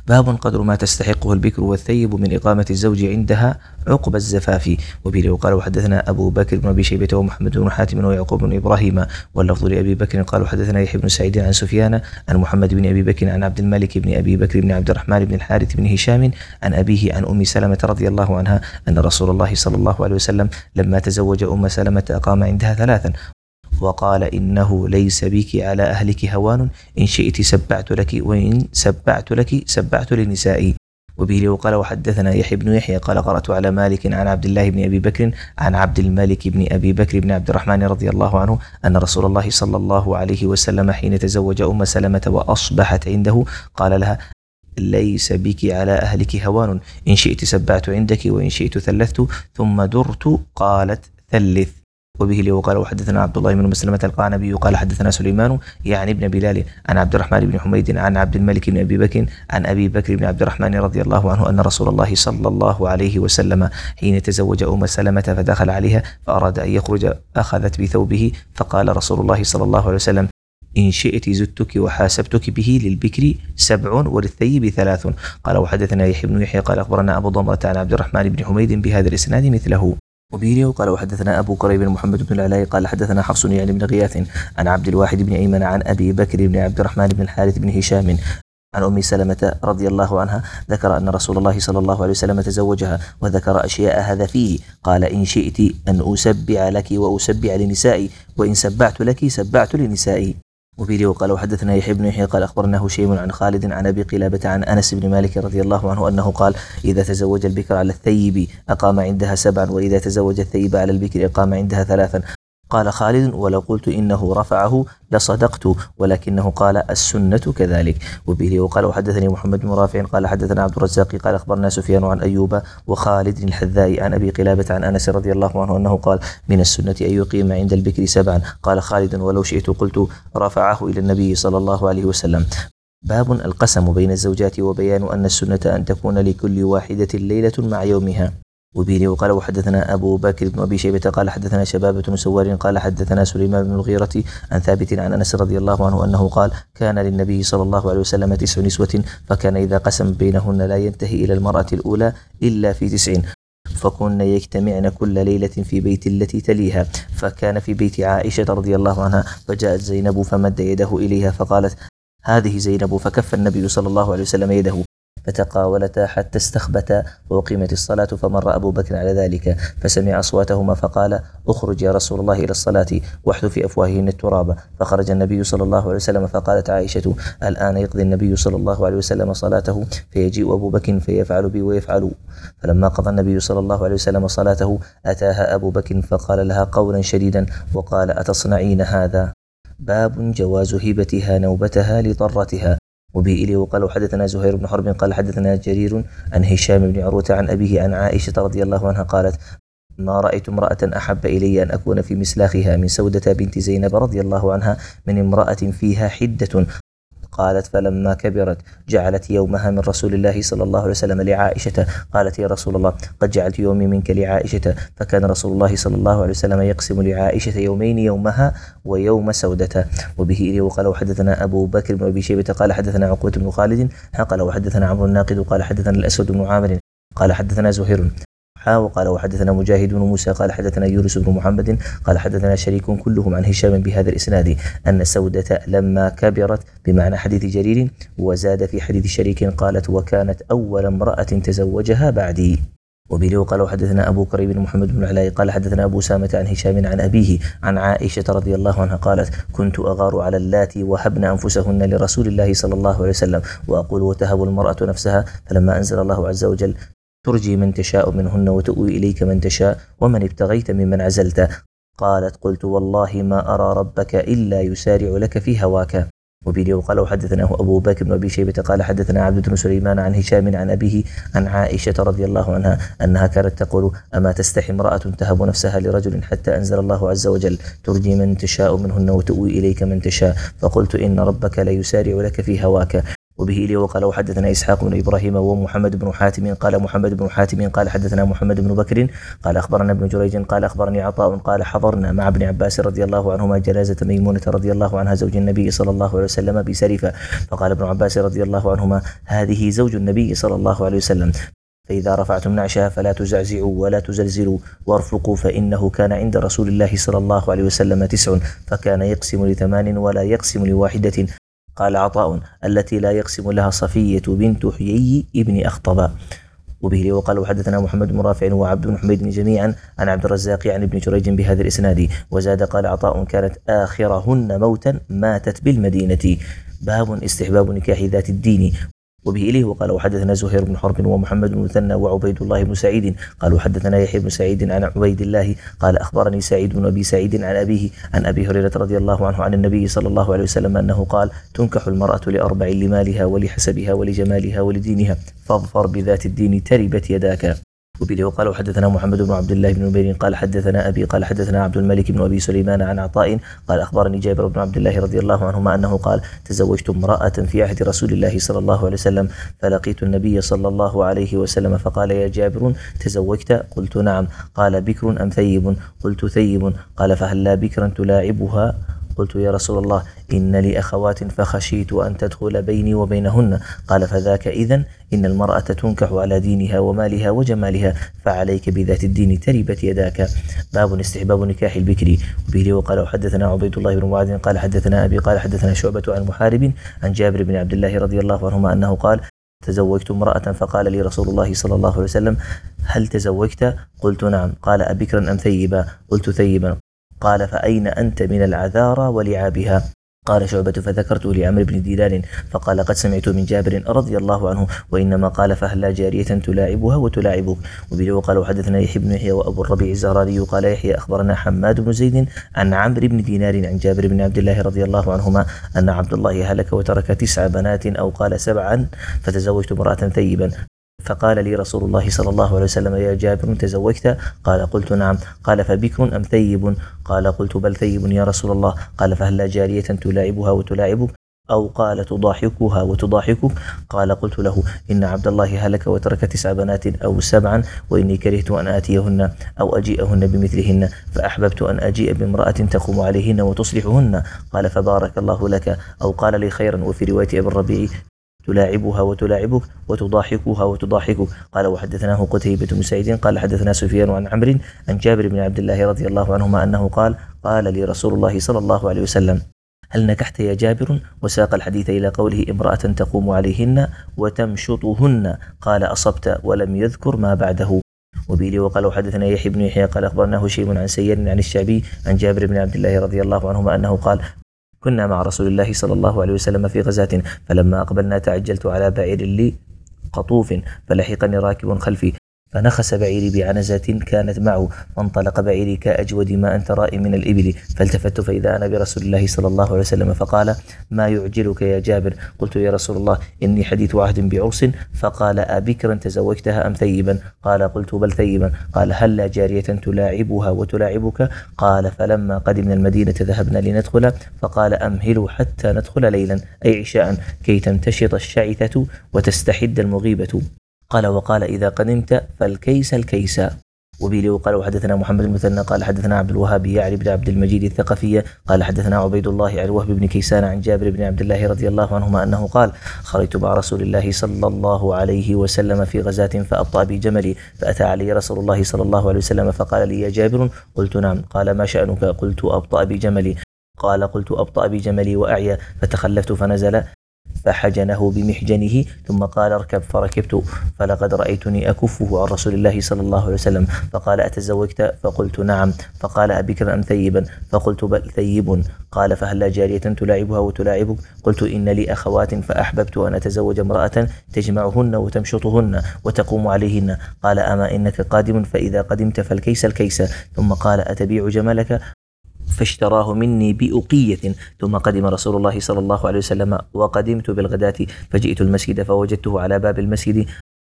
باب قدر ما تستحقه البكر والثيب من إقامة الزوج عندها عقب الزفاف. وبه وقال وحدثنا أبو بكر بن أبي شيبة ومحمد بن حاتم ويعقوب بن إبراهيم واللفظ لأبي بكر قال وحدثنا يحيى بن سعيد عن سفيان عن محمد بن أبي بكر عن عبد الملك بن أبي بكر بن عبد الرحمن بن الحارث بن هشام عن أبيه عن أم سلمة رضي الله عنها أن رسول الله صلى الله عليه وسلم لما تزوج أم سلمة أقام عندها ثلاثا وقال إنه ليس بك على أهلك هوان، إن شئت سبعت لك وإن سبعت لك سبعت لنسائي. وبه وقال وحدثنا يحيى بن يحيى قال قرأت على مالك عن عبد الله بن أبي بكر عن عبد الملك بن أبي بكر بن عبد الرحمن رضي الله عنه أن رسول الله صلى الله عليه وسلم حين تزوج أم سلمة وأصبحت عنده قال لها ليس بك على أهلك هوان، إن شئت سبعت عندك وإن شئت ثلثت، ثم درت قالت ثلث. وبه لي وقال وحدثنا عبد الله بن مسلمة القعنبي قال حدثنا سليمان يعني ابن بلال عن عبد الرحمن بن حميد عن عبد الملك بن أبي بكر عن أبي بكر بن عبد الرحمن رضي الله عنه أن رسول الله صلى الله عليه وسلم حين تزوج أم سلمة فدخل عليها فأراد أن يخرج أخذت بثوبه فقال رسول الله صلى الله عليه وسلم إن شئت زدتك وحاسبتك به للبكر سبع وللثيب ثلاث. قال وحدثنا يحيى بن يحيى قال أخبرنا أبو ضمرة عن عبد الرحمن بن حميد بهذا الإسناد مثله. وبه وقال وحدثنا أبو كريب محمد بن العلاء قال حدثنا حفص يعني بن غياث عن عبد الواحد بن أيمن عن أبي بكر بن عبد الرحمن بن الحارث بن هشام عن أم سلمة رضي الله عنها ذكر أن رسول الله صلى الله عليه وسلم تزوجها وذكر أشياء هذا فيه. قال إن شئت أن أسبع لك وأسبع لنسائي وإن سبعت لك سبعت لنسائي. وفيه وقال وحدثنا يحيى بن يحيى قال أخبرنا هشيم عن خالد عن أبي قلابة عن أنس بن مالك رضي الله عنه أنه قال إذا تزوج البكر على الثيب أقام عندها سبعا وإذا تزوج الثيب على البكر أقام عندها ثلاثا. قال خالد ولو قلت إنه رفعه لصدقت ولكنه قال السنة كذلك. وبه وقال وحدثني محمد بن رافع قال حدثنا عبد الرزاق قال أخبرنا سفيان عن أيوب وخالد الحذاء عن أبي قلابة عن أنس رضي الله عنه أنه قال من السنة أن يقيم عند البكر سبعا. قال خالد ولو شئت قلت رفعه إلى النبي صلى الله عليه وسلم. باب القسم بين الزوجات وبيان أن السنة أن تكون لكل واحدة ليلة مع يومها. وبه وقال وحدثنا أبو بكر بن أبي شيبة قال حدثنا شبابة بن سوار قال حدثنا سليمان بن الغيرة عن ثابت عن أنس رضي الله عنه أنه قال كان للنبي صلى الله عليه وسلم تسع نسوة فكان إذا قسم بينهن لا ينتهي إلى المرأة الأولى إلا في تسع فكن يجتمعن كل ليلة في بيت التي تليها. فكان في بيت عائشة رضي الله عنها فجاءت زينب فمد يده إليها فقالت هذه زينب فكف النبي صلى الله عليه وسلم يده فتقاولتا حتى استخبتا وأقيمت الصلاة فمر أبو بكر على ذلك فسمع أصواتهما فقال اخرج يا رسول الله إلى الصلاة واحذ في أفواههن التراب. فخرج النبي صلى الله عليه وسلم فقالت عائشة الآن يقضي النبي صلى الله عليه وسلم صلاته فيجيء أبو بكر فيفعل بي ويفعل. فلما قضى النبي صلى الله عليه وسلم صلاته أتاها أبو بكر فقال لها قولا شديدا وقال أتصنعين هذا؟ باب جواز هبتها نوبتها لضرتها. وبه إليه وقال حدثنا زهير بن حرب قال حدثنا جرير عن هشام بن عروة عن أبيه عن عائشة رضي الله عنها قالت ما رأيت امرأة أحب إلي أن أكون في مسلاخها من سودة بنت زينب رضي الله عنها من امرأة فيها حدة. قالت فلما كبرت جعلت يومها من رسول الله صلى الله عليه وسلم لعائشة. قالت يا رسول الله قد جعلت يومي منك لعائشة. فكان رسول الله صلى الله عليه وسلم يقسم لعائشة يومين يومها ويوم سودة. وبه إليه وقال وحدثنا أبو بكر بن أبي شيبة قال حدثنا عقبة بن خالد قال وحدثنا عمرو الناقد قال حدثنا الأسود بن عامر قال حدثنا زهير وقال وحدثنا مجاهد بن موسى قال حدثنا يونس بن محمد قال حدثنا شريك كلهم عن هشام بهذا الإسناد أن سودة لما كبرت بمعنى حديث جرير وزاد في حديث شريك قالت وكانت أول امرأة تزوجها بعدي. وبه وقال وحدثنا أبو كريب بن محمد بن العلاء قال حدثنا أبو سامة عن هشام عن أبيه عن عائشة رضي الله عنها قالت كنت أغار على اللاتي وهبن أنفسهن لرسول الله صلى الله عليه وسلم وأقول وتهب المرأة نفسها فلما أنزل الله عز وجل ترجي من تشاء منهن وتؤوي إليك من تشاء ومن ابتغيت ممن عزلت. قالت قلت والله ما أرى ربك إلا يسارع لك في هواك. وبه وقال وحدثناه أبو بكر بن أبي شيبة قال حدثنا عبد بن سليمان عن هشام عن أبيه عن عائشة رضي الله عنها أنها كانت تقول أما تستحي امرأة تهب نفسها لرجل حتى أنزل الله عز وجل ترجي من تشاء منهن وتؤوي إليك من تشاء. فقلت إن ربك لا يسارع لك في هواك. وبه إليه وقال وحدثنا إسحاق بن إبراهيم ومحمد بن حاتم قال محمد بن حاتم قال حدثنا محمد بن بكر قال أخبرنا ابن جريج قال أخبرني عطاء قال حضرنا مع ابن عباس رضي الله عنهما جنازة ميمونة رضي الله عنها زوج النبي صلى الله عليه وسلم بسرفة، فقال ابن عباس رضي الله عنهما هذه زوج النبي صلى الله عليه وسلم، فإذا رفعتم نعشها فلا تزعزعوا ولا تزلزلوا وارفقوا، فإنه كان عند رسول الله صلى الله عليه وسلم تسع فكان يقسم لثمان ولا يقسم لواحدة. قال عطاء التي لا يقسم لها صفية بنت حيي ابن أخطب. وبه وقال وحدثنا محمد بن رافع وعبد بن حميد جميعا عن عبد الرزاق عن ابن جريج بهذا الإسناد. وزاد قال عطاء كانت آخرهن موتا ماتت بالمدينة. باب استحباب نكاح ذات الدين. وبه إليه وقال وحدثنا زهير بن حرب ومحمد بن مثنى وعبيد الله بن سعيد قال وحدثنا يحيى بن سعيد عن عبيد الله قال أخبرني سعيد بن أبي سعيد عن أبيه عن أبي هريرة رضي الله عنه عن النبي صلى الله عليه وسلم أنه قال تنكح المرأة لأربع لمالها ولحسبها ولجمالها ولدينها فاظفر بذات الدين تربت يداك. وبه وقال وحدثنا محمد بن عبد الله بن نبير قال حدثنا أبي قال حدثنا عبد الملك بن أبي سليمان عن عطاء قال أخبرني جابر بن عبد الله رضي الله عنهما أنه قال تزوجت امرأة في عهد رسول الله صلى الله عليه وسلم فلقيت النبي صلى الله عليه وسلم فقال يا جابر تزوجت؟ قلت نعم. قال بكر أم ثيب؟ قلت ثيب. قال فهلا بكرا تلاعبها؟ قلت يا رسول الله إن لي أخوات فخشيت أن تدخل بيني وبينهن. قال فذاك إذن إن المرأة تنكح على دينها ومالها وجمالها فعليك بذات الدين تربت يداك. باب استحباب نكاح البكر. وبه وقال وحدثنا عبيد الله بن معاذ قال حدثنا أبي قال حدثنا شعبة عن محارب عن جابر بن عبد الله رضي الله عنهما أنه قال تزوجت امرأة فقال لي رسول الله صلى الله عليه وسلم هل تزوجت؟ قلت نعم. قال أبكرا أم ثيبا؟ قلت ثيبا. قال فأين أنت من العذارى ولعابها؟ قال شعبة فذكرته لعمرو بن دينار فقال قد سمعت من جابر رضي الله عنه وإنما قال فهلا جارية تلاعبها وتلاعبك. وبه وقال وحدثنا يحيى بن يحيى وأبو الربيع الزهراني قال يحيى أخبرنا حماد بن زيد عن عمرو بن دينار عن جابر بن عبد الله رضي الله عنهما أن عبد الله هلك وترك تسع بنات أو قال سبعا فتزوجت امرأة ثيبا فقال لي رسول الله صلى الله عليه وسلم يا جابر تزوجت؟ قال قلت نعم. قال فبكر أم ثيب؟ قال قلت بل ثيب يا رسول الله. قال فهلا جارية تلاعبها وتلاعبك أو قال تضاحكها وتضاحكك؟ قال قلت له إن عبد الله هلك وترك تسع بنات أو سبعا وإني كرهت أن آتيهن أو أجيئهن بمثلهن فأحببت أن أجيء بامرأة تقوم عليهن وتصلحهن. قال فبارك الله لك أو قال لي خيرا. وفي رواية أبي الربيع تلاعبها وتلاعبك وتضاحكها وتضاحكك. قال وحدثناه قتيبة بن سعيد قال حدثنا سفيان عن عمرو عن جابر بن عبد الله رضي الله عنهما أنه قال قال لي رسول الله صلى الله عليه وسلم هل نكحت يا جابر؟ وساق الحديث إلى قوله امرأة تقوم عليهن وتمشطهن. قال أصبت ولم يذكر ما بعده. وبه وقال وحدثنا يحيى بن يحيى قال أخبرناه هشيم عن سير عن الشعبي عن جابر بن عبد الله رضي الله عنهما أنه قال كنا مع رسول الله صلى الله عليه وسلم في غزاة فلما أقبلنا تعجلت على بعير لي قطوف فلحقني راكب خلفي فنخس بعيري بعنزة كانت معه فانطلق بعيري كأجود ما أنت رائي من الإبل فالتفت فإذا أنا برسول الله صلى الله عليه وسلم فقال ما يعجلك يا جابر؟ قلت يا رسول الله إني حديث عهد بعرس. فقال أبكرا تزوجتها أم ثيبا؟ قال قلت بل ثيبا. قال هل جارية تلاعبها وتلاعبك؟ قال فلما قدمنا المدينة ذهبنا لندخل فقال أمهلوا حتى ندخل ليلا أي عشاء كي تمتشط الشعثة وتستحد المغيبة. قال وقال إذا قدمت فالكيس الكيس. وبه وقال وحدثنا محمد المثنى قال حدثنا عبد الوهاب يعني بن عبد المجيد الثقفي قال حدثنا عبيد الله عن وهب بن كيسان عن جابر بن عبد الله رضي الله عنهما أنه قال خرجت مع رسول الله صلى الله عليه وسلم في غزاة فأبطأ بي جملي فأتى علي رسول الله صلى الله عليه وسلم فقال لي يا جابر؟ قلت نعم. قال ما شأنك؟ قلت أبطأ بي جملي. قال قلت أبطأ بي جملي وأعيا فتخلفت فنزل فحجنه بمحجنه ثم قال اركب فركبت فلقد رأيتني أكفه عن رسول الله صلى الله عليه وسلم. فقال أتزوجت؟ فقلت نعم. فقال أبكرا أم ثيبا؟ فقلت بل ثيب. قال فهلا جارية تلاعبها وتلاعبك؟ قلت إن لي أخوات فأحببت أن أتزوج امرأة تجمعهن وتمشطهن وتقوم عليهن. قال أما إنك قادم؟ فإذا قدمت فالكيس الكيس. ثم قال أتبيع جملك؟ فاشتراه مني بأقية. ثم قدم رسول الله صلى الله عليه وسلم وقدمت بالغداة فجئت المسجد فوجدته على باب المسجد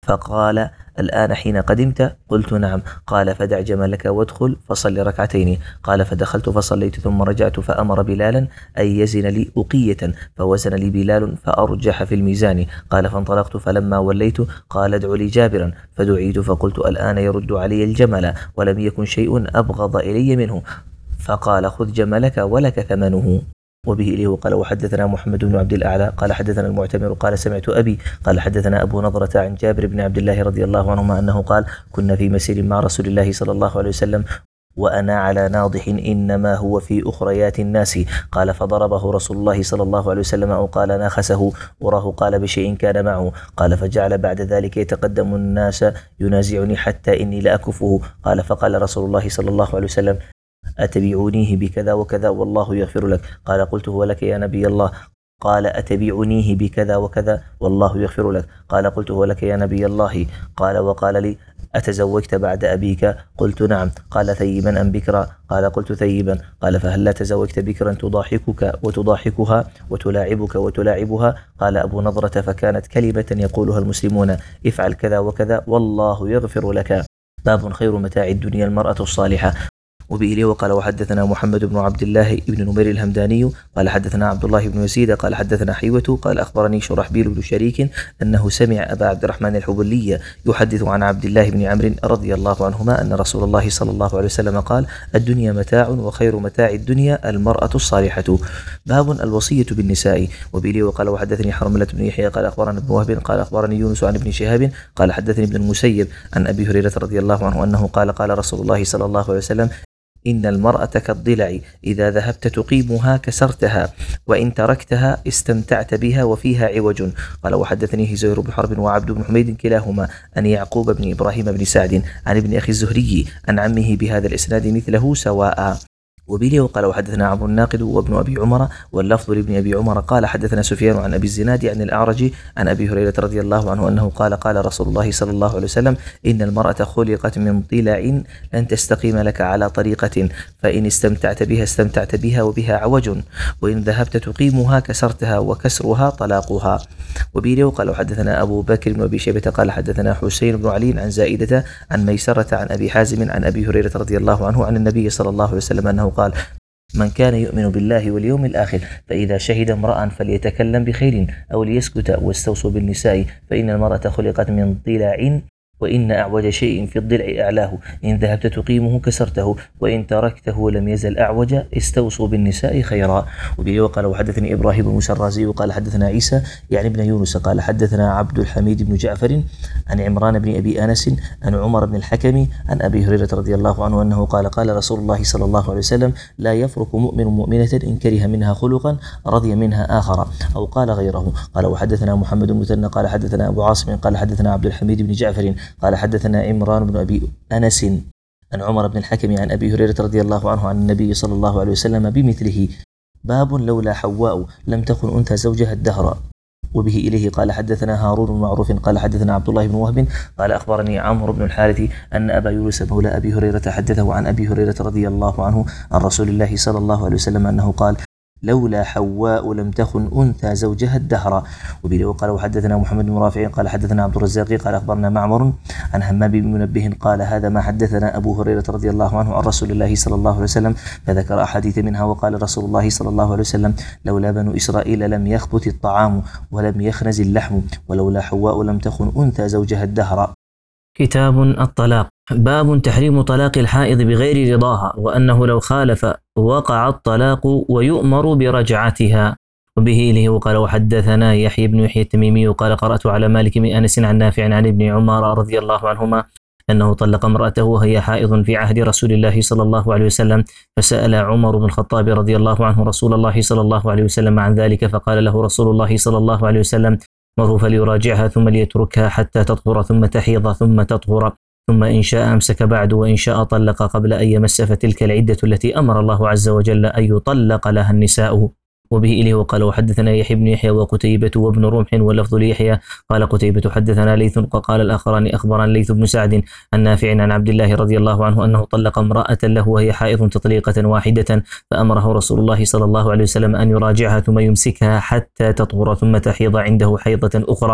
فقال: الآن حين قدمت؟ قلت: نعم. قال: فدع جملك وادخل فصل ركعتين. قال: فدخلت فصليت ثم رجعت فأمر بلالا أن يزن لي أقية، فوزن لي بلال فأرجح في الميزان. قال: فانطلقت فلما وليت قال: ادع لي جابرا، فدعيت فقلت: الآن يرد علي الجمل، ولم يكن شيء أبغض إلي منه. فقال: خذ جملك ولك ثمنه. وبه إليه قال: وحدثنا محمد بن عبد الأعلى قال حدثنا المعتمر قال: سمعت أبي قال حدثنا أبو نضرة عن جابر بن عبد الله رضي الله عنهما أنه قال: كنا في مسير مع رسول الله صلى الله عليه وسلم وأنا على ناضح إنما هو في أخريات الناس. قال: فضربه رسول الله صلى الله عليه وسلم أو قال ناخسه، وراه قال بشيء كان معه. قال: فجعل بعد ذلك يتقدم الناس ينازعني حتى إني لأكفه. قال: فقال رسول الله صلى الله عليه وسلم: أتبيعونيه بكذا وكذا والله يغفر لك. قال: قلت: هو لك يا نبي الله؟ قال: أتبيعنيه بكذا وكذا والله يغفر لك. قال: قلت: هو لك يا نبي الله؟ قال: وقال لي: أتزوجت بعد أبيك؟ قلت: نعم. قال: ثيبا أم بكرا؟ قال: قلت: ثيبا. قال: فهل لا تزوجت بكرا تضاحكك وتضاحكها وتلاعبك وتلاعبها؟ قال أبو نضرة: فكانت كلمة يقولها المسلمون: افعل كذا وكذا والله يغفر لك. باب خير متاع الدنيا المرأة الصالحة. وبه إليه وقال: وحدثنا محمد بن عبد الله بن نمير الهمداني قال حدثنا عبد الله بن يزيد قال حدثنا حيوة قال أخبرني شرحبيل بن شريك أنه سمع أبا عبد الرحمن الحبلي يحدث عن عبد الله بن عمرو رضي الله عنهما أن رسول الله صلى الله عليه وسلم قال: الدنيا متاع وخير متاع الدنيا المرأة الصالحة. باب الوصية بالنساء. وبه إليه وقال: وحدثني حرملة بن يحيى قال أخبرنا ابن وهب قال أخبرني يونس عن ابن شهاب قال حدثني ابن المسيب عن أبي هريرة رضي الله عنه أنه قال: قال رسول الله صلى الله عليه وسلم: إن المرأة كالضلع، إذا ذهبت تقيمها كسرتها، وإن تركتها استمتعت بها وفيها عوج. قال: وحدثني زهير بن حرب وعبد بن حميد كلاهما عن يعقوب بن إبراهيم بن سعد عن ابن أخي الزهري عن عمه بهذا الإسناد مثله سواء. وبه وقال: وحدثنا عمرو الناقد وابن أبي عمر واللفظ لابن أبي عمر قال حدثنا سفيان عن أبي الزناد عن الأعرج عن أبي هريرة رضي الله عنه أنه قال: قال رسول الله صلى الله عليه وسلم: إن المرأة خلقت من ضلع لن تستقيم لك على طريقة، فإن استمتعت بها استمتعت بها وبها عوج، وإن ذهبت تقيمها كسرتها وكسرها طلاقها. وبه وقال: وحدثنا أبو بكر بن أبي شيبة قال حدثنا حسين بن علي عن زائدة عن ميسرة عن أبي حازم عن أبي هريرة رضي الله عنه عن النبي صلى الله عليه وسلم أنه قال: من كان يؤمن بالله واليوم الآخر فإذا شهد امرأ فليتكلم بخير أو ليسكت، واستوصوا بالنساء فإن المرأة خلقت من ضلع، وإن أعوج شيء في الضلع أعلاه، إن ذهبت تقيمه كسرته، وإن تركته لم يزل أعوج، استوصوا بالنساء خيرا. وبه وقال: وحدثني إبراهيم بن موسى الرازي قال حدثنا عيسى يعني ابن يونس قال حدثنا عبد الحميد بن جعفر عن عمران بن أبي أنس عن عمر بن الحكم عن أبي هريرة رضي الله عنه أنه قال: قال رسول الله صلى الله عليه وسلم: لا يفرق مؤمن مؤمنة إن كره منها خلقا رضي منها آخر، أو قال غيره. قال: وحدثنا محمد بن مثنى قال حدثنا أبو عاصم قال حدثنا عبد الحميد بن جعفر قال حدثنا عمران بن أبي أنس عن عمر بن الحكم عن أبي هريرة رضي الله عنه عن النبي صلى الله عليه وسلم بمثله. باب لولا حواء لم تكن أنثى زوجها الدهر. وبه إليه قال حدثنا هارون بن معروف قال حدثنا عبد الله بن وهب قال أخبرني عمرو بن الحارث أن أبا يونس مولى أبي هريرة حدثه عن أبي هريرة رضي الله عنه عن رسول الله صلى الله عليه وسلم أنه قال: لولا حواء لم تخن أنثى زوجها الدهر. وبه وقال: وحدثنا محمد بن رافع قال حدثنا عبد الرزاق قال أخبرنا معمر عن همام بن منبه قال: هذا ما حدثنا أبو هريرة رضي الله عنه عن رسول الله صلى الله عليه وسلم، فذكر أحاديث منها وقال رسول الله صلى الله عليه وسلم: لولا بنو إسرائيل لم يخبث الطعام ولم يخنز اللحم، ولولا حواء لم تخن أنثى زوجها الدهر. كتاب الطلاق. باب تحريم طلاق الحائض بغير رضاها، وأنه لو خالف وقع الطلاق ويؤمر برجعتها. وبه إليه وقال: وحدثنا يحيى بن يحيى التميمي قال: قرأت على مالك بن أنس عن نافع عن ابن عمر رضي الله عنهما أنه طلق امرأته وهي حائض في عهد رسول الله صلى الله عليه وسلم، فسأل عمر بن الخطاب رضي الله عنه رسول الله صلى الله عليه وسلم عن ذلك، فقال له رسول الله صلى الله عليه وسلم: مره فليراجعها ثم ليتركها حتى تطهر ثم تحيض ثم تطهر، ثم إن شاء أمسك بعد وإن شاء طلق قبل أن يمس، فتلك العدة التي أمر الله عز وجل أن يطلق لها النساء. وبه إليه وقال: وحدثنا يحيى بن يحيى وقتيبة وابن رمح واللفظ ليحيى قال قتيبة حدثنا ليث قال الآخران أخبرنا ليث بن سعد عن نافع عن عبد الله رضي الله عنه أنه طلق امرأة له وهي حائض تطليقة واحدة، فأمره رسول الله صلى الله عليه وسلم أن يراجعها ثم يمسكها حتى تطهر ثم تحيض عنده حيضة أخرى،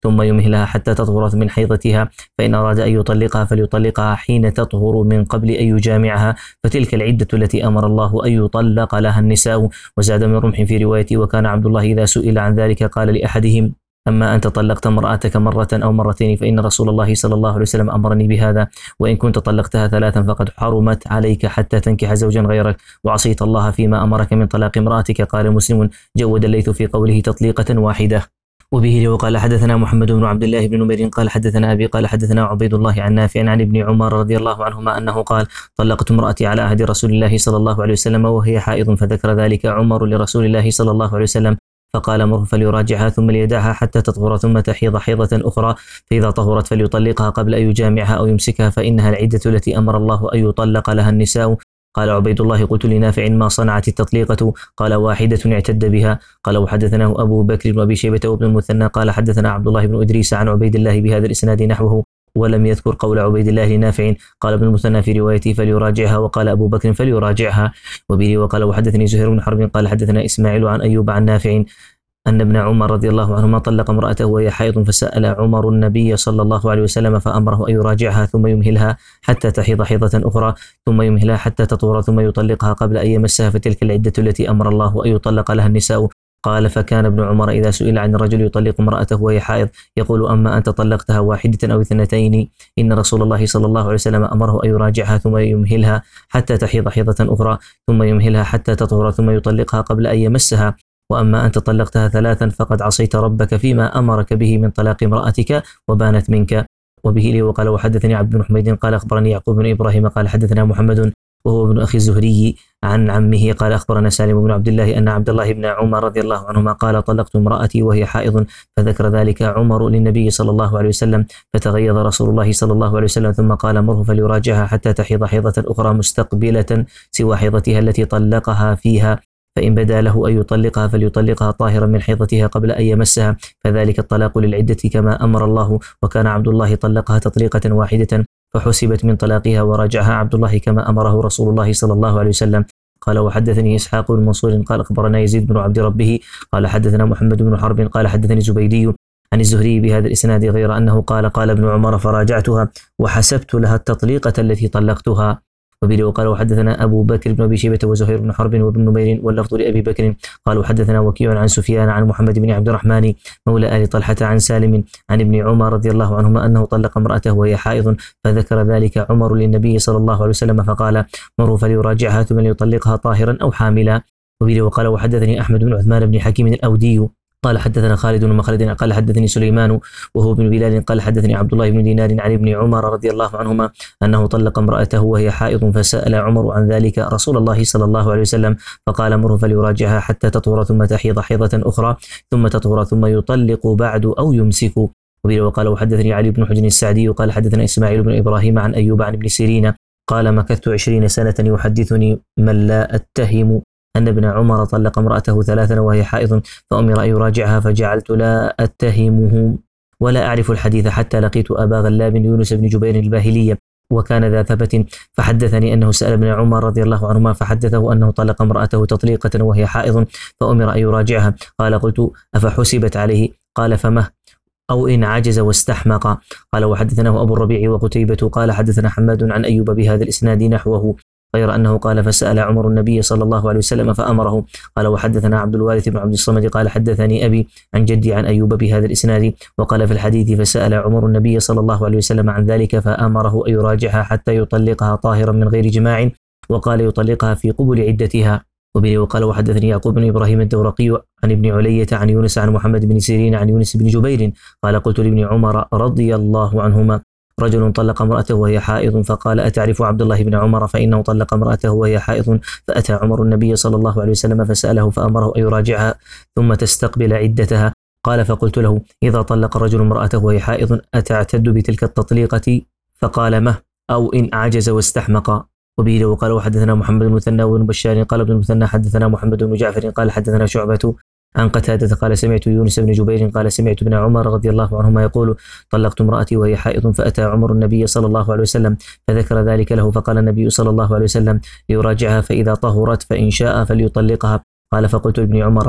ثم يمهلها حتى تطهر من حيضتها، فإن أراد أن يطلقها فليطلقها حين تطهر من قبل أن يجامعها، فتلك العدة التي أمر الله أن يطلق لها النساء. وزاد من رمح في روايته: وكان عبد الله إذا سئل عن ذلك قال لأحدهم: أما أنت طلقت امرأتك مرة أو مرتين فإن رسول الله صلى الله عليه وسلم أمرني بهذا، وإن كنت طلقتها ثلاثا فقد حرمت عليك حتى تنكح زوجا غيرك، وعصيت الله فيما أمرك من طلاق امرأتك. قال مسلم: جود الليث في قوله تطليقة واحدة. وبه وقال حدثنا محمد بن عبد الله بن نمير قال حدثنا أبي قال حدثنا عبيد الله عن نافع عن ابن عمر رضي الله عنهما أنه قال: طلقت امرأتي على عهد رسول الله صلى الله عليه وسلم وهي حائض، فذكر ذلك عمر لرسول الله صلى الله عليه وسلم فقال: مره فليراجعها ثم ليدعها حتى تطهر ثم تحيض حيضة أخرى، فإذا طهرت فليطلقها قبل أن يجامعها أو يمسكها، فإنها العدة التي أمر الله أن يطلق لها النساء. قال عبيد الله: قلت لنافع: ما صنعت التطليقة؟ قال: واحدة اعتد بها. قال: وحدثناه أبو بكر وأبي شيبة وابن المثنى قال حدثنا عبد الله بن إدريس عن عبيد الله بهذا الإسناد نحوه، ولم يذكر قول عبيد الله لنافع. قال ابن المثنى في روايته: فليراجعها، وقال أبو بكر: فليراجعها. وبه وقال وحدثني زهير بن حرب قال حدثنا إسماعيل عن أيوب عن نافع أن ابن عمر رضي الله عنهما طلق امرأته وهي حائض، فسأل عمر النبي صلى الله عليه وسلم فأمره أن يراجعها ثم يمهلها حتى تحيض حيضة أخرى، ثم يمهلها حتى تطهر ثم يطلقها قبل أن يمسها، فتلك العدة التي أمر الله أن يطلق لها النساء. قال: فكان ابن عمر إذا سئل عن الرجل يطلق امرأته وهي حائض يقول: أما أنت طلقتها واحدة أو اثنتين، إن رسول الله صلى الله عليه وسلم أمره أن يراجعها ثم يمهلها حتى تحيض حيضة أخرى، ثم يمهلها حتى تطهر ثم يطلقها قبل أن يمسها. وأما أنت طلقتها ثلاثا فقد عصيت ربك فيما أمرك به من طلاق امرأتك وبانت منك. وبه لي وقال وحدثني عبد بن حميد قال أخبرني يعقوب بن إبراهيم قال حدثنا محمد وهو ابن أخي الزهري عن عمه قال أخبرنا سالم بن عبد الله أن عبد الله بن عمر رضي الله عنهما قال: طلقت امرأتي وهي حائض، فذكر ذلك عمر للنبي صلى الله عليه وسلم، فتغيظ رسول الله صلى الله عليه وسلم ثم قال: مره فليراجعها حتى تحيض حيضة أخرى مستقبلة سوى حيضتها التي طلقها فيها، فإن بدا له أن يطلقها فليطلقها طاهرا من حيضتها قبل أن يمسها، فذلك الطلاق للعدة كما أمر الله. وكان عبد الله طلقها تطليقة واحدة فحسبت من طلاقها ورجعها عبد الله كما أمره رسول الله صلى الله عليه وسلم. قال وحدثني إسحاق بن منصور قال أخبرنا يزيد بن عبد ربه قال حدثنا محمد بن حرب قال حدثني زبيدي عن الزهري بهذا الإسناد غير أنه قال: قال ابن عمر: فراجعتها وحسبت لها التطليقة التي طلقتها. وبه وقال وحدثنا أبو بكر بن أبي شيبة وزهير بن حرب وابن نمير واللفظ لأبي بكر قال وحدثنا وكيع عن سفيان عن محمد بن عبد الرحمن مولى آل طلحة عن سالم عن ابن عمر رضي الله عنهما أنه طلق امرأته وهي حائض، فذكر ذلك عمر للنبي صلى الله عليه وسلم فقال: مروا فليراجعها ثم ليطلقها طاهرا أو حاملا. وبه وقال وحدثني أحمد بن عثمان بن حكيم الأودي قال حدثنا خالد بن مخلد قال حدثني سليمان وهو بن بلال قال حدثني عبد الله بن دينار عن ابن عمر رضي الله عنهما أنه طلق امرأته وهي حائض، فسأل عمر عن ذلك رسول الله صلى الله عليه وسلم فقال: مره فليراجعها حتى تطهر ثم تحيض حيضة أخرى ثم تطهر ثم يطلق بعد أو يمسك. وبه وقال وحدثني علي بن حجر السعدي قال حدثنا إسماعيل بن إبراهيم عن أيوب عن ابن سيرين قال: مكثت عشرين سنة يحدثني من لا أتهم أن ابن عمر طلق امرأته ثلاثا وهي حائض، فأمر أن يراجعها فجعلت لا أتهمه ولا أعرف الحديث حتى لقيت أبا غلاب يونس بن جبير الباهلي وكان ذا ثبت، فحدثني أنه سأل ابن عمر رضي الله عنهما فحدثه أنه طلق امرأته تطليقة وهي حائض فأمر أن يراجعها. قال: قلت: أفحسبت عليه؟ قال: فمه؟ أو إن عجز واستحمق. قال وحدثناه أبو الربيع وقتيبة قال حدثنا حماد عن أيوب بهذا الإسناد نحوه غير أنه قال: فسأل عمر النبي صلى الله عليه وسلم فأمره. قال وحدثنا عبد الوارث بن عبد الصمد قال حدثني أبي عن جدي عن أيوب بهذا الإسناد، وقال في الحديث: فسأل عمر النبي صلى الله عليه وسلم عن ذلك فأمره أن يراجعها حتى يطلقها طاهرا من غير جماع، وقال: يطلقها في قبل عدتها. وبه وقال وحدثني يعقوب بن إبراهيم الدورقي عن ابن علية عن يونس عن محمد بن سيرين عن يونس بن جبير قال: قلت لابن عمر رضي الله عنهما: رجل طلق امرأته وهي حائض، فقال: أتعرف عبد الله بن عمر؟ فإنه طلق امرأته وهي حائض. فأتى عمر النبي صلى الله عليه وسلم فسأله فأمره أن يراجعها ثم تستقبل عدتها. قال: فقلت له: إذا طلق الرجل امرأته وهي حائض أتعتد بتلك التطليقة؟ فقال: مه؟ أو إن عجز واستحمق. وبه وقال وحدثنا محمد بن المثنى بن بشار قال ابن المثنى حدثنا محمد بن جعفر قال حدثنا شعبة عن قتادة قال: سمعت يونس بن جبير قال: سمعت ابن عمر رضي الله عنهما يقول: طلقت امرأتي وهي حائض، فأتى عمر النبي صلى الله عليه وسلم فذكر ذلك له، فقال النبي صلى الله عليه وسلم: ليراجعها فإذا طهرت فإن شاء فليطلقها. قال: فقلت لابن عمر: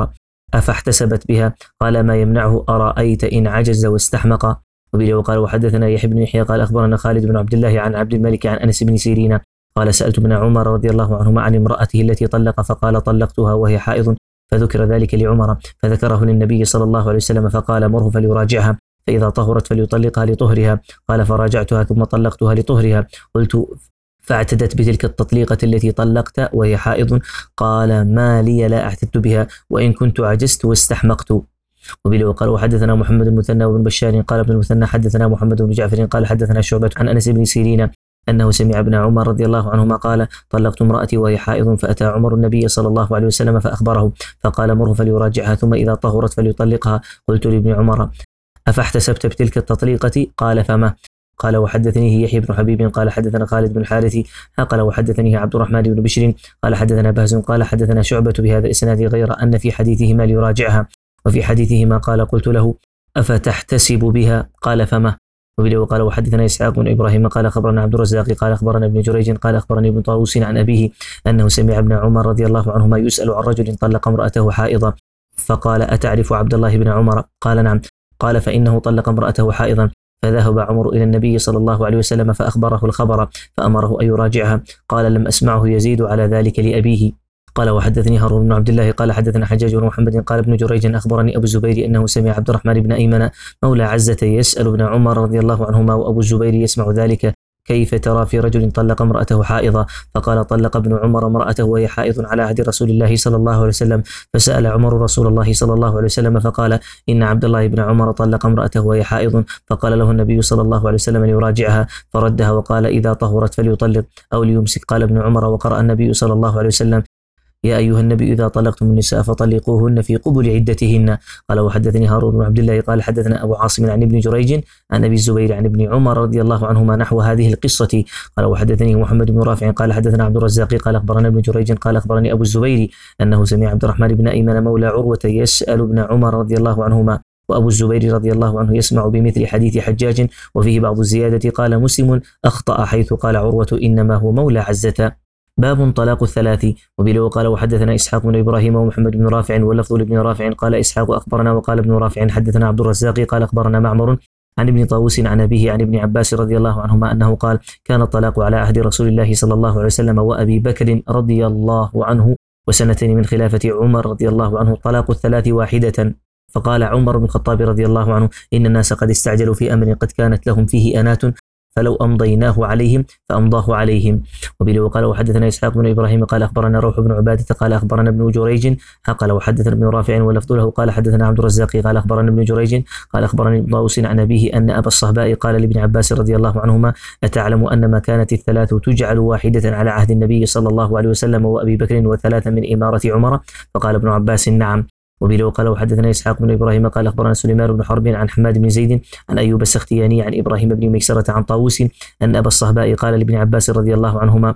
أفاحتسبت بها؟ قال ما يمنعه أرأيت إن عجز واستحمق. وبه وقال وحدثنا يحيى بن يحيى قال أخبرنا خالد بن عبد الله عن عبد الملك عن أنس بن سيرين قال سألت ابن عمر رضي الله عنهما عن امرأته التي طلق فقال طلقتها وهي حائض، فذكر ذلك لعمر فذكره للنبي صلى الله عليه وسلم فقال مره فليراجعها فإذا طهرت فليطلقها لطهرها. قال فراجعتها ثم طلقتها لطهرها. قلت فاعتدت بتلك التطليقة التي طلقت وهي حائض؟ قال ما لي لا أعتدت بها وإن كنت عجزت واستحمقت. وبه وقال وحدثنا محمد المثنى وابن بشار قال ابن المثنى حدثنا محمد بن جعفر قال حدثنا شعبة عن أنس بن سيرين أنه سمع ابن عمر رضي الله عنهما قال طلقت امرأتي وهي حائض فأتى عمر النبي صلى الله عليه وسلم فأخبره فقال مره فليراجعها ثم إذا طهرت فليطلقها. قلت لابن عمر أفاحتسبت بتلك التطليقة؟ قال فما؟ قال وحدثنيه يحيى بن حبيب قال حدثنا خالد بن الحارث قال وحدثنيه عبد الرحمن بن بشر قال حدثنا بهز قال حدثنا شعبة بهذا الإسناد غير أن في حديثهما ليراجعها وفي حديثهما قال قلت له أفتحتسب بها؟ قال فما؟ وبه وقال وحدثنا إسحاق بن إبراهيم قال أخبرنا عبد الرزاق قال أخبرنا ابن جريج قال أخبرني ابن طاووس عن أبيه أنه سمع ابن عمر رضي الله عنهما يسأل عن رجل طلق امرأته حائضا فقال أتعرف عبد الله بن عمر؟ قال نعم. قال فإنه طلق امرأته حائضا فذهب عمر إلى النبي صلى الله عليه وسلم فأخبره الخبر فأمره أن يراجعها. قال لم أسمعه يزيد على ذلك لأبيه. قال وحدثني هارون بن عبد الله قال حدثنا حجاج بن محمد قال ابن جريج أخبرني أبو الزبير أنه سمع عبد الرحمن بن أيمن مولى عزة يسأل ابن عمر رضي الله عنهما وأبو الزبير يسمع ذلك كيف ترى في رجل طلق امرأته حائضة؟ فقال طلق ابن عمر امرأته وهي حائض على عهد رسول الله صلى الله عليه وسلم. فسأل عمر رسول الله صلى الله عليه وسلم فقال إن عبد الله بن عمر طلق امرأته وهي حائض. فقال له النبي صلى الله عليه وسلم ليراجعها فردها وقال إذا طهرت فليطلق أو ليمسك. قال ابن عمر وقرأ النبي صلى الله عليه وسلم يا أيها النبي إذا طلقتم النساء فطلقوهن في قبل عدتهن. قال وحدثني هارون بن عبد الله قال حدثنا أبو عاصم عن ابن جريج عن أبي الزبير عن ابن عمر رضي الله عنهما نحو هذه القصة. قال وحدثني محمد بن رافع قال حدثنا عبد الرزاق قال أخبرنا ابن جريج قال أخبرني أبو الزبير أنه سمع عبد الرحمن بن أيمن مولى عروة يسأل ابن عمر رضي الله عنهما وأبو الزبير رضي الله عنه يسمع بمثل حديث حجاج وفيه بعض الزيادة. قال مسلم أخطأ حيث قال عروة إنما هو مولى عزة. باب طلاق الثلاث. وبه قال وحدثنا إسحاق بن إبراهيم ومحمد بن رافع واللفظ لابن رافع قال إسحاق أخبرنا وقال ابن رافع حدثنا عبد الرزاق قال أخبرنا معمر عن ابن طاووس عن أبيه عن ابن عباس رضي الله عنهما أنه قال كان الطلاق على عهد رسول الله صلى الله عليه وسلم وأبي بكر رضي الله عنه وسنتين من خلافة عمر رضي الله عنه طلاق الثلاث واحدة. فقال عمر بن الخطاب رضي الله عنه إن الناس قد استعجلوا في أمر قد كانت لهم فيه أنات فلو أمضيناه عليهم فأمضاه عليهم. وبه وقال وحدثنا إسحاق بن إبراهيم قال أخبرنا روح بن عبادة قال أخبرنا ابن جريج قال وحدثنا ابن رافع ولفظ له قال حدثنا عبد الرزاق قال أخبرنا ابن جريج قال أخبرني ابن طاووس عن أبيه أن أبا الصهباء قال لابن عباس رضي الله عنهما أتعلم أن ما كانت الثلاث تجعل واحدة على عهد النبي صلى الله عليه وسلم وأبي بكر وثلاثة من إمارة عمر؟ فقال ابن عباس نعم. وبه وقال وحدثنا إسحاق بن إبراهيم قال أخبرنا سليمان بن حرب عن حماد بن زيد عن أيوب السختياني عن إبراهيم بن ميسرة عن طاووس أن أبا الصهباء قال لابن عباس رضي الله عنهما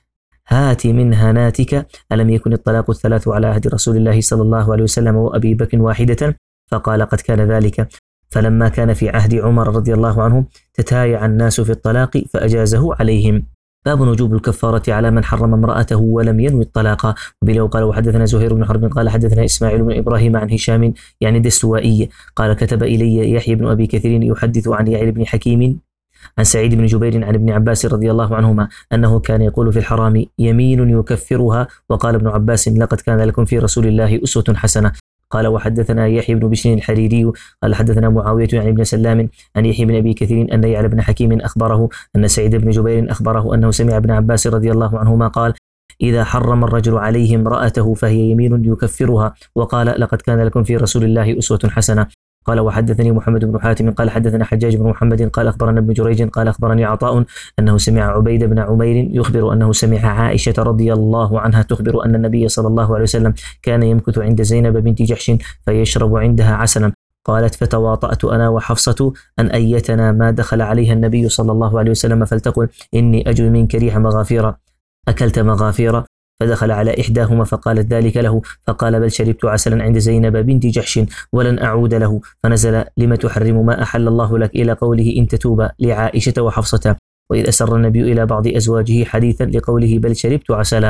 هات من هناتك ألم يكن الطلاق الثلاث على عهد رسول الله صلى الله عليه وسلم وأبي بكر واحدة؟ فقال قد كان ذلك. فلما كان في عهد عمر رضي الله عنه تتايع الناس في الطلاق فأجازه عليهم. باب وجوب الكفارة على من حرم امرأته ولم ينوي الطلاق. وبه قال وحدثنا زهير بن حرب قال حدثنا إسماعيل بن إبراهيم عن هشام يعني الدستوائي قال كتب إلي يحيى بن أبي كثير يحدث عن يعلى بن حكيم عن سعيد بن جبير عن ابن عباس رضي الله عنهما أنه كان يقول في الحرام يمين يكفرها. وقال ابن عباس لقد كان لكم في رسول الله أسوة حسنة. قال وحدثنا يحيى بن بشر الحريري قال حدثنا معاوية عن ابن سلام عن يحيى بن أبي كثير أن يعلى بن حكيم أخبره أن سعيد بن جبير أخبره أنه سمع ابن عباس رضي الله عنهما قال إذا حرم الرجل عليه امرأته فهي يمين يكفرها. وقال لقد كان لكم في رسول الله أسوة حسنة. قال وحدثني محمد بن حاتم قال حدثنا حجاج بن محمد قال أخبرنا ابن جريج قال أخبرني عطاء أنه سمع عبيد بن عمير يخبر أنه سمع عائشة رضي الله عنها تخبر أن النبي صلى الله عليه وسلم كان يمكث عند زينب بنت جحش فيشرب عندها عسلا. قالت فتواطأت أنا وحفصة أن أيتنا ما دخل عليها النبي صلى الله عليه وسلم فلتقل إني أجد منك ريح مغافير أكلت مغافير؟ فدخل على إحداهما فقالت ذلك له فقال بل شربت عسلا عند زينب بنت جحش ولن أعود له. فنزل لم تحرم ما أحل الله لك إلى قوله إن تتوبا لعائشة وحفصة. وإذ أسر النبي إلى بعض أزواجه حديثا لقوله بل شربت عسلا.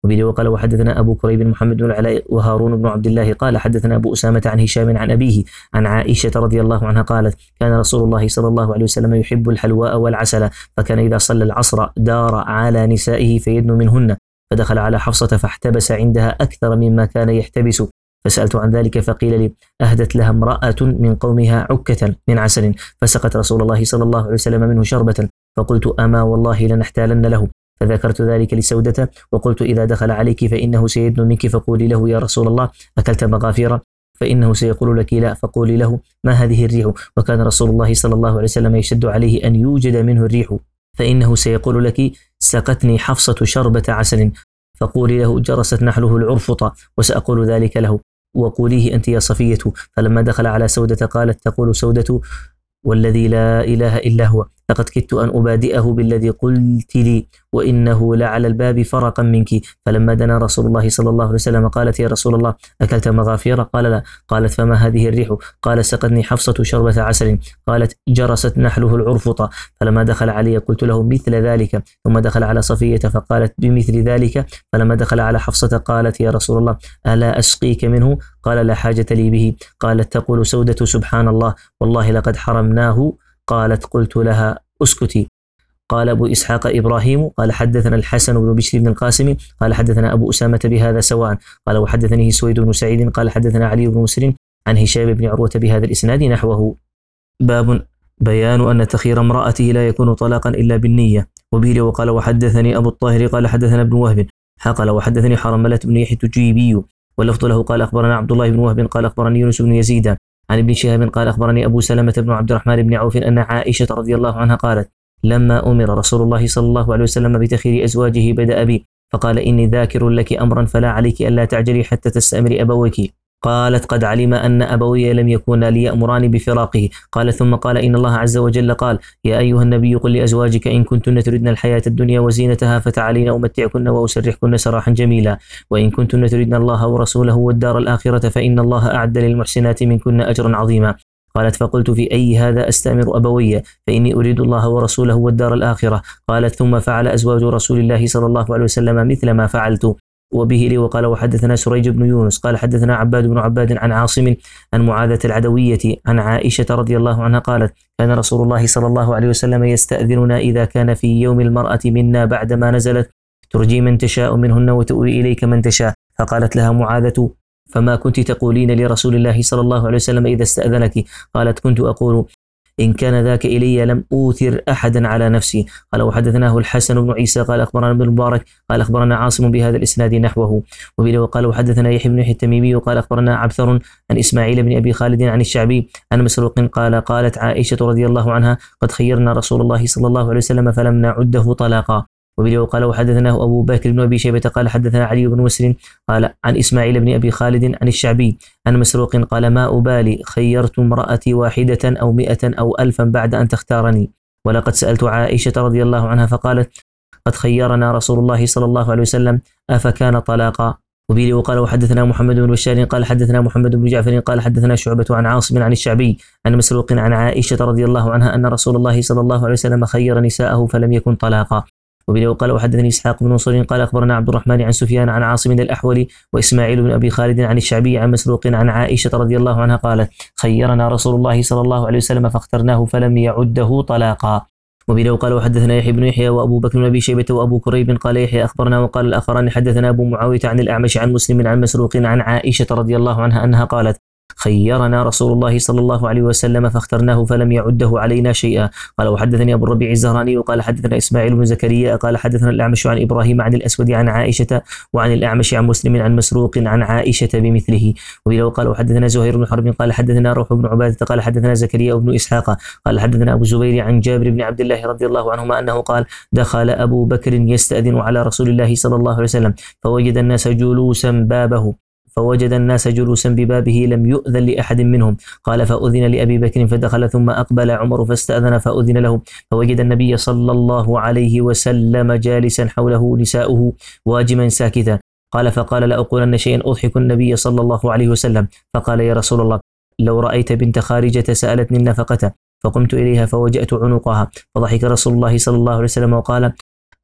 وبه وقال وحدثنا أبو كريب محمد بن العلاء وهارون بن عبد الله قال حدثنا أبو أسامة عن هشام عن أبيه عن عائشة رضي الله عنها قالت كان رسول الله صلى الله عليه وسلم يحب الحلواء والعسل، فكان إذا صلى العصر دار على نسائه فيدنو منهن، فدخل على حفصة فاحتبس عندها أكثر مما كان يحتبس، فسألت عن ذلك فقيل لي أهدت لها امرأة من قومها عكة من عسل، فسقت رسول الله صلى الله عليه وسلم منه شربة، فقلت أما والله لنحتالن له، فذكرت ذلك لسودة وقلت إذا دخل عليك فإنه سيدنو منك فقولي له يا رسول الله أكلت مغافير؟ فإنه سيقول لك لا، فقولي له ما هذه الريح؟ وكان رسول الله صلى الله عليه وسلم يشد عليه أن يوجد منه الريح، فإنه سيقول لك سقتني حفصة شربة عسل، فقولي له جرست نحله العرفطة، وسأقول ذلك له، وقوليه أنت يا صفية. فلما دخل على سودة قالت تقول سودة والذي لا إله إلا هو لقد كدت أن أبادئه بالذي قلت لي وإنه لعلى الباب فرقا منك. فلما دنا رسول الله صلى الله عليه وسلم قالت يا رسول الله أكلت مغافير؟ قال لا. قالت فما هذه الريح؟ قال سقتني حفصة شربة عسل. قالت جرست نحله العرفطة. فلما دخل علي قلت له مثل ذلك، ثم دخل على صفية فقالت بمثل ذلك. فلما دخل على حفصة قالت يا رسول الله ألا أسقيك منه؟ قال لا حاجة لي به. قالت تقول سودة سبحان الله والله لقد حرمناه. قالت قلت لها اسكتي. قال أبو إسحاق إبراهيم قال حدثنا الحسن بن بشر بن القاسم قال حدثنا أبو أسامة بهذا سواء قال وحدثني سويد بن سعيد قال حدثنا علي بن مسلم عن هشام بن عروة بهذا الإسناد نحوه. باب بيان أن تخير امرأته لا يكون طلاقا إلا بالنية. وبه وقال وحدثني أبو الطاهر قال حدثنا ابن وهب قال وحدثني حرملة بن يحيى التجيبي واللفظ له قال أخبرنا عبد الله بن وهب قال أخبرني يونس بن يزيد عن ابن شهاب قال أخبرني أبو سلمة بن عبد الرحمن بن عوف أن عائشة رضي الله عنها قالت لما أمر رسول الله صلى الله عليه وسلم بتخير أزواجه بدأ بي فقال إني ذاكر لك أمرا فلا عليك ألا تعجلي حتى تستأمري أبويك. قالت قد علم أن أبوي لم يكونا ليأمراني بفراقه. قال ثم قال إن الله عز وجل قال يا أيها النبي قل لأزواجك إن كنتن تردن الحياة الدنيا وزينتها فتعالين أمتعكن وأسرحكن سراحا جميلا وإن كنتن تردن الله ورسوله والدار الآخرة فإن الله أعد للمحسنات منكن أجرا عظيما. قالت فقلت في أي هذا أستأمر أبوي فإني أريد الله ورسوله والدار الآخرة. قالت ثم فعل أزواج رسول الله صلى الله عليه وسلم مثل ما فعلت. وبه لي وقال وحدثنا سريج بن يونس قال حدثنا عباد بن عباد عن عاصم عن معاذة العدوية عن عائشة رضي الله عنها قالت كان رسول الله صلى الله عليه وسلم يستأذننا إذا كان في يوم المرأة منا بعدما نزلت ترجي من تشاء منهن وتؤوي إليك من تشاء. فقالت لها معاذة فما كنت تقولين لرسول الله صلى الله عليه وسلم إذا استأذنك؟ قالت كنت أقول إن كان ذاك إلي لم أوثر أحدا على نفسي. قال وحدثناه الحسن بن عيسى قال أخبرنا ابن المبارك قال أخبرنا عاصم بهذا الإسناد نحوه. وبه وقال وحدثنا يحيى بن يحيى التميمي وقال أخبرنا عبثر عن إسماعيل بن أبي خالد عن الشعبي عن مسروق قال قالت عائشة رضي الله عنها قد خيرنا رسول الله صلى الله عليه وسلم فلم نعده طلاقا. وبه وقال وحدثناه أبو بكر بن أبي شيبة قال حدثنا علي بن مسلم قال عن إسماعيل بن أبي خالد عن الشعبي عن مسروق قال ما أبالي خيرت امرأتي واحدة أو مئة أو ألفا بعد أن تختارني. ولقد سألت عائشة رضي الله عنها فقالت قد خيرنا رسول الله صلى الله عليه وسلم أفكان طلاقا. وبه وقال وحدثنا محمد بن بشار قال حدثنا محمد بن جعفر قال حدثنا شعبة عن عاصم عن الشعبي عن مسروق عن عائشة رضي الله عنها أن رسول الله صلى الله عليه وسلم خير نساءه فلم يكن طلاقا. وبه وقال وحدثني إسحاق بن منصور قال أخبرنا عبد الرحمن عن سفيان عن عاصم الأحولي وإسماعيل بن أبي خالد عن الشعبي عن مسروق عن عائشة رضي الله عنها قالت خيرنا رسول الله صلى الله عليه وسلم فاخترناه فلم يعده طلاقا. وبه وقال وحدثنا يحيى بن يحيى وأبو بكر بن أبي شيبة وأبو كريب قال يحيى أخبرنا وقال الآخران حدثنا أبو معاوية عن الأعمش عن مسلم عن مسروق عن عائشة رضي الله عنها أنها قالت خيرنا رسول الله صلى الله عليه وسلم فاخترناه فلم يعده علينا شيئا. قال وحدثني أبو الربيع الزهراني وقال حدثنا إسماعيل بن زكريا قال حدثنا الأعمش عن إبراهيم عن الأسود عن عائشة وعن الأعمش عن مسلم عن مسروق عن عائشة بمثله. وبه وقال وحدثنا زهير بن حرب قال حدثنا روح بن عبادة قال حدثنا زكريا بن إسحاق قال حدثنا أبو زبير عن جابر بن عبد الله رضي الله عنهما أنه قال دخل أبو بكر يستأذن على رسول الله صلى الله عليه وسلم فوجد الناس جلوسا بابه فوجد الناس جلوسا ببابه لم يؤذن لأحد منهم. قال فأذن لأبي بكر فدخل ثم أقبل عمر فاستأذن فأذن له فوجد النبي صلى الله عليه وسلم جالسا حوله نساؤه واجما ساكتا. قال فقال لأقولن شيئا أضحك النبي صلى الله عليه وسلم. فقال يا رسول الله لو رأيت بنت خارجة سألتني النفقة فقمت إليها فوجأت عنقها. فضحك رسول الله صلى الله عليه وسلم وقال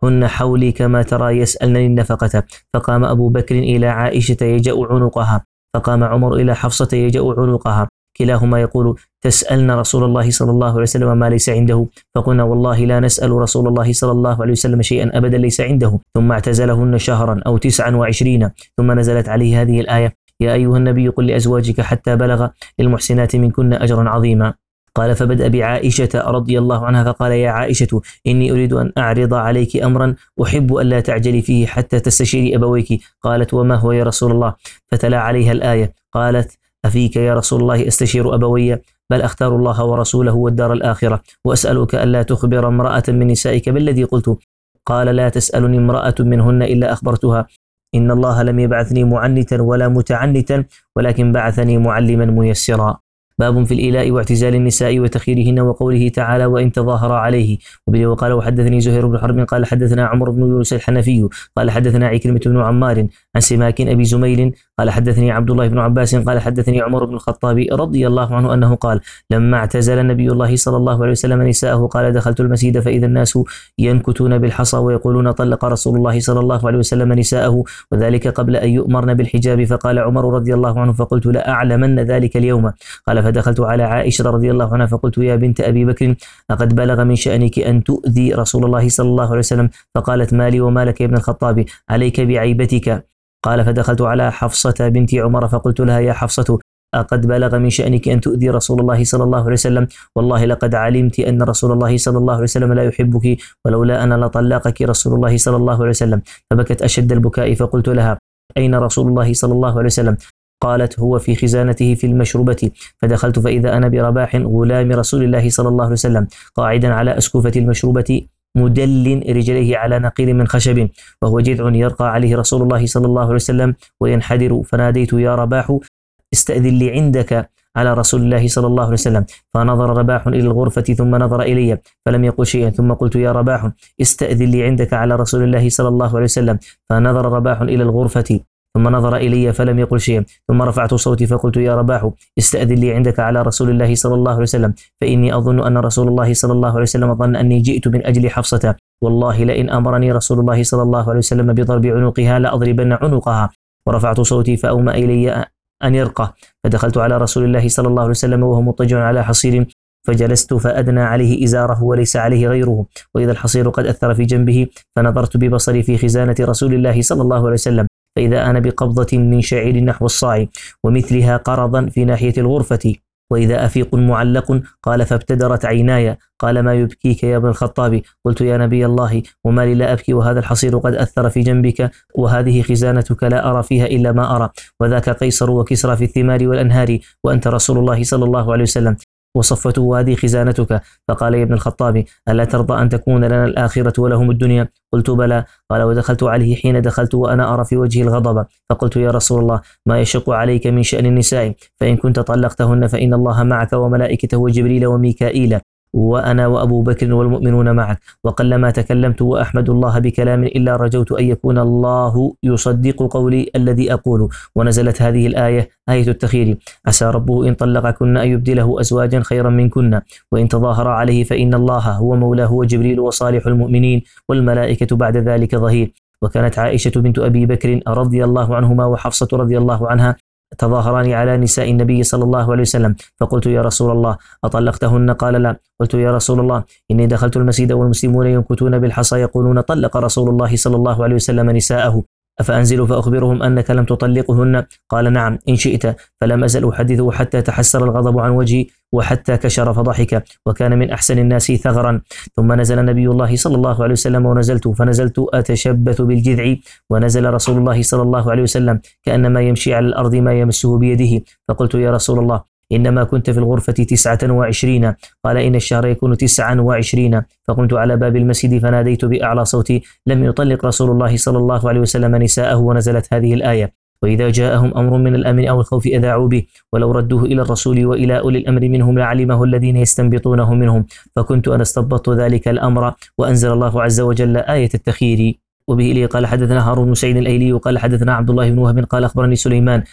هن حولي كما ترى يسألنني النفقة. فقام أبو بكر إلى عائشة يجأ عنقها، فقام عمر إلى حفصة يجأ عنقها، كلاهما يقول: تسألن رسول الله صلى الله عليه وسلم ما ليس عنده. فقلنا: والله لا نسأل رسول الله صلى الله عليه وسلم شيئا أبدا ليس عنده. ثم اعتزلهن شهرا أو تسعا وعشرين، ثم نزلت عليه هذه الآية: يا أيها النبي قل لأزواجك حتى بلغ للمحسنات منكن أجرا عظيما. قال: فبدأ بعائشة رضي الله عنها فقال: يا عائشة إني أريد أن أعرض عليك أمرا أحب أن لا تعجلي فيه حتى تستشيري أبويك. قالت: وما هو يا رسول الله؟ فتلا عليها الآية. قالت: أفيك يا رسول الله استشير أبوي؟ بل أختار الله ورسوله والدار الآخرة، وأسألك ألا تخبر امرأة من نسائك بالذي قلت. قال: لا تسألني امرأة منهن إلا أخبرتها. إن الله لم يبعثني معنتا ولا متعنتا، ولكن بعثني معلما ميسرا. باب في الإيلاء واعتزال النساء وتخييرهن، وقوله تعالى: وإن تظاهر عليه. وبه وقال: وحدثني زهير بن حرب قال حدثنا عمر بن يونس الحنفي قال حدثنا عكرمة بن عمار عن سماك أبي زميل قال حدثني عبد الله بن عباس قال حدثني عمر بن الخطاب رضي الله عنه أنه قال: لما اعتزل نبي الله صلى الله عليه وسلم نساءه قال: دخلت المسجد فإذا الناس ينكتون بالحصى ويقولون: طلق رسول الله صلى الله عليه وسلم نساءه، وذلك قبل أن يؤمرن بالحجاب. فقال عمر رضي الله عنه: فقلت: لا أعلمن ذلك اليوم. قال: فدخلت على عائشة رضي الله عنها فقلت: يا بنت أبي بكر، أقد بلغ من شأنك أن تؤذي رسول الله صلى الله عليه وسلم؟ فقالت: مالي ومالك يا ابن الخطاب، عليك بعيبتك. قال: فدخلت على حفصة بنت عمر فقلت لها: يا حفصة، أقد بلغ من شأنك أن تؤذي رسول الله صلى الله عليه وسلم؟ والله لقد علمت أن رسول الله صلى الله عليه وسلم لا يحبك، ولولا أنا لطلقك رسول الله صلى الله عليه وسلم. فبكت أشد البكاء. فقلت لها: أين رسول الله صلى الله عليه وسلم؟ قالت: هو في خزانته في المشروبة. فدخلت فإذا أنا برباح غلام رسول الله صلى الله عليه وسلم قاعدا على أسكوفة المشروبة مدل رجليه على نقير من خشب، وهو جذع يرقى عليه رسول الله صلى الله عليه وسلم وينحدر. فناديت: يا رباح، استأذن لي عندك على رسول الله صلى الله عليه وسلم. فنظر رباح إلى الغرفة ثم نظر إلي فلم يقل شيئا. ثم قلت: يا رباح، استأذن لي عندك على رسول الله صلى الله عليه وسلم. فنظر رباح إلى الغرفة ثم نظر إلي فلم يقل شيئا. ثم رفعت صوتي فقلت: يا رباح، استأذن لي عندك على رسول الله صلى الله عليه وسلم، فإني أظن أن رسول الله صلى الله عليه وسلم ظن أني جئت من أجل حفصة. والله لئن أمرني رسول الله صلى الله عليه وسلم بضرب عنقها لأضربن عنقها. ورفعت صوتي فأومأ إلي أن يرقى. فدخلت على رسول الله صلى الله عليه وسلم وهو مضطجع على حصير، فجلست فأدنى عليه إزاره وليس عليه غيره، وإذا الحصير قد أثر في جنبه. فنظرت ببصري في خزانة رسول الله صلى الله عليه وسلم، فإذا أنا بقبضة من شعير نحو الصاع ومثلها قرضا في ناحية الغرفة، وإذا أفيق معلق. قال: فابتدرت عيناي. قال: ما يبكيك يا ابن الخطاب؟ قلت: يا نبي الله، وما لي لا أبكي وهذا الحصير قد أثر في جنبك، وهذه خزانتك لا أرى فيها إلا ما أرى، وذاك قيصر وكسرى في الثمار والأنهار، وأنت رسول الله صلى الله عليه وسلم، وصفته وهذه خزانتك. فقال: يا ابن الخطاب، ألا ترضى أن تكون لنا الآخرة ولهم الدنيا؟ قلت: بلى. قال: ودخلت عليه حين دخلت وأنا أرى في وجهه الغضب، فقلت: يا رسول الله، ما يشق عليك من شأن النساء؟ فإن كنت طلقتهن فإن الله معك وملائكته وجبريل وميكائيل، وأنا وأبو بكر والمؤمنون معك. وقلما تكلمت وأحمد الله بكلام إلا رجوت أن يكون الله يصدق قولي الذي أقول. ونزلت هذه الآية، آية التخيير: عسى ربه إن طلقكن أن يبدله أزواجا خيرا منكن، وإن تظاهر عليه فإن الله هو مولاه وجبريل وصالح المؤمنين والملائكة بعد ذلك ظهير. وكانت عائشة بنت أبي بكر رضي الله عنهما وحفصة رضي الله عنها تظاهران على نساء النبي صلى الله عليه وسلم. فقلت: يا رسول الله، أطلقتهن؟ قال: لا. قلت: يا رسول الله، إني دخلت المسجد والمسلمون ينكتون بالحصى يقولون: طلق رسول الله صلى الله عليه وسلم نساءه، أفأنزل فأخبرهم أنك لم تطلقهن؟ قال: نعم إن شئت. فلم أزل أحدثه حتى تحسر الغضب عن وجهي وحتى كشر فضحك، وكان من أحسن الناس ثغرا. ثم نزل نبي الله صلى الله عليه وسلم ونزلت، فنزلت أتشبث بالجذع، ونزل رسول الله صلى الله عليه وسلم كأنما يمشي على الأرض ما يمسه بيده. فقلت: يا رسول الله، إنما كنت في الغرفة تسعة وعشرين. قال: إن الشهر يكون تسعا وعشرين. فقمت على باب المسجد فناديت بأعلى صوتي: لم يطلق رسول الله صلى الله عليه وسلم نساءه. ونزلت هذه الآية: وإذا جاءهم أمر من الأمن أو الخوف أذاعوا به، ولو ردوه إلى الرسول وإلى أولي الأمر منهم لعلمه الذين يستنبطونه منهم. فكنت أنا استنبطت ذلك الأمر، وأنزل الله عز وجل آية التخيير. وبه إليه قال حدثنا هارون بن سعيد الأيلي قال حدثنا عبد الله بن وهب قال أخبرني سليمان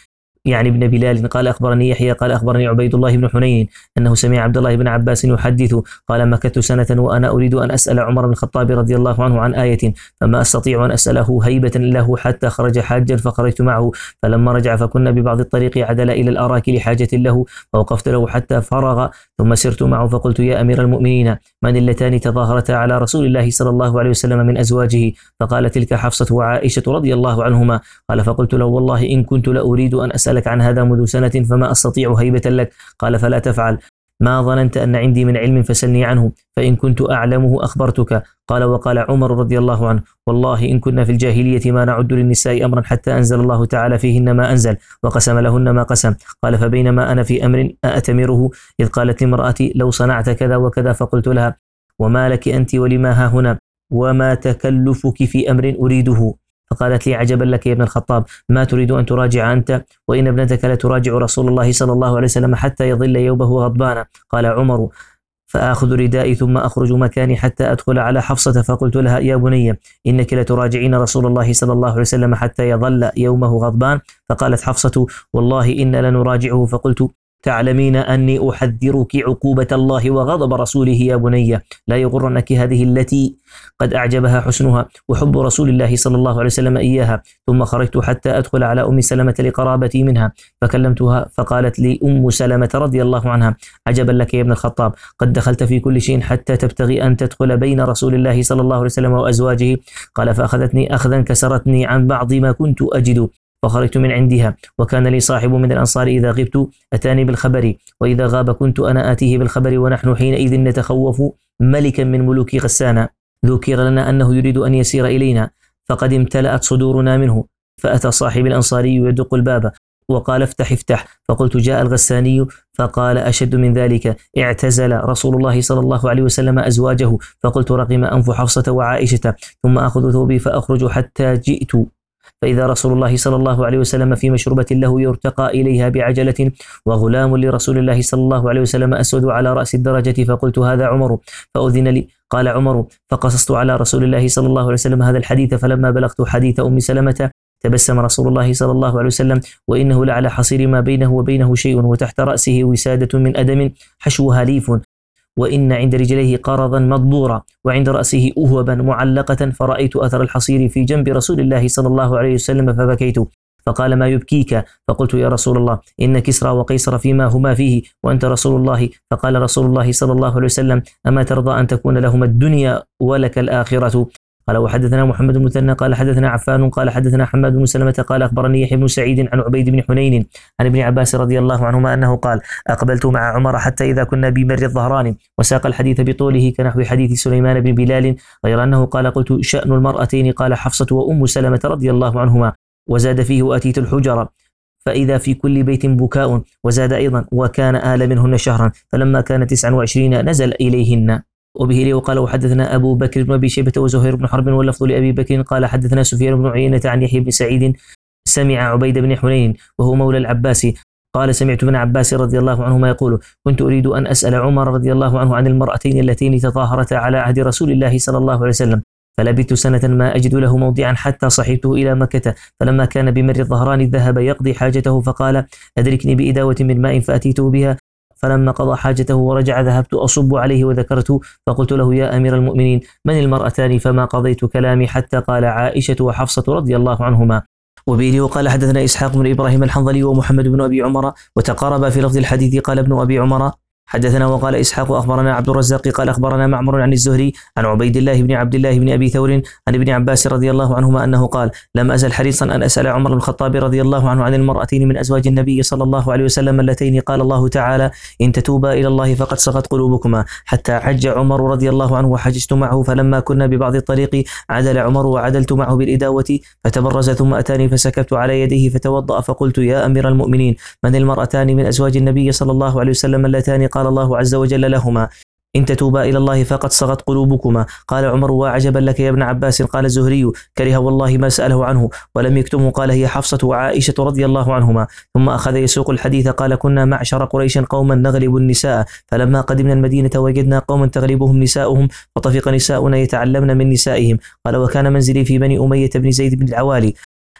يعني ابن بلال قال أخبرني يحيى قال أخبرني عبيد الله بن حنين أنه سمع عبد الله بن عباس يحدث قال مكثت سنة وأنا أريد أن أسأل عمر بن الخطاب رضي الله عنه عن آية فما أستطيع أن أسأله هيبة له حتى خرج حاجا فخرجت معه فلما رجع فكنا ببعض الطريق عدل إلى الأراك لحاجة له فوقفت له حتى فرغ ثم سرت معه فقلت يا أمير المؤمنين من اللتان تظاهرتا على رسول الله صلى الله عليه وسلم من أزواجه؟ فقال تلك حفصة وعائشة رضي الله عنهما. قال فقلت له والله إن كنت لأريد أن أسألك عن هذا منذ سنة فما أستطيع هيبة لك. قال فلا تفعل، ما ظننت أن عندي من علم فسلني عنه فإن كنت أعلمه أخبرتك. قال وقال عمر رضي الله عنه والله إن كنا في الجاهلية ما نعد للنساء أمرا حتى أنزل الله تعالى فيهن ما أنزل وقسم لهن ما قسم. قال فبينما أنا في أمر أأتمره إذ قالت لامرأتي لو صنعت كذا وكذا فقلت لها وما لك أنت ولما ها هنا وما تكلفك في أمر أريده؟ فقالت لي عجبا لك يا ابن الخطاب ما تريد أن تراجع أنت وإن ابنتك لتراجع رسول الله صلى الله عليه وسلم حتى يظل يومه غضبانا. قال عمر فآخذ ردائي ثم أخرج مكاني حتى أدخل على حفصة فقلت لها يا بني إنك لتراجعين رسول الله صلى الله عليه وسلم حتى يظل يومه غضبان. فقالت حفصة والله إن لنراجعه. فقلت تعلمين أني أحذرك عقوبة الله وغضب رسوله يا بني لا يغرنك هذه التي قد أعجبها حسنها وحب رسول الله صلى الله عليه وسلم إياها. ثم خرجت حتى أدخل على أم سلمة لقرابتي منها فكلمتها فقالت لي أم سلمة رضي الله عنها عجبا لك يا ابن الخطاب قد دخلت في كل شيء حتى تبتغي أن تدخل بين رسول الله صلى الله عليه وسلم وأزواجه. قال فأخذتني أخذا كسرتني عن بعض ما كنت أجد فخرجت من عندها وكان لي صاحب من الأنصار إذا غبت أتاني بالخبر وإذا غاب كنت أنا آتيه بالخبر ونحن حينئذ نتخوف ملكا من ملوك غسانا. ذكر لنا أنه يريد أن يسير إلينا فقد امتلأت صدورنا منه فأتى صاحب الأنصاري يدق الباب وقال افتح افتح. فقلت جاء الغساني فقال أشد من ذلك اعتزل رسول الله صلى الله عليه وسلم أزواجه. فقلت رقم أنف حفصة وعائشة ثم أخذ ثوبي فأخرج حتى جئت فإذا رسول الله صلى الله عليه وسلم في مشربة له يرتقى إليها بعجلة وغلام لرسول الله صلى الله عليه وسلم أسود على رأس الدرجة. فقلت هذا عمر فأذن لي. قال عمر فقصصت على رسول الله صلى الله عليه وسلم هذا الحديث فلما بلغت حديث أم سلمة تبسم رسول الله صلى الله عليه وسلم وإنه لعلى حصير ما بينه وبينه شيء وتحت رأسه وسادة من أدم حشوها ليف وإن عند رجليه قرضا مضبورا وعند رأسه أهوبا معلقة فرأيت أثر الحصير في جنب رسول الله صلى الله عليه وسلم فبكيت. فقال ما يبكيك؟ فقلت يا رسول الله إن كسرى وقيصر فيما هما فيه وأنت رسول الله. فقال رسول الله صلى الله عليه وسلم أما ترضى أن تكون لهما الدنيا ولك الآخرة؟ قال وحدثنا محمد بن مثنى قال حدثنا عفان قال حدثنا حماد بن سلمة قال أخبرني يحيى بن سعيد عن عبيد بن حنين عن ابن عباس رضي الله عنهما أنه قال أقبلت مع عمر حتى إذا كنا بمر الظهران وساق الحديث بطوله كنحو حديث سليمان بن بلال غير أنه قال قلت شأن المرأتين قال حفصة وأم سلمة رضي الله عنهما وزاد فيه وأتيت الحجرة فإذا في كل بيت بكاء وزاد أيضا وكان آل منهن شهرا فلما كان تسعا وعشرين نزل إليهن. وبه لي وقال وحدثنا أبو بكر بن أبي شيبة وزهير بن حرب واللفظ لأبي بكر قال حدثنا سفيان بن عيينة عن يحيى بن سعيد سمع عبيد بن حنين وهو مولى العباس قال سمعت ابن عباس رضي الله عنهما يقول كنت أريد أن أسأل عمر رضي الله عنه عن المرأتين اللتين تظاهرتا على عهد رسول الله صلى الله عليه وسلم فلبثت سنة ما أجد له موضعا حتى صحبته إلى مكة فلما كان بمر الظهران ذهب يقضي حاجته فقال أدركني بإداوة من ماء فأتيته بها فلما قضى حاجته ورجع ذهبت أصب عليه وذكرته فقلت له يا أمير المؤمنين من المرأتان فما قضيت كلامي حتى قال عائشة وحفصة رضي الله عنهما. وبه وقال حدثنا إسحاق بن إبراهيم الحنظلي ومحمد بن أبي عمر وتقارب في لفظ الحديث. قال ابن أبي عمر حدثنا وقال إسحاق أخبرنا عبد الرزاق قال أخبرنا معمر عن الزهري عن عبيد الله بن عبد الله بن أبي ثور عن ابن عباس رضي الله عنهما أنه قال لم أزل حريصا أن أسأل عمر بن الخطاب رضي الله عنه عن المرأتين من أزواج النبي صلى الله عليه وسلم اللتين قال الله تعالى إن تتوبا إلى الله فقد صغت قلوبكما حتى حج عمر رضي الله عنه وحججت معه فلما كنا ببعض الطريق عدل عمر وعدلت معه بالإداوة فتبرز ثم أتاني فسكبت على يديه فتوضأ فقلت يا أمير المؤمنين من المرأتان من أزواج النبي صلى الله عليه وسلم اللتان قال الله عز وجل لهما إن تتوبا إلى الله فقد صغت قلوبكما؟ قال عمر وعجبا لك يا ابن عباس. قال الزهري كره والله ما سأله عنه ولم يكتمه قال هي حفصة وعائشة رضي الله عنهما. ثم أخذ يسوق الحديث قال كنا معشر قريش قوما نغلب النساء فلما قدمنا المدينة وجدنا قوما تغلبهم نساؤهم فطفق نساؤنا يتعلمن من نسائهم. قال وكان منزلي في بني أمية بن زيد بن العوالي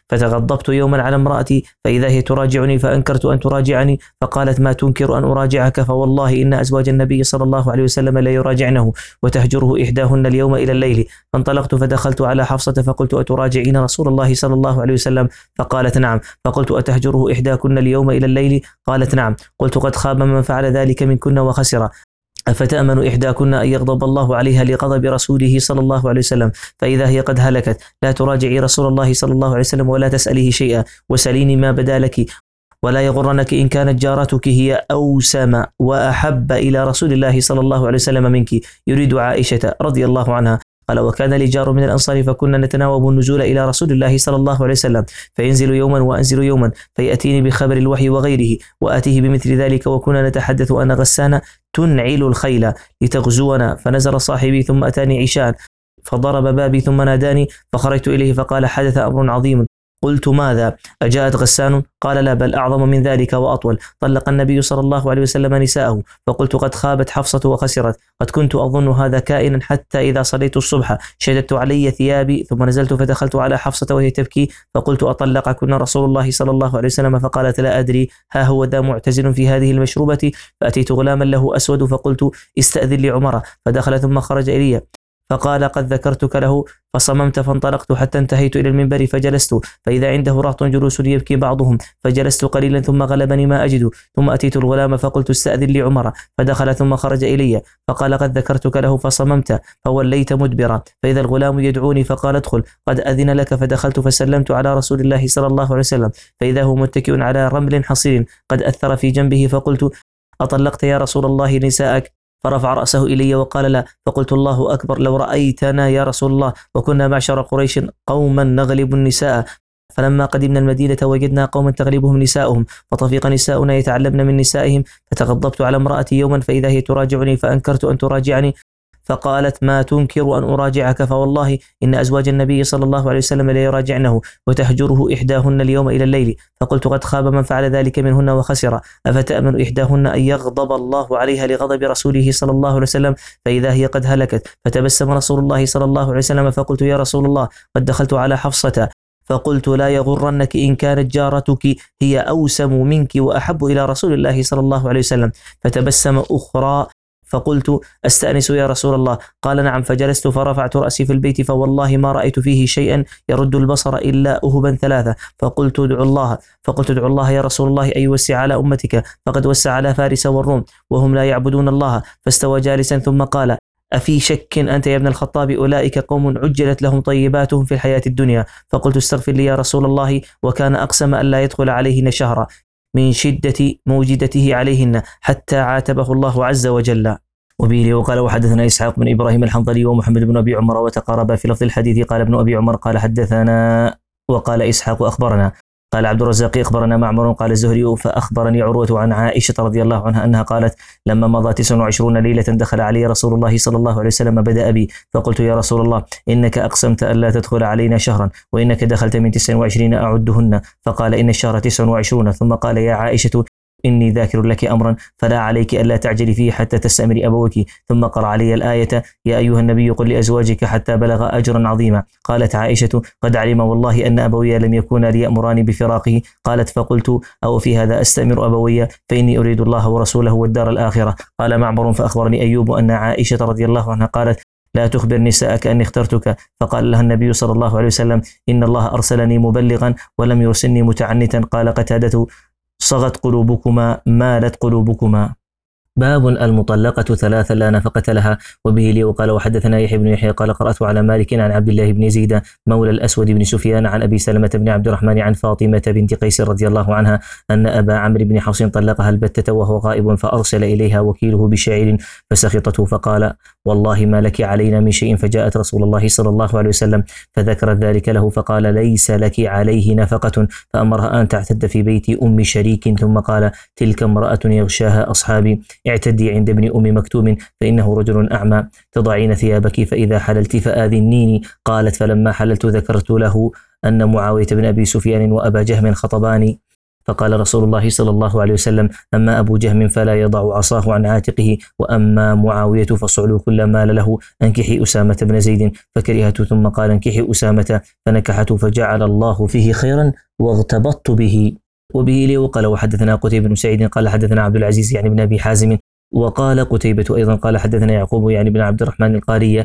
فتغضبت يوما على امرأتي فإذا هي تراجعني فأنكرت أن تراجعني، فقالت ما تنكر أن أراجعك؟ فوالله إن أزواج النبي صلى الله عليه وسلم لا يراجعنه وتهجره إحداهن اليوم إلى الليل. فانطلقت فدخلت على حفصة فقلت أتراجعين رسول الله صلى الله عليه وسلم؟ فقالت نعم. فقلت أتهجره إحداكن اليوم إلى الليل؟ قالت نعم. قلت قد خاب من فعل ذلك منكن وخسر. أفتأمن إحداكن أن يغضب الله عليها لغضب رسوله صلى الله عليه وسلم فإذا هي قد هلكت؟ لا تراجعي رسول الله صلى الله عليه وسلم ولا تسأليه شيئا، وسليني ما بدا لك، ولا يغرنك إن كانت جارتك هي أوسم وأحب إلى رسول الله صلى الله عليه وسلم منك. يريد عائشة رضي الله عنها. قال وكان لي جار من الأنصار فكنا نتناوب النزول إلى رسول الله صلى الله عليه وسلم، فينزل يوما وأنزل يوما، فيأتيني بخبر الوحي وغيره وآتيه بمثل ذلك، وكنا نتحدث أن غسان تنعل الخيل لتغزونا. فنزل صاحبي ثم أتاني عشاء فضرب بابي ثم ناداني، فخرجت إليه فقال حدث أمر عظيم. قلت ماذا؟ أجاءت غسان؟ قال لا، بل أعظم من ذلك وأطول. طلق النبي صلى الله عليه وسلم نساءه. فقلت قد خابت حفصة وخسرت. قد كنت أظن هذا كائنا حتى إذا صليت الصبح شددت علي ثيابي ثم نزلت فدخلت على حفصة وهي تبكي، فقلت أطلقكن رسول الله صلى الله عليه وسلم؟ فقالت لا أدري، ها هو ذا معتزل في هذه المشروبة. فأتيت غلاما له أسود فقلت استأذن لعمر، فدخل ثم خرج إلي فقال قد ذكرتك له، فصممت فانطلقت حتى انتهيت إلى المنبر فجلست، فإذا عنده رهط جلوس يبكي بعضهم، فجلست قليلا ثم غلبني ما أجد، ثم أتيت الغلام فقلت استأذن لعمر، فدخل ثم خرج إلي فقال قد ذكرتك له، فصممت فوليت مدبرا، فإذا الغلام يدعوني فقال ادخل قد أذن لك، فدخلت فسلمت على رسول الله صلى الله عليه وسلم، فإذا هو متكئ على رمل حصير قد أثر في جنبه، فقلت أطلقت يا رسول الله نساءك؟ فرفع رأسه إلي وقال لا، فقلت الله أكبر، لو رأيتنا يا رسول الله وكنا معشر قريش قوما نغلب النساء، فلما قدمنا المدينة وجدنا قوما تغلبهم نساؤهم، فطفق نساؤنا يتعلمن من نسائهم، فتغضبت على امرأتي يوما فإذا هي تراجعني فأنكرت أن تراجعني، فقالت ما تنكر أن أراجعك؟ فوالله إن أزواج النبي صلى الله عليه وسلم لا يراجعنه وتهجره إحداهن اليوم إلى الليل، فقلت قد خاب من فعل ذلك منهن وخسر. أفتأمن إحداهن أن يغضب الله عليها لغضب رسوله صلى الله عليه وسلم فإذا هي قد هلكت؟ فتبسم رسول الله صلى الله عليه وسلم فقلت يا رسول الله قد دخلت على حفصة فقلت لا يغرنك إن كانت جارتك هي أوسم منك وأحب إلى رسول الله صلى الله عليه وسلم. فتبسم أخرى فقلت أستأنس يا رسول الله؟ قال نعم. فجلست فرفعت رأسي في البيت فوالله ما رأيت فيه شيئا يرد البصر إلا أهبا ثلاثة، فقلت ادعو الله فقلت ادعو الله يا رسول الله أن يوسع على أمتك، فقد وسع على فارس والروم وهم لا يعبدون الله. فاستوى جالسا ثم قال أفي شك أنت يا ابن الخطاب؟ أولئك قوم عجلت لهم طيباتهم في الحياة الدنيا. فقلت استغفر لي يا رسول الله، وكان أقسم أن لا يدخل عليهن شهرا من شدة موجدته عليهن حتى عاتبه الله عز وجل. وبه وقال وحدثنا إسحاق بن إبراهيم الحنظلي ومحمد بن أبي عمر وتقاربا في لفظ الحديث. قال ابن أبي عمر قال حدثنا، وقال إسحاق أخبرنا. قال عبد الرزاق أخبرنا معمر قال الزهري فأخبرني عروة عن عائشة رضي الله عنها أنها قالت لما مضى تسع وعشرون ليلة دخل علي رسول الله صلى الله عليه وسلم بدأ بي، فقلت يا رسول الله إنك أقسمت ألا تدخل علينا شهرا وإنك دخلت من تسع وعشرين أعدهن، فقال إن الشهر تسع وعشرون، ثم قال يا عائشة إني ذاكر لك أمرا فلا عليك ألا تعجلي فيه حتى تستأمري أبوك، ثم قرأ علي الآية يا أيها النبي قل لأزواجك حتى بلغ أجرا عظيما. قالت عائشة قد علم والله أن أبوي لم يكونا ليأمراني بفراقه. قالت فقلت أو في هذا أستأمر أبوي فإني أريد الله ورسوله والدار الآخرة. قال معمر فأخبرني أيوب أن عائشة رضي الله عنها قالت لا تخبر نساءك أني اخترتك، فقال لها النبي صلى الله عليه وسلم إن الله أرسلني مبلغا ولم يرسلني متعنتا. قال قتادة صغت قلوبكما مالت قلوبكما. باب المطلقة ثلاثا لا نفقة لها. وبه لي وقال وحدثنا يحيى بن يحيى قال قرأت على مالك عن عبد الله بن يزيد مولى الأسود بن سفيان عن أبي سلمة بن عبد الرحمن عن فاطمة بنت قيس رضي الله عنها أن أبا عمرو بن حفص طلقها البتة وهو غائب، فأرسل إليها وكيله بشعير فسخطته فقال والله ما لك علينا من شيء، فجاءت رسول الله صلى الله عليه وسلم فذكرت ذلك له فقال ليس لك عليه نفقة، فأمرها أن تعتد في بيت أم شريك، ثم قال تلك امرأة يغشاها أصحابي اعتدي عند ابن أم مكتوم فإنه رجل أعمى، تضعين ثيابك فإذا حللت فآذنيني. قالت فلما حللت ذكرت له أن معاوية بن أبي سفيان وأبا جهم خطباني فقال رسول الله صلى الله عليه وسلم: أما أبو جهم فلا يضع عصاه عن عاتقه، وأما معاوية فصعلوا كل مال له، أنكحي أسامة بن زيد، فكرهت، ثم قال: انكحي أسامة، فنكحته، فجعل الله فيه خيرا واغتبطت به. وبه لي وقال وحدثنا قتيبة بن سعيد قال حدثنا عبد العزيز يعني بن أبي حازم، وقال قتيبة أيضا قال حدثنا يعقوب يعني بن عبد الرحمن القارية،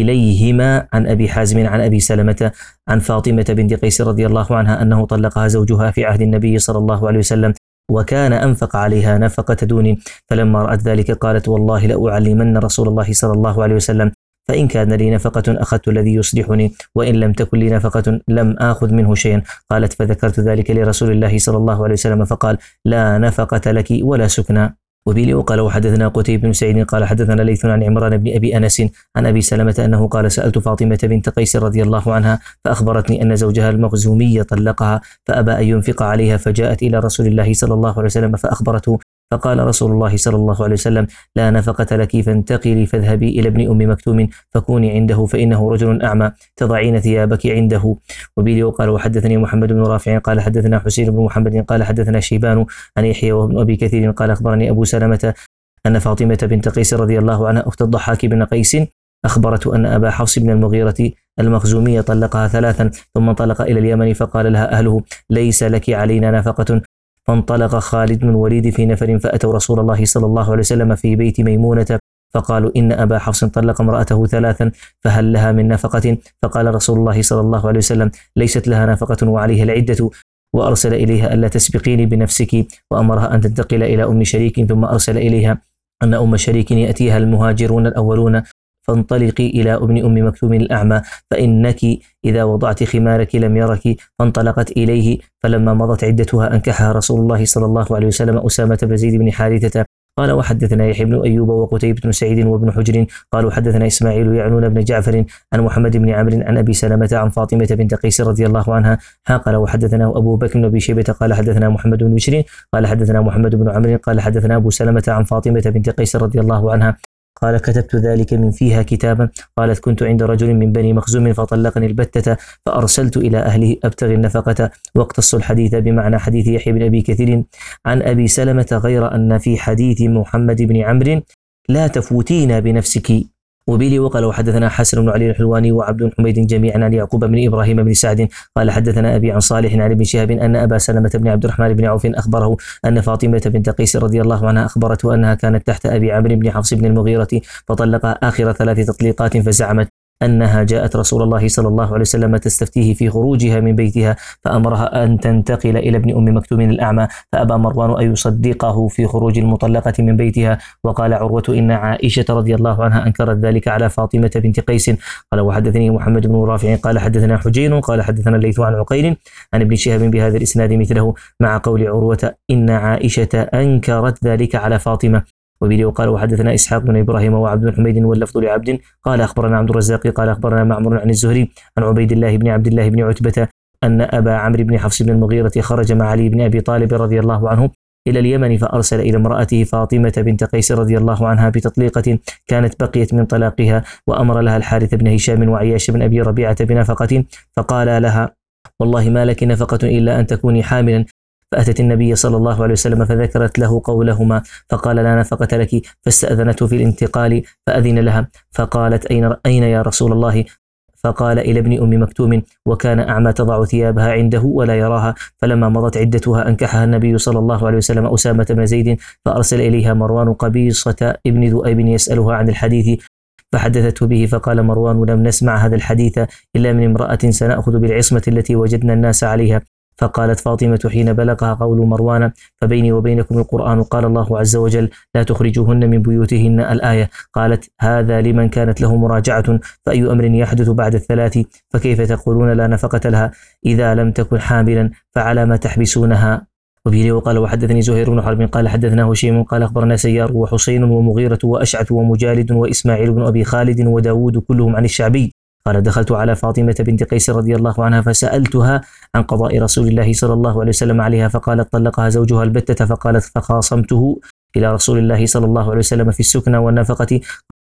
كليهما عن أبي حازم عن أبي سلمة عن فاطمة بنت قيس رضي الله عنها أنه طلقها زوجها في عهد النبي صلى الله عليه وسلم، وكان أنفق عليها نفقة دون، فلما رأت ذلك قالت: والله لأعلمن رسول الله صلى الله عليه وسلم، فإن كان لي نفقة أخذت الذي يصلحني، وإن لم تكن لي نفقة لم آخذ منه شيئا. قالت: فذكرت ذلك لرسول الله صلى الله عليه وسلم فقال: لا نفقة لك ولا سكنى. وبه وقال وحدثنا قتيبة بن سعيد قال حدثنا ليث عن عمران بن أبي أنس عن أبي سلمة أنه قال: سألت فاطمة بنت قيس رضي الله عنها فأخبرتني أن زوجها المخزومي طلقها فأبى أن ينفق عليها، فجاءت إلى رسول الله صلى الله عليه وسلم فأخبرته، فقال رسول الله صلى الله عليه وسلم: لا نفقة لك، فانتقلي فاذهبي إلى ابن أم مكتوم فكوني عنده، فإنه رجل أعمى، تضعين ثيابك عنده. وبه وقال وحدثني محمد بن رافع قال حدثنا حسين بن محمد قال حدثنا شيبان عن يحيى وابن أبي كثير قال أخبرني أبو سلمة أن فاطمة بنت قيس رضي الله عنها أخت الضحاك بن قيس أخبرته أن أبا حفص بن المغيرة المخزومي طلقها ثلاثا، ثم انطلق إلى اليمن فقال لها أهله: ليس لك علينا نفقة. فانطلق خالد بن الوليد في نفر فأتوا رسول الله صلى الله عليه وسلم في بيت ميمونة فقالوا: إن أبا حفص طلق امرأته ثلاثا فهل لها من نفقة؟ فقال رسول الله صلى الله عليه وسلم: ليست لها نفقة وعليها العدة، وأرسل إليها ألا تسبقيني بنفسك، وأمرها أن تنتقل إلى أم شريك، ثم أرسل إليها أن أم شريك يأتيها المهاجرون الأولون، فانطلقي إلى ابن أم مكتوم الأعمى فإنك إذا وضعت خمارك لم يرك. فانطلقت إليه، فلما مضت عدتها أنكحها رسول الله صلى الله عليه وسلم أسامة بن زيد بن حارثة. قال وحدثنا يحيى بن أيوب وقتيبة بن سعيد وابن حجر قالوا حدثنا إسماعيل يعنون بن جعفر عن محمد بن عمرو عن أبي سلمة عن فاطمة بنت قيس رضي الله عنها. قال وحدثنا أبو بكر بن أبي شيبة قال حدثنا محمد بن بشر قال حدثنا محمد بن عمرو قال حدثنا أبو سلمة عن فاطمة بنت قيس رضي الله عنها قال: كتبت ذلك من فيها كتابا. قالت: كنت عند رجل من بني مخزوم فطلقني البتة، فأرسلت إلى أهله أبتغي النفقة، واقتص الحديث بمعنى حديث يحيى بن أبي كثير عن أبي سلمة، غير أن في حديث محمد بن عمرو: لا تفوتين بنفسك. وبه وقال وحدثنا حسن بن علي الحلواني وعبد بن حميد جميعا عن يعقوب بن إبراهيم بن سعد قال حدثنا أبي عن صالح عن ابن شهاب أن أبا سلمة بن عبد الرحمن بن عوف أخبره أن فاطمة بنت قيس رضي الله عنها أخبرته أنها كانت تحت أبي عمرو بن حفص بن المغيرة فطلقها آخر ثلاث تطليقات، فزعمت أنها جاءت رسول الله صلى الله عليه وسلم تستفتيه في خروجها من بيتها، فأمرها أن تنتقل إلى ابن أم مكتوم الأعمى، فأبى مروان أن يصدقه في خروج المطلقة من بيتها. وقال عروة إن عائشة رضي الله عنها أنكرت ذلك على فاطمة بنت قيس. قال وحدثني محمد بن رافع قال حدثنا حجين قال حدثنا الليث عن عقيل عن ابن شهاب بهذا الإسناد مثله، مع قول عروة إن عائشة أنكرت ذلك على فاطمة. وبه وقال وحدثنا إسحاق بن إبراهيم وعبد بن حميد واللفظ لعبد قال أخبرنا عبد الرزاق قال أخبرنا معمر عن الزهري عن عبيد الله بن عبد الله بن عتبة أن أبا عمرو بن حفص بن المغيرة خرج مع علي بن أبي طالب رضي الله عنه إلى اليمن، فأرسل إلى امرأته فاطمة بنت قيس رضي الله عنها بتطليقة كانت بقيت من طلاقها، وأمر لها الحارث بن هشام وعياش بن أبي ربيعة بنفقة، فقال لها: والله ما لك نفقة إلا أن تكوني حاملا. فأتت النبي صلى الله عليه وسلم فذكرت له قولهما، فقال: لا نفقة لك. فاستأذنته في الانتقال فأذن لها، فقالت: أين, أين يا رسول الله؟ فقال: إلى ابن أم مكتوم، وكان أعمى تضع ثيابها عنده ولا يراها. فلما مضت عدتها أنكحها النبي صلى الله عليه وسلم أسامة بن زيد، فأرسل إليها مروان قبيصة ابن ذؤيب يسألها عن الحديث، فحدثته به، فقال مروان: لم نسمع هذا الحديث إلا من امرأة سنأخذ بالعصمة التي وجدنا الناس عليها. فقالت فاطمة حين بلغها قول مروان: فبيني وبينكم القرآن، قال الله عز وجل: لا تخرجوهن من بيوتهن، الآية. قالت: هذا لمن كانت له مراجعة، فأي أمر يحدث بعد الثلاث؟ فكيف تقولون لا نفقة لها إذا لم تكن حاملا؟ فعلى ما تحبسونها؟ وبه وقال وحدثني زهير بن حرب قال حدثنا هشيم قال أخبرنا سيار وحسين ومغيرة وأشعث ومجالد وإسماعيل بن أبي خالد وداود كلهم عن الشعبي قال: دخلت على فاطمة بنت قيس رضي الله عنها فسألتها عن قضاء رسول الله صلى الله عليه وسلم عليها، فقالت: طلقها زوجها البتة. فقالت: فخاصمته إلى رسول الله صلى الله عليه وسلم في السكنى والنفقة.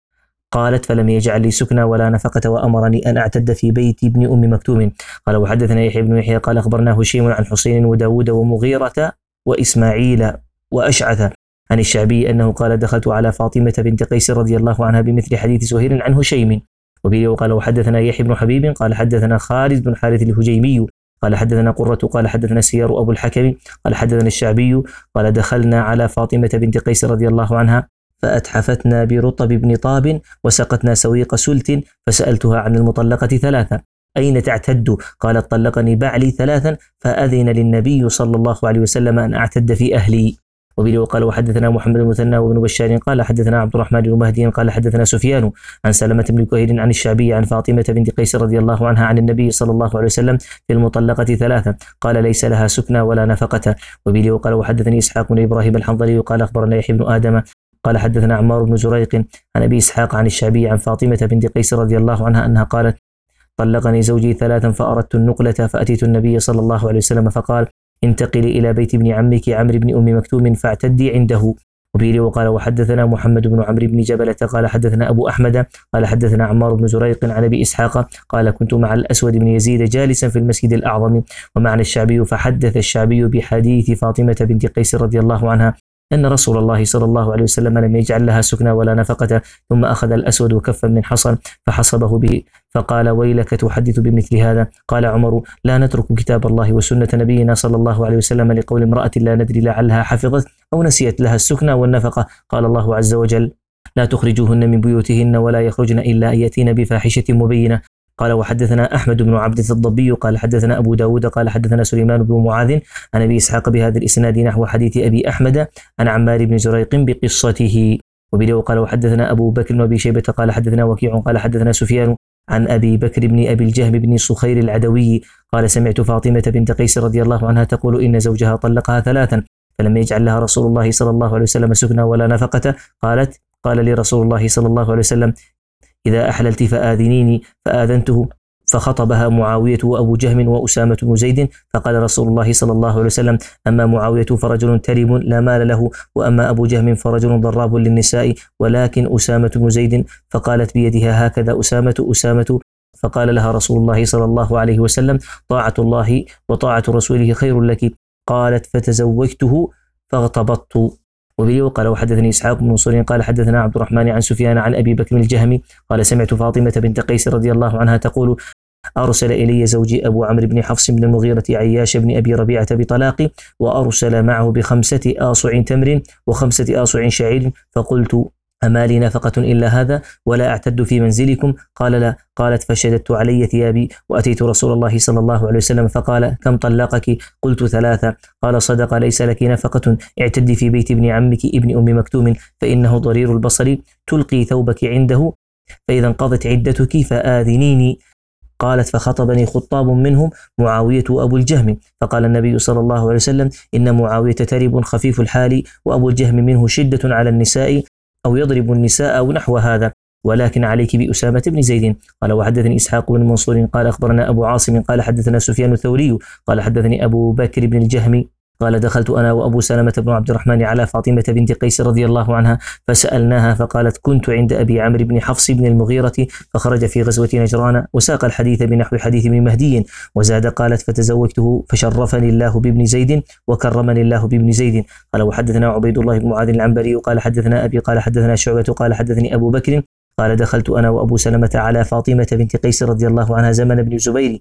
قالت: فلم يجعل لي سكنى ولا نفقة، وأمرني أن أعتد في بيت ابن أم مكتوم. قال وحدثنا يحيى بن يحيى قال أخبرنا هشيم عن حسين وداود ومغيرة وإسماعيل وأشعث عن الشعبي أنه قال دخلت على فاطمة بنت قيس رضي الله عنها بمثل حديث سهير عن هشيم. وبه وقال وحدثنا يحيى بن حبيب قال حدثنا خالد بن حارث الهجيمي قال حدثنا قرة قال حدثنا سيار أبو الحكم قال حدثنا الشعبي قال دخلنا على فاطمة بنت قيس رضي الله عنها فأتحفتنا برطب بن طاب وسقتنا سويق سلت فسألتها عن المطلقة ثلاثة أين تعتد؟ قالت طلقني بعلي ثلاثا فأذن للنبي صلى الله عليه وسلم أن أعتد في أهلي. وبه وقال وحدثنا محمد المثنى وابن بشار قال حدثنا عبد الرحمن بن مهدي قال حدثنا سفيان عن سلمة بن كهيل عن الشعبي عن فاطمة بنت قيس رضي الله عنها عن النبي صلى الله عليه وسلم في المطلقة ثلاثة قال ليس لها سكنى ولا نفقة. وبه وقال وحدثني إسحاق بن إبراهيم الحنظلي قال أخبرنا يحيى بن آدم قال حدثنا عمار بن زريق عن أبي إسحاق عن الشعبي عن فاطمة بنت قيس رضي الله عنها أنها قالت طلقني زوجي ثلاثا فأردت النقلة فأتيت النبي صلى الله عليه وسلم فقال انتقلي إلى بيت ابن عمك عمرو بن أم مكتوم فاعتدي عنده. وبه وقال وحدثنا محمد بن عمرو بن جبلة قال حدثنا أبو أحمد قال حدثنا عمار بن زريق عن أبي إسحاق قال كنت مع الأسود بن يزيد جالسا في المسجد الأعظم ومعنا الشعبي فحدث الشعبي بحديث فاطمة بنت قيس رضي الله عنها أن رسول الله صلى الله عليه وسلم لم يجعل لها سكنى ولا نفقة ثم أخذ الأسود كفا من حصن فحصبه به فقال ويلك تحدث بمثل هذا. قال عمر لا نترك كتاب الله وسنة نبينا صلى الله عليه وسلم لقول امرأة لا ندري لعلها حفظت أو نسيت لها السكنى والنفقة. قال الله عز وجل لا تخرجوهن من بيوتهن ولا يخرجن إلا أن يأتين بفاحشة مبينة. قال وحدثنا أحمد بن عبد الضبي قال حدثنا أبو داود قال حدثنا سليمان بن معاذ عن أبي إسحاق بهذا الإسناد نحو حديث أبي أحمد عن عمار بن زريق بقصته. وبه قال وحدثنا أبو بكر وأبي شيبة قال حدثنا وكيع قال حدثنا سفيان عن أبي بكر بن أبي الجهم بن صخير العدوي قال سمعت فاطمة بنت قيس رضي الله عنها تقول إن زوجها طلقها ثلاثا فلم يجعل لها رسول الله صلى الله عليه وسلم سكنى ولا نفقة. قالت قال لي رسول الله صلى الله عليه وسلم إذا أحللت فآذنيني فآذنته فخطبها معاوية وأبو جهم وأسامة بن زيد فقال رسول الله صلى الله عليه وسلم أما معاوية فرجل ترب لا مال له وأما أبو جهم فرجل ضراب للنساء ولكن أسامة بن زيد فقالت بيدها هكذا أسامة أسامة فقال لها رسول الله صلى الله عليه وسلم طاعة الله وطاعة رسوله خير لك. قالت فتزوجته فاغتبطت. وبه قال وحدثني إسحاق بن منصور قال حدثنا عبد الرحمن عن سفيان عن أبي بكر الجهمي قال سمعت فاطمة بنت قيس رضي الله عنها تقول أرسل إلي زوجي أبو عمرو بن حفص بن المغيرة عياش بن أبي ربيعة بطلاقي وأرسل معه بخمسة آصع تمر وخمسة آصع شعير فقلت أما لي نفقة إلا هذا ولا أعتد في منزلكم؟ قال لا. قالت فشددت علي ثيابي وأتيت رسول الله صلى الله عليه وسلم فقال كم طلقك؟ قلت ثلاثة. قال صدق ليس لك نفقة اعتدي في بيت ابن عمك ابن أم مكتوم فإنه ضرير البصر تلقي ثوبك عنده فإذا انقضت عدتك فآذنيني. قالت فخطبني خطاب منهم معاوية أبو الجهم فقال النبي صلى الله عليه وسلم إن معاوية ترب خفيف الحال وأبو الجهم منه شدة على النساء أو يضرب النساء أو نحو هذا ولكن عليك بأسامة بن زيد. قال وحدثني إسحاق بن منصور قال أخبرنا أبو عاصم قال حدثنا سفيان الثوري قال حدثني أبو بكر بن الجهم قال دخلت أنا وأبو سلمة بن عبد الرحمن على فاطمة بنت قيس رضي الله عنها فسألناها فقالت كنت عند أبي عمرو بن حفص بن المغيرة فخرج في غزوة نجران وساق الحديث بنحو حديث ابن مهدي وزاد قالت فتزوجته فشرفني الله بابن زيد وكرمني الله بابن زيد. قال وحدثنا عبيد الله بن معاذ العنبري قال حدثنا أبي قال حدثنا شعبة قال حدثني أبو بكر قال دخلت أنا وأبو سلمة على فاطمة بنت قيس رضي الله عنها زمن بن الزبير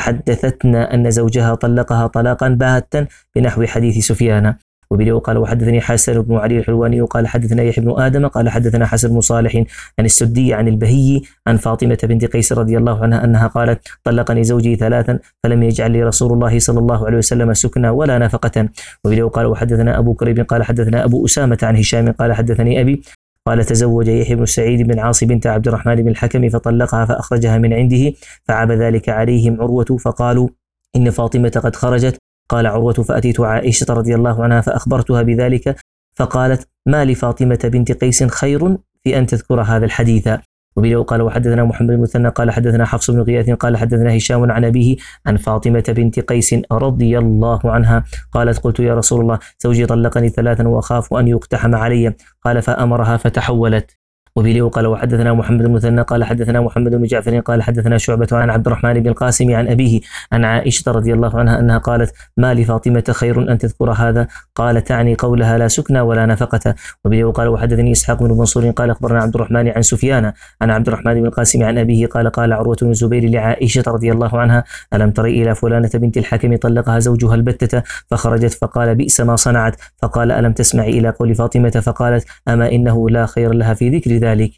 فحدثتنا أن زوجها طلقها طلاقا باتا بنحو حديث سفيان. وبه قال وحدثني حسن بن علي الحلواني قال حدثنا يحيى بن آدم قال حدثنا حسن بن صالح عن السدي عن البهي عن فاطمة بنت قيس رضي الله عنها أنها قالت طلقني زوجي ثلاثا فلم يجعل لي رسول الله صلى الله عليه وسلم سكنى ولا نفقة. وبه قال وحدثنا أبو كريب قال حدثنا أبو أسامة عن هشام قال حدثني أبي قال تزوج يحيى بن سعيد بن عاص بنت عبد الرحمن بن الحكم فطلقها فأخرجها من عنده فعاب ذلك عليهم عروة فقالوا إن فاطمة قد خرجت. قال عروة فأتيت عائشة رضي الله عنها فأخبرتها بذلك فقالت ما لفاطمة بنت قيس خير في أن تذكر هذا الحديث. وبه قال وحدثنا محمد المثنى قال حدثنا حفص بن غياث قال حدثنا هشام عن أبيه عن فاطمة بنت قيس رضي الله عنها قالت قلت يا رسول الله زوجي طلقني ثلاثا وأخاف أن يقتحم علي. قال فأمرها فتحولت. وبه قال وحدثنا محمد بن مثنى قال حدثنا محمد بن جعفر قال حدثنا شعبة عن عبد الرحمن بن القاسم عن أبيه عن عائشة رضي الله عنها أنها قالت ما لفاطمة خير أن تذكر هذا؟ قال تعني قولها لا سكنى ولا نفقة. وبه قال وحدثني إسحاق بن منصور قال أخبرنا عبد الرحمن عن سفيان عن عبد الرحمن بن القاسم عن أبيه قال قال عروة بن الزبير لعائشة رضي الله عنها ألم تري إلى فلانة بنت الحكم طلقها زوجها البتة فخرجت فقال بئس ما صنعت، فقال ألم تسمعي إلى قول فاطمة فقالت أما إنه لا خير لها في ذكر ذلك.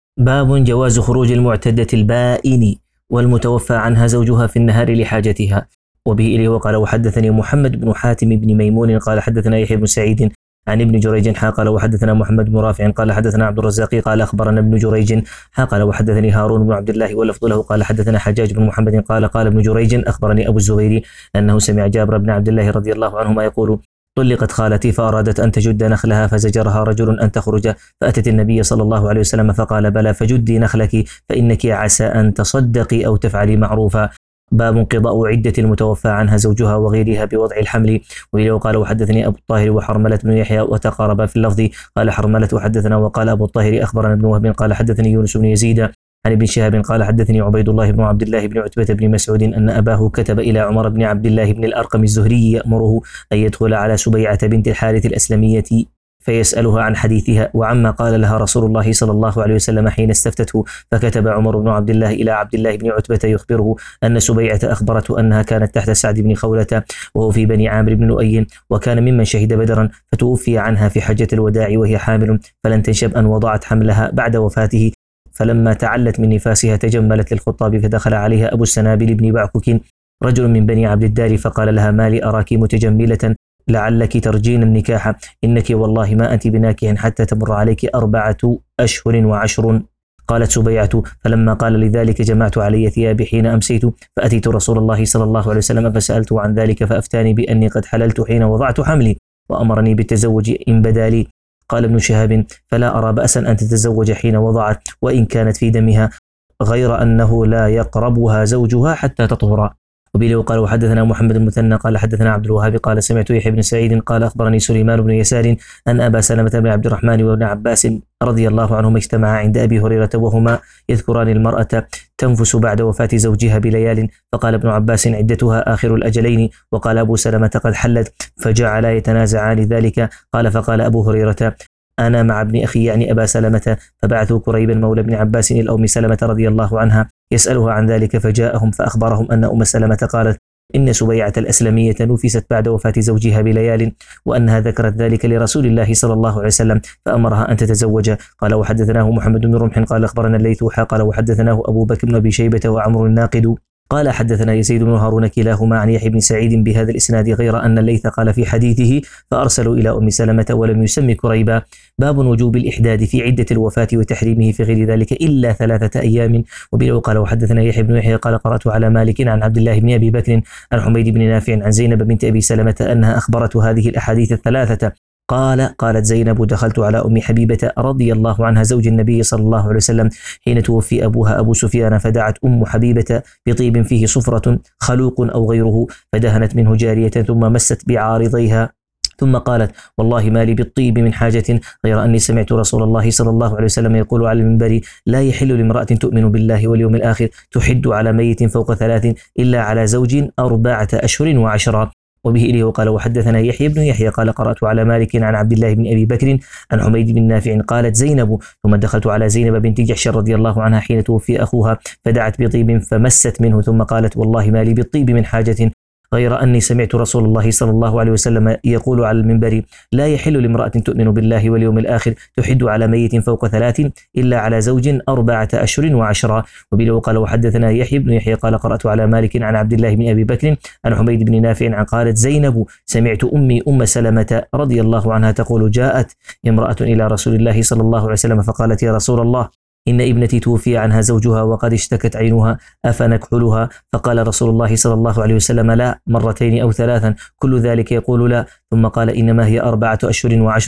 باب جواز خروج المعتدة البائن والمتوفى عنها زوجها في النهار لحاجتها. وبه إليه وقال وحدثني محمد بن حاتم بن ميمون قال حدثنا يحيى بن سعيد عن ابن جريج قال وحدثنا محمد بن رافع قال حدثنا عبد الرزاق قال أخبرنا ابن جريج قال وحدثني هارون بن عبد الله واللفظ له قال حدثنا حجاج بن محمد قال قال ابن جريج أخبرني أبو الزبير أنه سمع جابر بن عبد الله رضي الله عنهما يقول طلقت خالتي فأرادت أن تجد نخلها فزجرها رجل أن تخرج فأتت النبي صلى الله عليه وسلم فقال بلى فجدي نخلك فإنك عسى أن تصدقي أو تفعلي معروفا. باب انقضاء عدة المتوفى عنها زوجها وغيرها بوضع الحمل. وإليه قال وحدثني أبو الطاهر وحرملة بن يحيى وتقاربا في اللفظ قال حرملة وحدثنا وقال أبو الطاهر أخبرنا ابن وهب قال حدثني يونس بن يزيد عن ابن شهاب قال حدثني عبيد الله بن عبد الله بن عتبة بن مسعود أن أباه كتب إلى عمر بن عبد الله بن الأرقم الزهري يأمره أن يدخل على سبيعة بنت الحارث الأسلمية فيسألها عن حديثها وعما قال لها رسول الله صلى الله عليه وسلم حين استفتته، فكتب عمر بن عبد الله إلى عبد الله بن عتبة يخبره أن سبيعة أخبرته أنها كانت تحت سعد بن خولة وهو في بني عامر بن لؤي وكان ممن شهد بدرا، فتوفي عنها في حجة الوداع وهي حامل فلن تنشب أن وضعت حملها بعد وفاته، فلما تعلت من نفاسها تجملت للخطاب فدخل عليها أبو السنابل بن بعكك رجل من بني عبد الدار فقال لها ما لي أراك متجملة لعلك ترجين النكاح، إنك والله ما أنت بناكح حتى تمر عليك أربعة أشهر وعشر. قالت سبيعة فلما قال لذلك جمعت علي ثيابي حين أمسيت فأتيت رسول الله صلى الله عليه وسلم فسألته عن ذلك فأفتاني بأني قد حللت حين وضعت حملي وأمرني بالتزوج إن بدا لي. قال ابن شهاب فلا أرى بأسا أن تتزوج حين وضعت وإن كانت في دمها غير أنه لا يقربها زوجها حتى تطهر. وبه قال وحدثنا محمد المثنى قال حدثنا عبد الوهاب قال سمعت يحيى بن سعيد قال أخبرني سليمان بن يسار أن أبا سلمة بن عبد الرحمن وابن عباس رضي الله عنهما اجتمعا عند أبي هريرة وهما يذكران المرأة تنفس بعد وفاة زوجها بليال، فقال ابن عباس عدتها آخر الأجلين، وقال أبو سلمة قد حلت، فجعلا يتنازعان ذلك. قال فقال أبو هريرة أنا مع ابن أخي يعني أبا سلمة، فبعثوا كريبا مولى ابن عباس إلى أم سلمة رضي الله عنها يسألها عن ذلك، فجاءهم فأخبرهم أن أم سلمة قالت إن سبيعة الأسلمية نفست بعد وفاة زوجها بليال وأنها ذكرت ذلك لرسول الله صلى الله عليه وسلم فأمرها أن تتزوج. قال وحدثناه محمد بن رمح قال أخبرنا الليث قال وحدثناه أبو بكر بن أبي شيبة وعمر الناقد قال حدثنا يزيد بن هارون كلاهما عن يحيى بن سعيد بهذا الإسناد غير أن الليث قال في حديثه فأرسلوا إلى أم سلمة ولم يسم كريبا. باب وجوب الإحداد في عدة الوفاة وتحريمه في غير ذلك إلا ثلاثة أيام. وبه قال وحدثنا يحيى بن يحيى قال قرأت على مالك عن عبد الله بن أبي بكر عن حميد بن نافع عن زينب بنت أبي سلمة أنها أخبرت هذه الأحاديث الثلاثة. قال قالت زينب دخلت على أم حبيبة رضي الله عنها زوج النبي صلى الله عليه وسلم حين توفي أبوها أبو سفيان، فدعت أم حبيبة بطيب فيه صفرة خلوق أو غيره فدهنت منه جارية ثم مست بعارضيها ثم قالت والله ما لي بالطيب من حاجة غير أني سمعت رسول الله صلى الله عليه وسلم يقول على المنبر لا يحل لامرأة تؤمن بالله واليوم الآخر تحد على ميت فوق ثلاث إلا على زوج أربعة أشهر وعشرة. وبه إليه وقال وحدثنا يحيى بن يحيى قال قرأت على مالك عن عبد الله بن أبي بكر عن حميد بن نافع قالت زينب ثم دخلت على زينب بنت جحش رضي الله عنها حين توفي أخوها فدعت بطيب فمست منه ثم قالت والله ما لي بالطيب من حاجة غير أني سمعت رسول الله صلى الله عليه وسلم يقول على المنبر لا يحل لامرأة تؤمن بالله واليوم الآخر تحد على ميت فوق ثلاث إلا على زوج أربعة أشهر وعشرة. وبه قال وحدثنا يحيى بن يحيى قال قرأت على مالك عن عبد الله بن أبي بكر عن حميد بن نافع عن قالت زينب سمعت أمي أم سلمة رضي الله عنها تقول جاءت امرأة إلى رسول الله صلى الله عليه وسلم فقالت يا رسول الله إن ابنتي توفي عنها زوجها وقد اشتكت عينها أفنكحلها؟ فقال رسول الله صلى الله عليه وسلم لا مرتين أو ثلاثا كل ذلك يقول لا، ثم قال إنما هي أربعة أشهر وعشر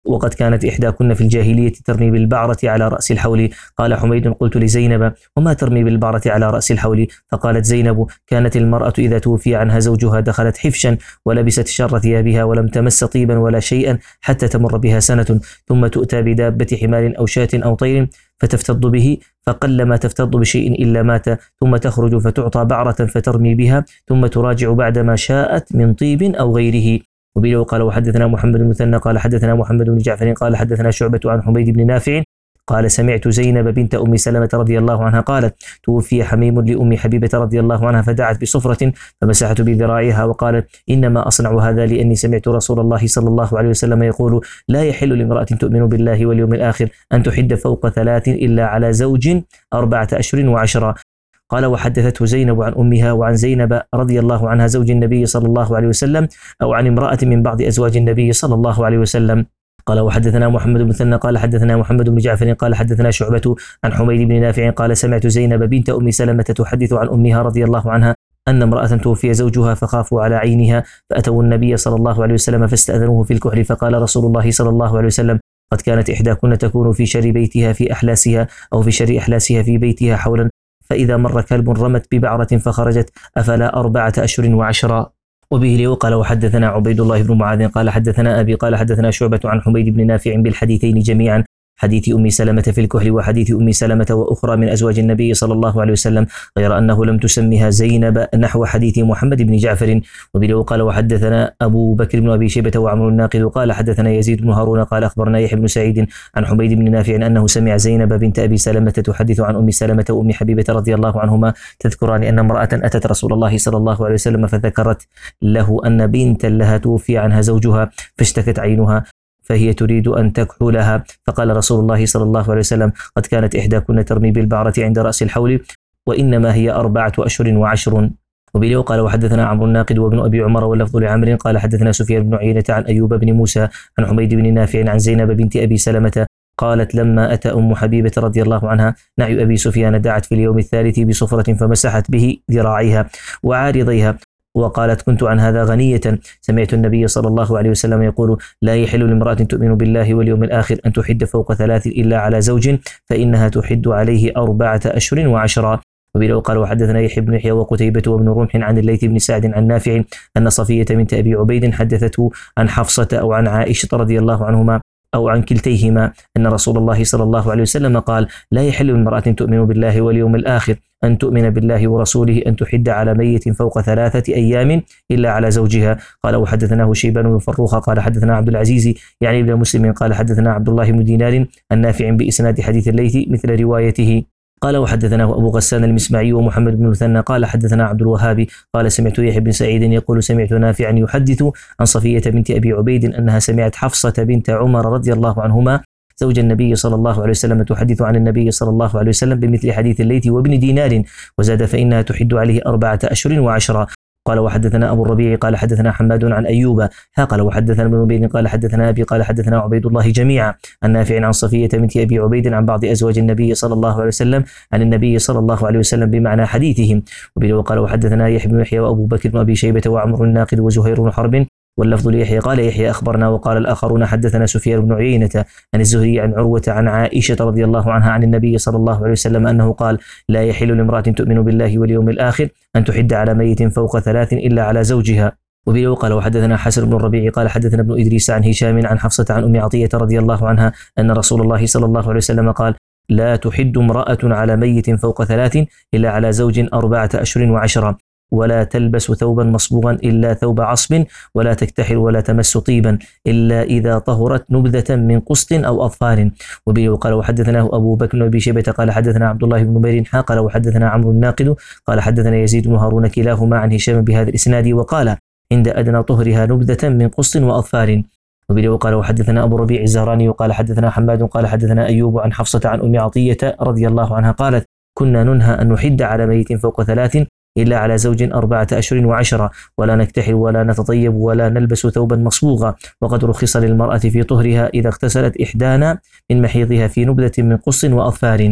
وقد كانت إحداكن في الجاهلية ترمي بالبعرة على رأس الحول. قال حميد قلت لزينب وما ترمي بالبعرة على رأس الحول؟ فقالت زينب كانت المرأة إذا توفي عنها زوجها دخلت حفشا ولبست شر ثيابها ولم تمس طيبا ولا شيئا حتى تمر بها سنة، ثم تؤتى بدابة حمار أو شاة أو طير فتفتض به، فقل ما تفتض بشيء إلا مات، ثم تخرج فتعطى بعرة فترمي بها، ثم تراجع بعد ما شاءت من طيب أو غيره. وبه قال وحدثنا محمد بن المثنى قال حدثنا محمد بن جعفر قال حدثنا شعبة عن حميد بن نافع قال سمعت زينب بنت أم سلمة رضي الله عنها قالت توفي حميم لأم حبيبة رضي الله عنها فدعت بصفرة فمسحت بذراعها وقالت إنما أصنع هذا لأني سمعت رسول الله صلى الله عليه وسلم يقول لا يحل لامرأة تؤمن بالله واليوم الآخر أن تحد فوق ثلاث إلا على زوج أربعة أشهر وعشرة. قال وحدثته زينب عن أمها وعن زينب رضي الله عنها زوج النبي صلى الله عليه وسلم أو عن امرأة من بعض أزواج النبي صلى الله عليه وسلم. قال وحدثنا محمد بن مثنى قال حدثنا محمد بن جعفر قال حدثنا شعبة عن حميد بن نافع قال سمعت زينب بنت أم سلمة تحدث عن أمها رضي الله عنها أن امرأة توفي زوجها فخافوا على عينها فأتوا النبي صلى الله عليه وسلم فاستأذنوه في الكحل، فقال رسول الله صلى الله عليه وسلم قد كانت إحداكن تكون في شر بيتها في أحلاسها أو في شر أحلاسها في بيتها حولا، فإذا مر كلب رمت ببعرة فخرجت أفلا أربعة أشهر وعشرة. وبه لي قال وحدثنا عبيد الله بن معاذ قال حدثنا أبي قال حدثنا شعبة عن حميد بن نافع بالحديثين جميعا، حديث أم سلمة في الكحل وحديث أم سلمة وأخرى من أزواج النبي صلى الله عليه وسلم، غير أنه لم تسمها زينب نحو حديث محمد بن جعفر. وبه قال وحدثنا أبو بكر بن أبي شيبة وعمر الناقد قال حدثنا يزيد بن هارون قال أخبرنا يحيى بن سعيد عن حميد بن نافع أنه سمع زينب بنت أبي سلمة تحدث عن أم سلمة وأم حبيبة رضي الله عنهما تذكران أن امرأة أتت رسول الله صلى الله عليه وسلم فذكرت له أن بنتا لها توفي عنها زوجها فاشتكت عينها فهي تريد أن تكحلها، فقال رسول الله صلى الله عليه وسلم قد كانت إحداكن ترمي بالبعرة عند رأس الحول وإنما هي أربعة أشهر وعشر. وبه قال وحدثنا عمرو الناقد وابن أبي عمر واللفظ لعمر قال حدثنا سفيان بن عيينة عن أيوب بن موسى عن حميد بن نافع عن زينب بنت أبي سلمة قالت لما أتى أم حبيبة رضي الله عنها نعي أبي سفيان دعت في اليوم الثالث بصفرة فمسحت به ذراعيها وعارضيها وقالت كنت عن هذا غنية، سمعت النبي صلى الله عليه وسلم يقول لا يحل لامرأة تؤمن بالله واليوم الآخر أن تحد فوق ثلاث إلا على زوج فإنها تحد عليه أربعة أشهر وعشرة. وبه قال وحدثنا يحيى بن يحيى وقتيبة وابن رمح عن الليث بن سعد عن نافع أن صفية بنت أبي عبيد حدثته عن حفصة أو عن عائشة رضي الله عنهما أو عن كلتيهما أن رسول الله صلى الله عليه وسلم قال لا يحل لامرأة تؤمن بالله واليوم الآخر أن تؤمن بالله ورسوله أن تحد على ميت فوق ثلاثة أيام إلا على زوجها. قال وحدثناه شيبان بن فروخ قال حدثنا عبد العزيز يعني ابن مسلم قال حدثنا عبد الله بن دينار النافع بإسناد حديث الليث مثل روايته. قال وحدثناه أبو غسان المسمعي ومحمد بن المثنى قال حدثنا عبد الوهاب قال سمعت يحيى بن سعيد يقول سمعت نافعا يحدث عن صفية بنت أبي عبيد أنها سمعت حفصة بنت عمر رضي الله عنهما زوج النبي صلى الله عليه وسلم تحدث عن النبي صلى الله عليه وسلم بمثل حديث الليث وابن دينار وزاد فإنها تحد عليه أربعة أشهر وعشرة. قال وحدثنا أبو الربيع قال حدثنا حماد عن أيوب ها قال وحدثنا ابن نبيل قال حدثنا أبي قال حدثنا عبيد الله جميعا عن نافع عن صفية بنت أبي عبيد عن بعض أزواج النبي صلى الله عليه وسلم عن النبي صلى الله عليه وسلم بمعنى حديثهم. وبه قال وحدثنا يحيى بن يحيى وأبو بكر بن أبي شيبة وعمر الناقد وزهير بن حرب واللفظ ليحيى قال يحيى أخبرنا وقال الآخرون حدثنا سفيان بن عيينة عن الزهري عن عروة عن عائشة رضي الله عنها عن النبي صلى الله عليه وسلم أنه قال لا يحل لامرأة تؤمن بالله واليوم الآخر أن تحد على ميت فوق ثلاث إلا على زوجها. وبه قال وحدثنا حسن بن الربيع قال حدثنا ابن إدريس عن هشام عن حفصة عن أم عطية رضي الله عنها أن رسول الله صلى الله عليه وسلم قال لا تحد امرأة على ميت فوق ثلاث إلا على زوج أربعة أشهر وعشرة ولا تلبس ثوبا مصبوغا إلا ثوب عصب ولا تكتحل ولا تمس طيبا إلا إذا طهرت نبذة من قسط أو أظفار. وبه قال وحدثناه أبو بكر بن أبي شيبة قال حدثنا عبد الله بن نمير قال وحدثنا عمرو الناقد قال حدثنا يزيد بن هارون كلاهما عن هشام بهذا الإسناد وقال عند أدنى طهرها نبذة من قسط وأظفار. وبه قال وحدثنا أبو ربيع الزهراني وقال حدثنا حماد قال حدثنا أيوب عن حفصة عن أم عطية رضي الله عنها قالت كنا ننهى أن نحد على ميت فوق ثلاث إلا على زوج أربعة أشهر وعشرة ولا نكتحل ولا نتطيب ولا نلبس ثوبا مصبوغا وقد رخص للمرأة في طهرها إذا اغتسلت إحدانا من محيضها في نبذة من قص وأظفار.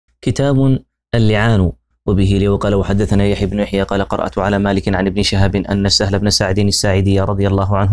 كتاب اللعان. وبه لي وقال وحدثنا يحيى بن يحيى قال قرأت على مالك عن ابن شهاب أن سهل بن سعد الساعدي رضي الله عنه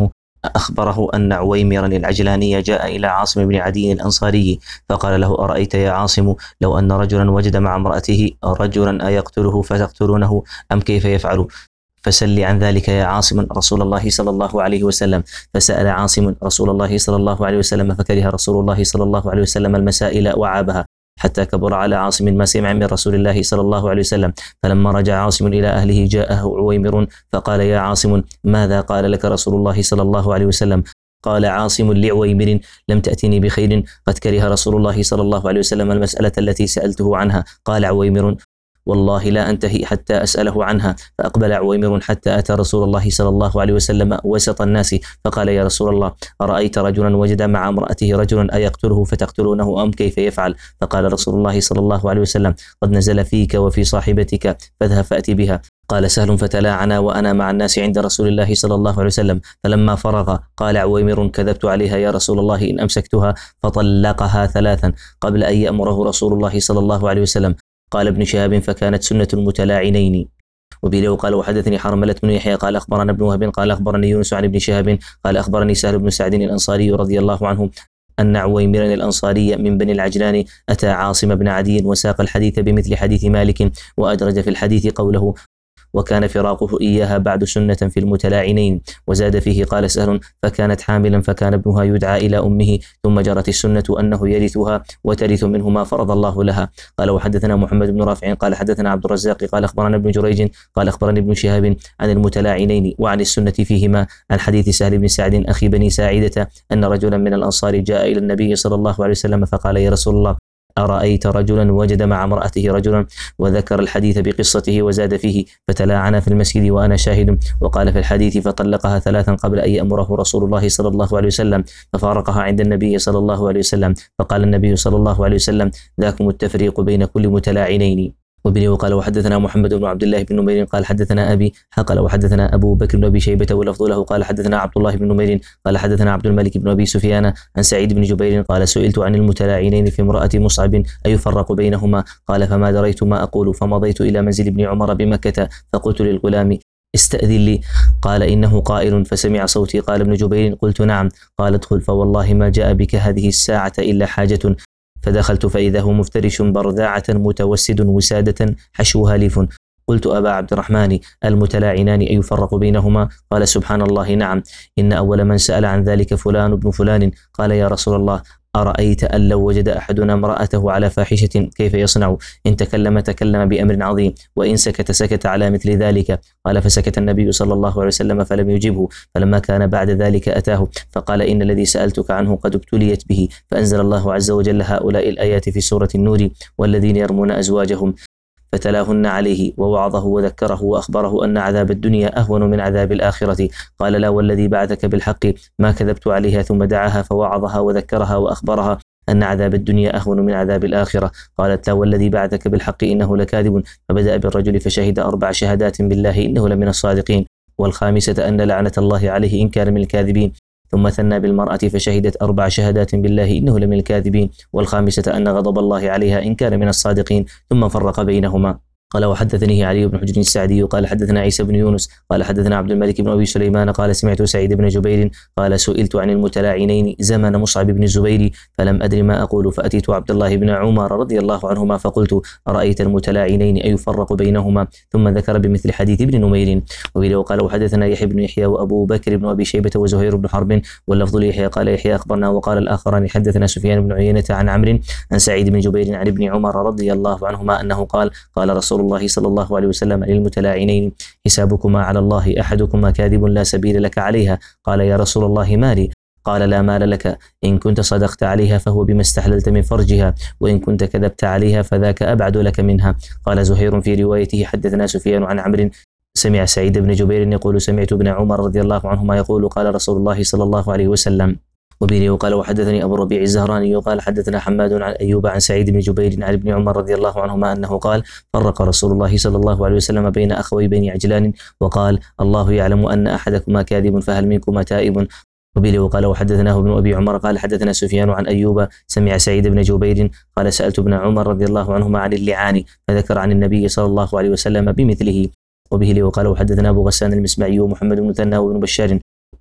أخبره أن عويمرا العجلاني جاء إلى عاصم بن عدي الأنصاري فقال له: أرأيت يا عاصم لو أن رجلا وجد مع امرأته رجلا أيقتله فتقتلونه أم كيف يفعل؟ فسل عن ذلك يا عاصم رسول الله صلى الله عليه وسلم. فسأل عاصم رسول الله صلى الله عليه وسلم فكره رسول الله صلى الله عليه وسلم المسائل وعابها حتى كبر على عاصم ما سمع من رسول الله صلى الله عليه وسلم. فلما رجع عاصم إلى أهله جاءه عويمر فقال: يا عاصم ماذا قال لك رسول الله صلى الله عليه وسلم؟ قال عاصم لعويمر: لم تأتني بخير، قد كره رسول الله صلى الله عليه وسلم المسألة التي سألته عنها. قال عويمر: والله لا أنتهي حتى أسأله عنها. فأقبل عويمر حتى أتى رسول الله صلى الله عليه وسلم وسط الناس فقال: يا رسول الله، أرأيت رجلا وجد مع امرأته رجلا أيقتله فتقتلونه أم كيف يفعل؟ فقال رسول الله صلى الله عليه وسلم: قد نزل فيك وفي صاحبتك فاذهب فأتي بها. قال سهل: فتلاعنا وأنا مع الناس عند رسول الله صلى الله عليه وسلم. فلما فرغ قال عويمر: كذبت عليها يا رسول الله إن أمسكتها. فطلقها ثلاثا قبل أن يأمره رسول الله صلى الله عليه وسلم. قال ابن شهاب: فكانت سنة المتلاعنين. وبه قال: وحدثني حرملة بن يحيى قال أخبرنا ابن وهب قال أخبرني يونس عن ابن شهاب قال أخبرني سهل بن سعد الأنصاري رضي الله عنه أن عويمرا الأنصاري من بني العجلان أتى عاصم بن عدي وساق الحديث بمثل حديث مالك وأدرج في الحديث قوله: وكان فراقه إياها بعد سنة في المتلاعنين. وزاد فيه قال سهل: فكانت حاملا فكان ابنها يدعى إلى أمه ثم جرت السنة أنه يرثها وترث منه ما فرض الله لها. قال: وحدثنا محمد بن رافع قال حدثنا عبد الرزاق قال أخبرنا ابن جريج قال أخبرني ابن شهاب عن المتلاعنين وعن السنة فيهما عن حديث سهل بن سعد أخي بني ساعدة أن رجلا من الأنصار جاء إلى النبي صلى الله عليه وسلم فقال: يا رسول الله، أرأيت رجلا وجد مع امرأته رجلا، وذكر الحديث بقصته وزاد فيه: فتلاعنا في المسجد وأنا شاهد. وقال في الحديث: فطلقها ثلاثا قبل أن يأمره رسول الله صلى الله عليه وسلم. ففارقها عند النبي صلى الله عليه وسلم. فقال النبي صلى الله عليه وسلم: ذاكم التفريق بين كل متلاعنين. وبه وقال: وحدثنا محمد بن عبد الله بن نمير قال حدثنا أبي قال وحدثنا أبو بكر بن أبي شيبة واللفظ له قال حدثنا عبد الله بن نمير قال حدثنا عبد الملك بن أبي سفيان عن سعيد بن جبير قال: سئلت عن المتلاعنين في امرأة مصعب أيفرق بينهما؟ قال: فما دريت ما أقول، فمضيت إلى منزل ابن عمر بمكة فقلت للغلام: استأذن لي. قال: إنه قائل. فسمع صوتي. قال ابن جبير: قلت: نعم. قال: ادخل، فوالله ما جاء بك هذه الساعة إلا حاجة. فدخلت فإذا هو مفترش برذاعة متوسد وسادة حشوها ليف. قلت: أبا عبد الرحمن، المتلاعنان أيفرق بينهما؟ قال: سبحان الله، نعم. إن أول من سأل عن ذلك فلان ابن فلان. قال: يا رسول الله، أرأيت أن لو وجد أحدنا امرأته على فاحشة كيف يصنع؟ إن تكلم تكلم بأمر عظيم، وإن سكت سكت على مثل ذلك. قال: فسكت النبي صلى الله عليه وسلم فلم يجبه. فلما كان بعد ذلك أتاه فقال: إن الذي سألتك عنه قد ابتليت به. فأنزل الله عز وجل هؤلاء الآيات في سورة النور: والذين يرمون أزواجهم فتلاهن عليه ووعظه وذكره وأخبره أن عذاب الدنيا أهون من عذاب الآخرة. قال: لا والذي بعثك بالحق ما كذبت عليها. ثم دعاها فوعظها وذكرها وأخبرها أن عذاب الدنيا أهون من عذاب الآخرة. قالت: لا والذي بعثك بالحق إنه لكاذب. فبدأ بالرجل فشهد أربع شهادات بالله إنه لمن الصادقين، والخامسة أن لعنة الله عليه إن كان من الكاذبين. ثم ثنى بالمرأة فشهدت أربع شهادات بالله إنه لمن الكاذبين، والخامسة أن غضب الله عليها إن كان من الصادقين. ثم فرق بينهما. قال: وحدثني علي بن حجر السعدي قال حدثنا عيسى بن يونس قال حدثنا عبد الملك بن أبي سليمان قال: سمعت سعيد بن جبير قال: سئلت عن المتلاعنين زمن مصعب بن الزبير فلم أدر ما أقول، فأتيت عبد الله بن عمر رضي الله عنهما فقلت: أرأيت المتلاعنين أيفرق بينهما؟ ثم ذكر بمثل حديث ابن نمير. وبه قال: وحدثنا يحيى بن يحيى وأبو بكر بن أبي شيبة وزهير بن حرب واللفظ ليحيى قال يحيى أخبرنا. وقال الآخران: حدثنا سفيان بن عيينة عن عمرو عن سعيد بن جبير عن ابن عمر رضي الله عنهما أنه قال: قال رسول الله صلى الله عليه وسلم للمتلاعنين: حسابكما على الله، أحدكما كاذب لا سبيل لك عليها. قال: يا رسول الله، مالي؟ قال: لا مال لك، إن كنت صدقت عليها فهو بما استحللت من فرجها، وإن كنت كذبت عليها فذاك أبعد لك منها. قال زهير في روايته: حدثنا سفيان عن عمرو سمع سعيد بن جبير يقول: سمعت ابن عمر رضي الله عنهما يقول: قال رسول الله صلى الله عليه وسلم. وبه وقال: وحدثني أبو الربيع الزهراني قال حدثنا حماد عن أيوب عن سعيد بن جبير عن ابن عمر رضي الله عنهما أنه قال: فرق رسول الله صلى الله عليه وسلم بين أخوي بني عجلان وقال: الله يعلم أن أحدكما كاذب فهل منكما تائب؟ وبه وقال: وحدثناه ابن أبي عمر قال حدثنا سفيان عن أيوب سمع سعيد بن جبير قال: سألت ابن عمر رضي الله عنهما عن اللعان فذكر عن النبي صلى الله عليه وسلم بمثله. وبه وقال: وحدثنا أبو غسان المسمعي ومحمد بن مثنى وابن بشار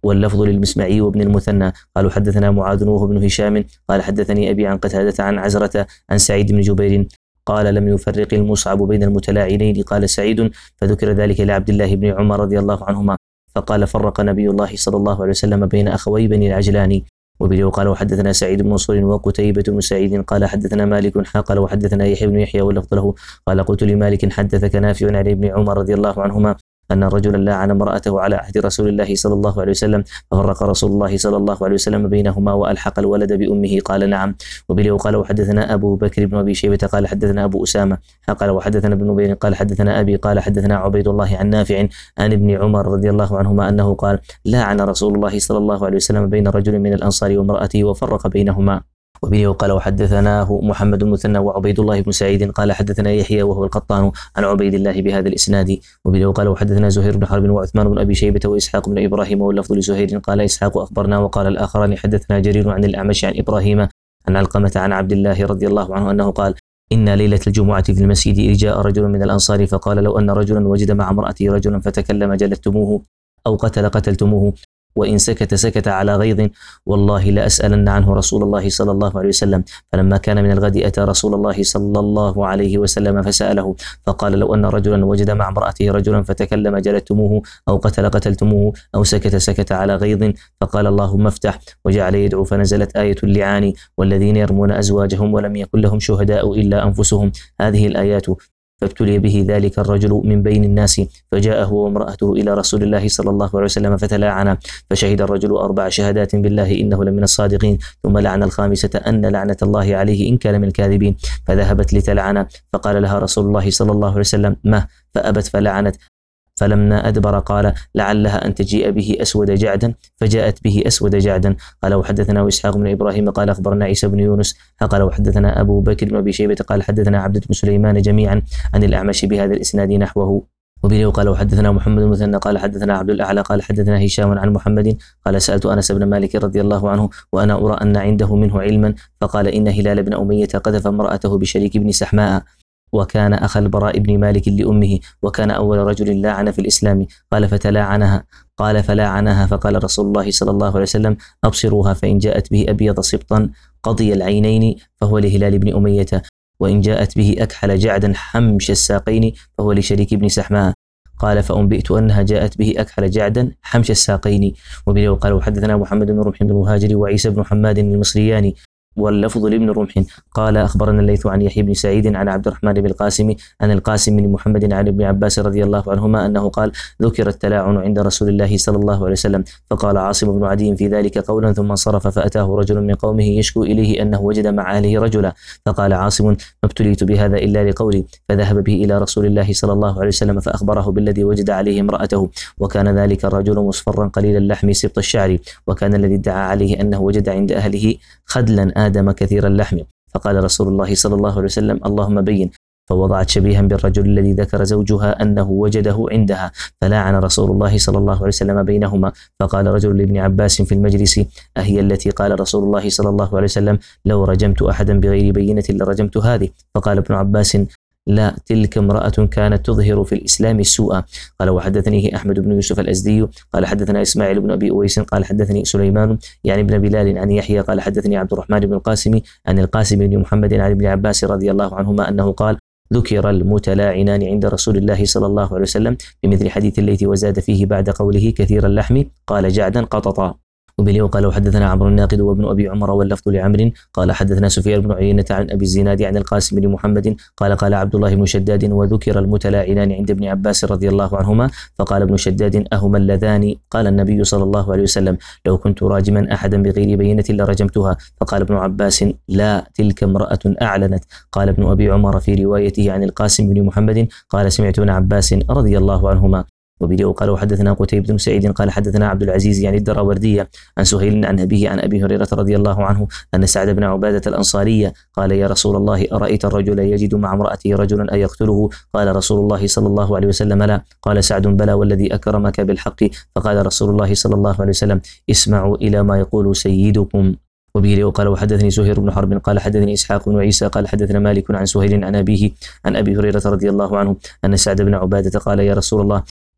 واللفظ للمسمعي وابن المثنى قالوا حدثنا معاذ وهو بن هشام قال حدثني أبي عن قتادة عن عزرة عن سعيد بن جبير قال لم يفرق المصعب بين المتلاعنين. قال سعيد فذكر ذلك لعبد الله بن عمر رضي الله عنهما فقال فرق نبي الله صلى الله عليه وسلم بين أخوي بني العجلان. وبه قال وحدثنا سعيد بن منصور وقتيبة بن سعيد قال حدثنا مالك قال وحدثنا يحيى بن يحيى واللفظ له قال قلت لمالك حدثك نافع عن ابن عمر رضي الله عنهما أن رجلا لاعن امرأته على عهد رسول الله صلى الله عليه وسلم ففرق رسول الله صلى الله عليه وسلم بينهما وألحق الولد بأمه. قال نعم. وبه قال وحدثنا أبو بكر بن أبي شيبة قال حدثنا أبو أسامة قال وحدثنا ابن نبيل قال حدثنا أبي قال حدثنا عبيد الله عن نافع عن ابن عمر رضي الله عنهما أنه قال لاعن رسول الله صلى الله عليه وسلم بين رجل من الأنصار وامرأته وفرق بينهما. وبه قال وحدثناه محمد بن مثنى وعبيد الله بن سعيد قال حدثنا يحيى وهو القطان عن عبيد الله بهذا الإسناد. وبه قال وحدثنا زهير بن حرب وعثمان بن أبي شيبة وإسحاق بن إبراهيم واللفظ لزهير قال إسحاق أخبرنا وقال الآخران حدثنا جرير عن الأعمش عن إبراهيم عن علقمة عن عبد الله رضي الله عنه أنه قال إن ليلة الجمعة في المسجد إذ جاء رجل من الأنصار فقال لو أن رجلا وجد مع امرأته رجلا فتكلم جلدتموه أو قتل قتلتموه وإن سكت سكت على غيظ والله لأسألن عنه رسول الله صلى الله عليه وسلم. فلما كان من الغد أتى رسول الله صلى الله عليه وسلم فسأله فقال لو أن رجلا وجد مع امرأته رجلا فتكلم جلدتموه أو قتل قتلتموه أو سكت سكت على غيظ فقال اللهم افتح وجعل يدعو فنزلت آية اللعان والذين يرمون أزواجهم ولم يكن لهم شهداء إلا أنفسهم هذه الآيات. فابتلي به ذلك الرجل من بين الناس فجاء هو وامرأته إلى رسول الله صلى الله عليه وسلم فتلاعنا فشهد الرجل أربع شهادات بالله إنه لمن الصادقين ثم لعن الخامسة أن لعنة الله عليه إن كان من الكاذبين فذهبت لتلعن فقال لها رسول الله صلى الله عليه وسلم ما فأبت فلعنت فلما أدبر قال لعلها أن تجيء به أسود جعدا فجاءت به أسود جعدا. قال وحدثنا إسحاق بن إبراهيم قال أخبرنا عيسى بن يونس قال وحدثنا أبو بكر بن أبي شيبة قال حدثنا عبدة بن سليمان جميعا عن الأعمش بهذا الإسناد نحوه. وبه قال وحدثنا محمد بن مثنى قال حدثنا عبد الأعلى قال حدثنا هشام عن محمد قال سألت أنس بن مالك رضي الله عنه وأنا أرى أن عنده منه علما فقال إن هلال بن أمية قذف امرأته بشريك بن سحماء وكان أخ البراء بن مالك لأمه وكان أول رجل لاعن في الإسلام. قال فتلاعنها قال فلاعنها فقال رسول الله صلى الله عليه وسلم أبصروها فإن جاءت به أبيض سبطا قضي العينين فهو لهلال بن أمية وإن جاءت به أكحل جعدا حمش الساقين فهو لشريك بن سحماء. قال فأنبئت أنها جاءت به أكحل جعدا حمش الساقين. وبه قال وحدثنا محمد بن رمح بن المهاجر وعيسى بن حماد المصرياني واللفظ لابن رمح قال أخبرنا الليث عن يحيى بن سعيد عن عبد الرحمن بن القاسم عن القاسم بن محمد عن ابن عباس رضي الله عنهما أنه قال ذكر التلاعن عند رسول الله صلى الله عليه وسلم فقال عاصم بن عدي في ذلك قولا ثم انصرف فأتاه رجل من قومه يشكو إليه أنه وجد مع أهله رجلا فقال عاصم ما ابتليت بهذا إلا لقولي فذهب به إلى رسول الله صلى الله عليه وسلم فأخبره بالذي وجد عليه امرأته وكان ذلك الرجل مصفرا قليل اللحم سبط الشعر وكان الذي ادعى عليه أنه وجد عند أهله خدلا آدم كثير اللحم فقال رسول الله صلى الله عليه وسلم اللهم بين فوضعت شبيها بالرجل الذي ذكر زوجها أنه وجده عندها فلاعن رسول الله صلى الله عليه وسلم بينهما. فقال رجل لابن عباس في المجلس أهي التي قال رسول الله صلى الله عليه وسلم لو رجمت أحدا بغير بينة لرجمت هذه فقال ابن عباس لا تلك امرأة كانت تظهر في الإسلام السوء. قال وحدثني أحمد بن يوسف الأزدي قال حدثنا إسماعيل بن أبي أويس قال حدثني سليمان يعني ابن بلال عن يحيى قال حدثني عبد الرحمن بن القاسم عن القاسم بن محمد عن ابن عباس رضي الله عنهما أنه قال ذكر المتلاعنان عند رسول الله صلى الله عليه وسلم بمثل حديث الليث وزاد فيه بعد قوله كثير اللحم قال جعدا قططا. وبه قال وحدثنا عمرو الناقد وابن أبي عمر واللفظ لعمر قال حدثنا سفيان بن عيينة عن أبي الزناد عن القاسم بن محمد قال قال عبد الله بن شداد وذكر المتلاعنان عند ابن عباس رضي الله عنهما فقال ابن شداد أهما اللذان قال النبي صلى الله عليه وسلم لو كنت راجما أحدا بغير بينة لرجمتها فقال ابن عباس لا تلك امرأة أعلنت. قال ابن أبي عمر في روايته عن القاسم بن محمد قال سمعت ابن عباس رضي الله عنهما. وبه قال وحدثنا قتيبة بن سعيد قال حدثنا عبد العزيز يعني الدراوردية عن سهيل عن أبيه عن أبي هريرة رضي الله عنه أن سعد بن عبادة الأنصارية قال يا رسول الله أرأيت الرجل يجد مع امرأته رجلا أيقتله قال رسول الله صلى الله عليه وسلم لا. قال سعد بلى والذي أكرمك بالحق فقال رسول الله صلى الله عليه وسلم اسمعوا إلى ما يقول سيدكم. وبه قال وحدثني زهير بن حرب قال حدثني إسحاق بن عيسى قال حدثنا مالك عن سهيل عن أبيه عن أبي هريرة رضي الله عنه أن سعد بن عبادة قال يا رسول الله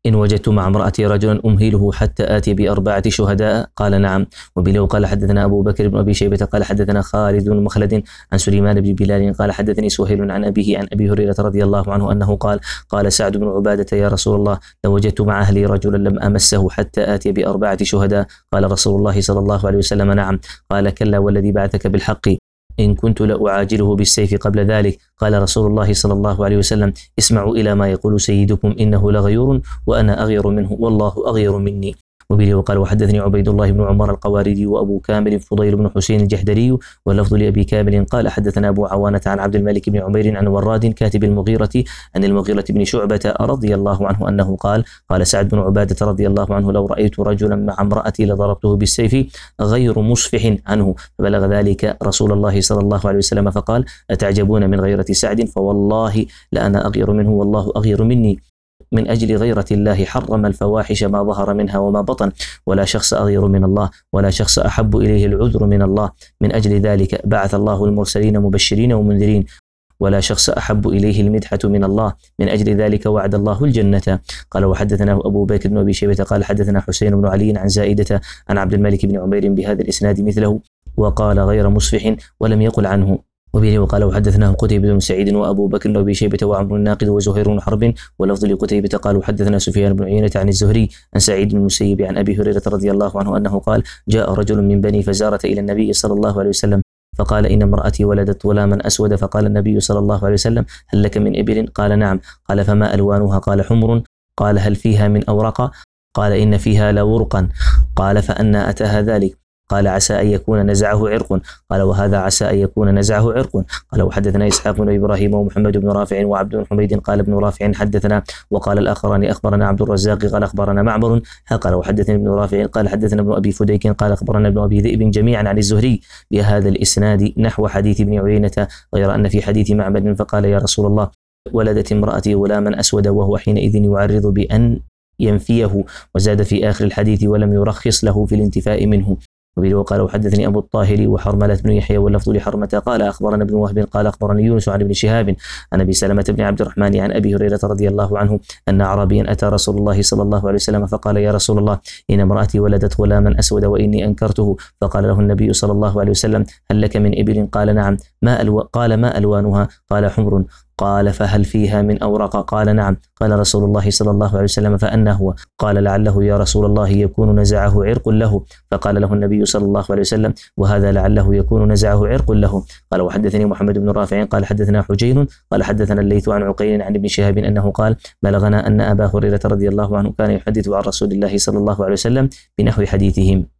إن وجدت مع امرأتي رجلا أمهله حتى آتي بأربعة شهداء؟ قال نعم. وبه قال حدثنا أبو بكر بن أبي شيبة قال حدثنا خالد بن مخلد عن سليمان بن بلال قال حدثني سهيل عن أبيه عن أبي هريرة رضي الله عنه أنه قال قال سعد بن عبادة يا رسول الله لو وجدت مع أهلي رجلا لم أمسه حتى آتي بأربعة شهداء؟ قال رسول الله صلى الله عليه وسلم نعم. قال كلا والذي بعثك بالحق إن كنت لأعاجله بالسيف قبل ذلك. قال رسول الله صلى الله عليه وسلم اسمعوا إلى ما يقول سيدكم إنه لغيور وأنا أغير منه والله أغير مني. وبه وقال وحدثني عبيد الله بن عمر القواردي وأبو كامل فضيل بن حسين الجحدري واللفظ لأبي كامل قال حدثنا أبو عوانة عن عبد الملك بن عمير عن وراد كاتب المغيرة عن المغيرة بن شعبة رضي الله عنه أنه قال قال سعد بن عبادة رضي الله عنه لو رأيت رجلا مع امرأتي لضربته بالسيف غير مصفح عنه. فبلغ ذلك رسول الله صلى الله عليه وسلم فقال أتعجبون من غيرة سعد فوالله لأنا أغير منه والله أغير مني. من أجل غيرة الله حرم الفواحش ما ظهر منها وما بطن ولا شخص أغير من الله ولا شخص أحب إليه العذر من الله. من أجل ذلك بعث الله المرسلين مبشرين ومنذرين ولا شخص أحب إليه المدحة من الله. من أجل ذلك وعد الله الجنة. قال وحدثنا أبو بكر بن أبي شيبة قال حدثنا حسين بن علي عن زائدة عن عبد الملك بن عمير بهذا الإسناد مثله وقال غير مصفح ولم يقل عنه. وبه وقال وحدثناه قتيبة بن سعيد وأبو بكر بن أبي شيبة وعمر الناقد وزهير بن حرب ولفظ لقتيبة قال وحدثنا سفيان بن عيينة عن الزهري عن سعيد بن المسيب عن أبي هريرة رضي الله عنه أنه قال جاء رجل من بني فزارة إلى النبي صلى الله عليه وسلم فقال إن امرأتي ولدت غلاما أسود فقال النبي صلى الله عليه وسلم هل لك من إبل؟ قال نعم. قال فما ألوانها؟ قال حمر. قال هل فيها من أورق؟ قال إن فيها لورقا. قال فأنى أتاها ذلك؟ قال عسى أن يكون نزعه عرق. قال وهذا عسى أن يكون نزعه عرق. قال وحدثنا إسحاق بن إبراهيم ومحمد بن رافع وعبد بن حميد قال ابن رافع حدثنا وقال الآخران أخبرنا عبد الرزاق قال أخبرنا معمر قال وحدثني ابن رافع قال حدثنا ابن أبي فديك قال أخبرنا ابن أبي ذئب جميعا عن الزهري بهذا الإسناد نحو حديث ابن عيينة غير أن في حديث معبد فقال يا رسول الله ولدت امرأتي غلاما أسود وهو حينئذ يعرض بأن ينفيه وزاد في آخر الحديث ولم يرخص له في الانتفاء منه. وقال وحدثني أبو الطاهر وحرملة بن يحيى واللفظ لحرمة قال أخبرنا ابن وهب قال أخبرني يونس عن ابن شهاب عن أبي سلمة بن عبد الرحمن عن أبي هريرة رضي الله عنه أن أعرابيا أتى رسول الله صلى الله عليه وسلم فقال يا رسول الله إن امرأتي ولدت غلاما أسود وإني أنكرته. فقال له النبي صلى الله عليه وسلم هل لك من إبل؟ قال نعم. ما ألو... قال ما ألوانها؟ قال حمر. قال فهل فيها من أورق؟ قال نعم. قال رسول الله صلى الله عليه وسلم فأنى هو؟ قال لعله يا رسول الله يكون نزعه عرق له. فقال له النبي صلى الله عليه وسلم وهذا لعله يكون نزعه عرق له. قال وحدثني محمد بن رافع قال حدثنا حجين قال حدثنا الليث عن عقيل عن ابن شهاب أنه قال بلغنا أن أبا هريرة رضي الله عنه كان يحدث عن رسول الله صلى الله عليه وسلم بنحو حديثهم.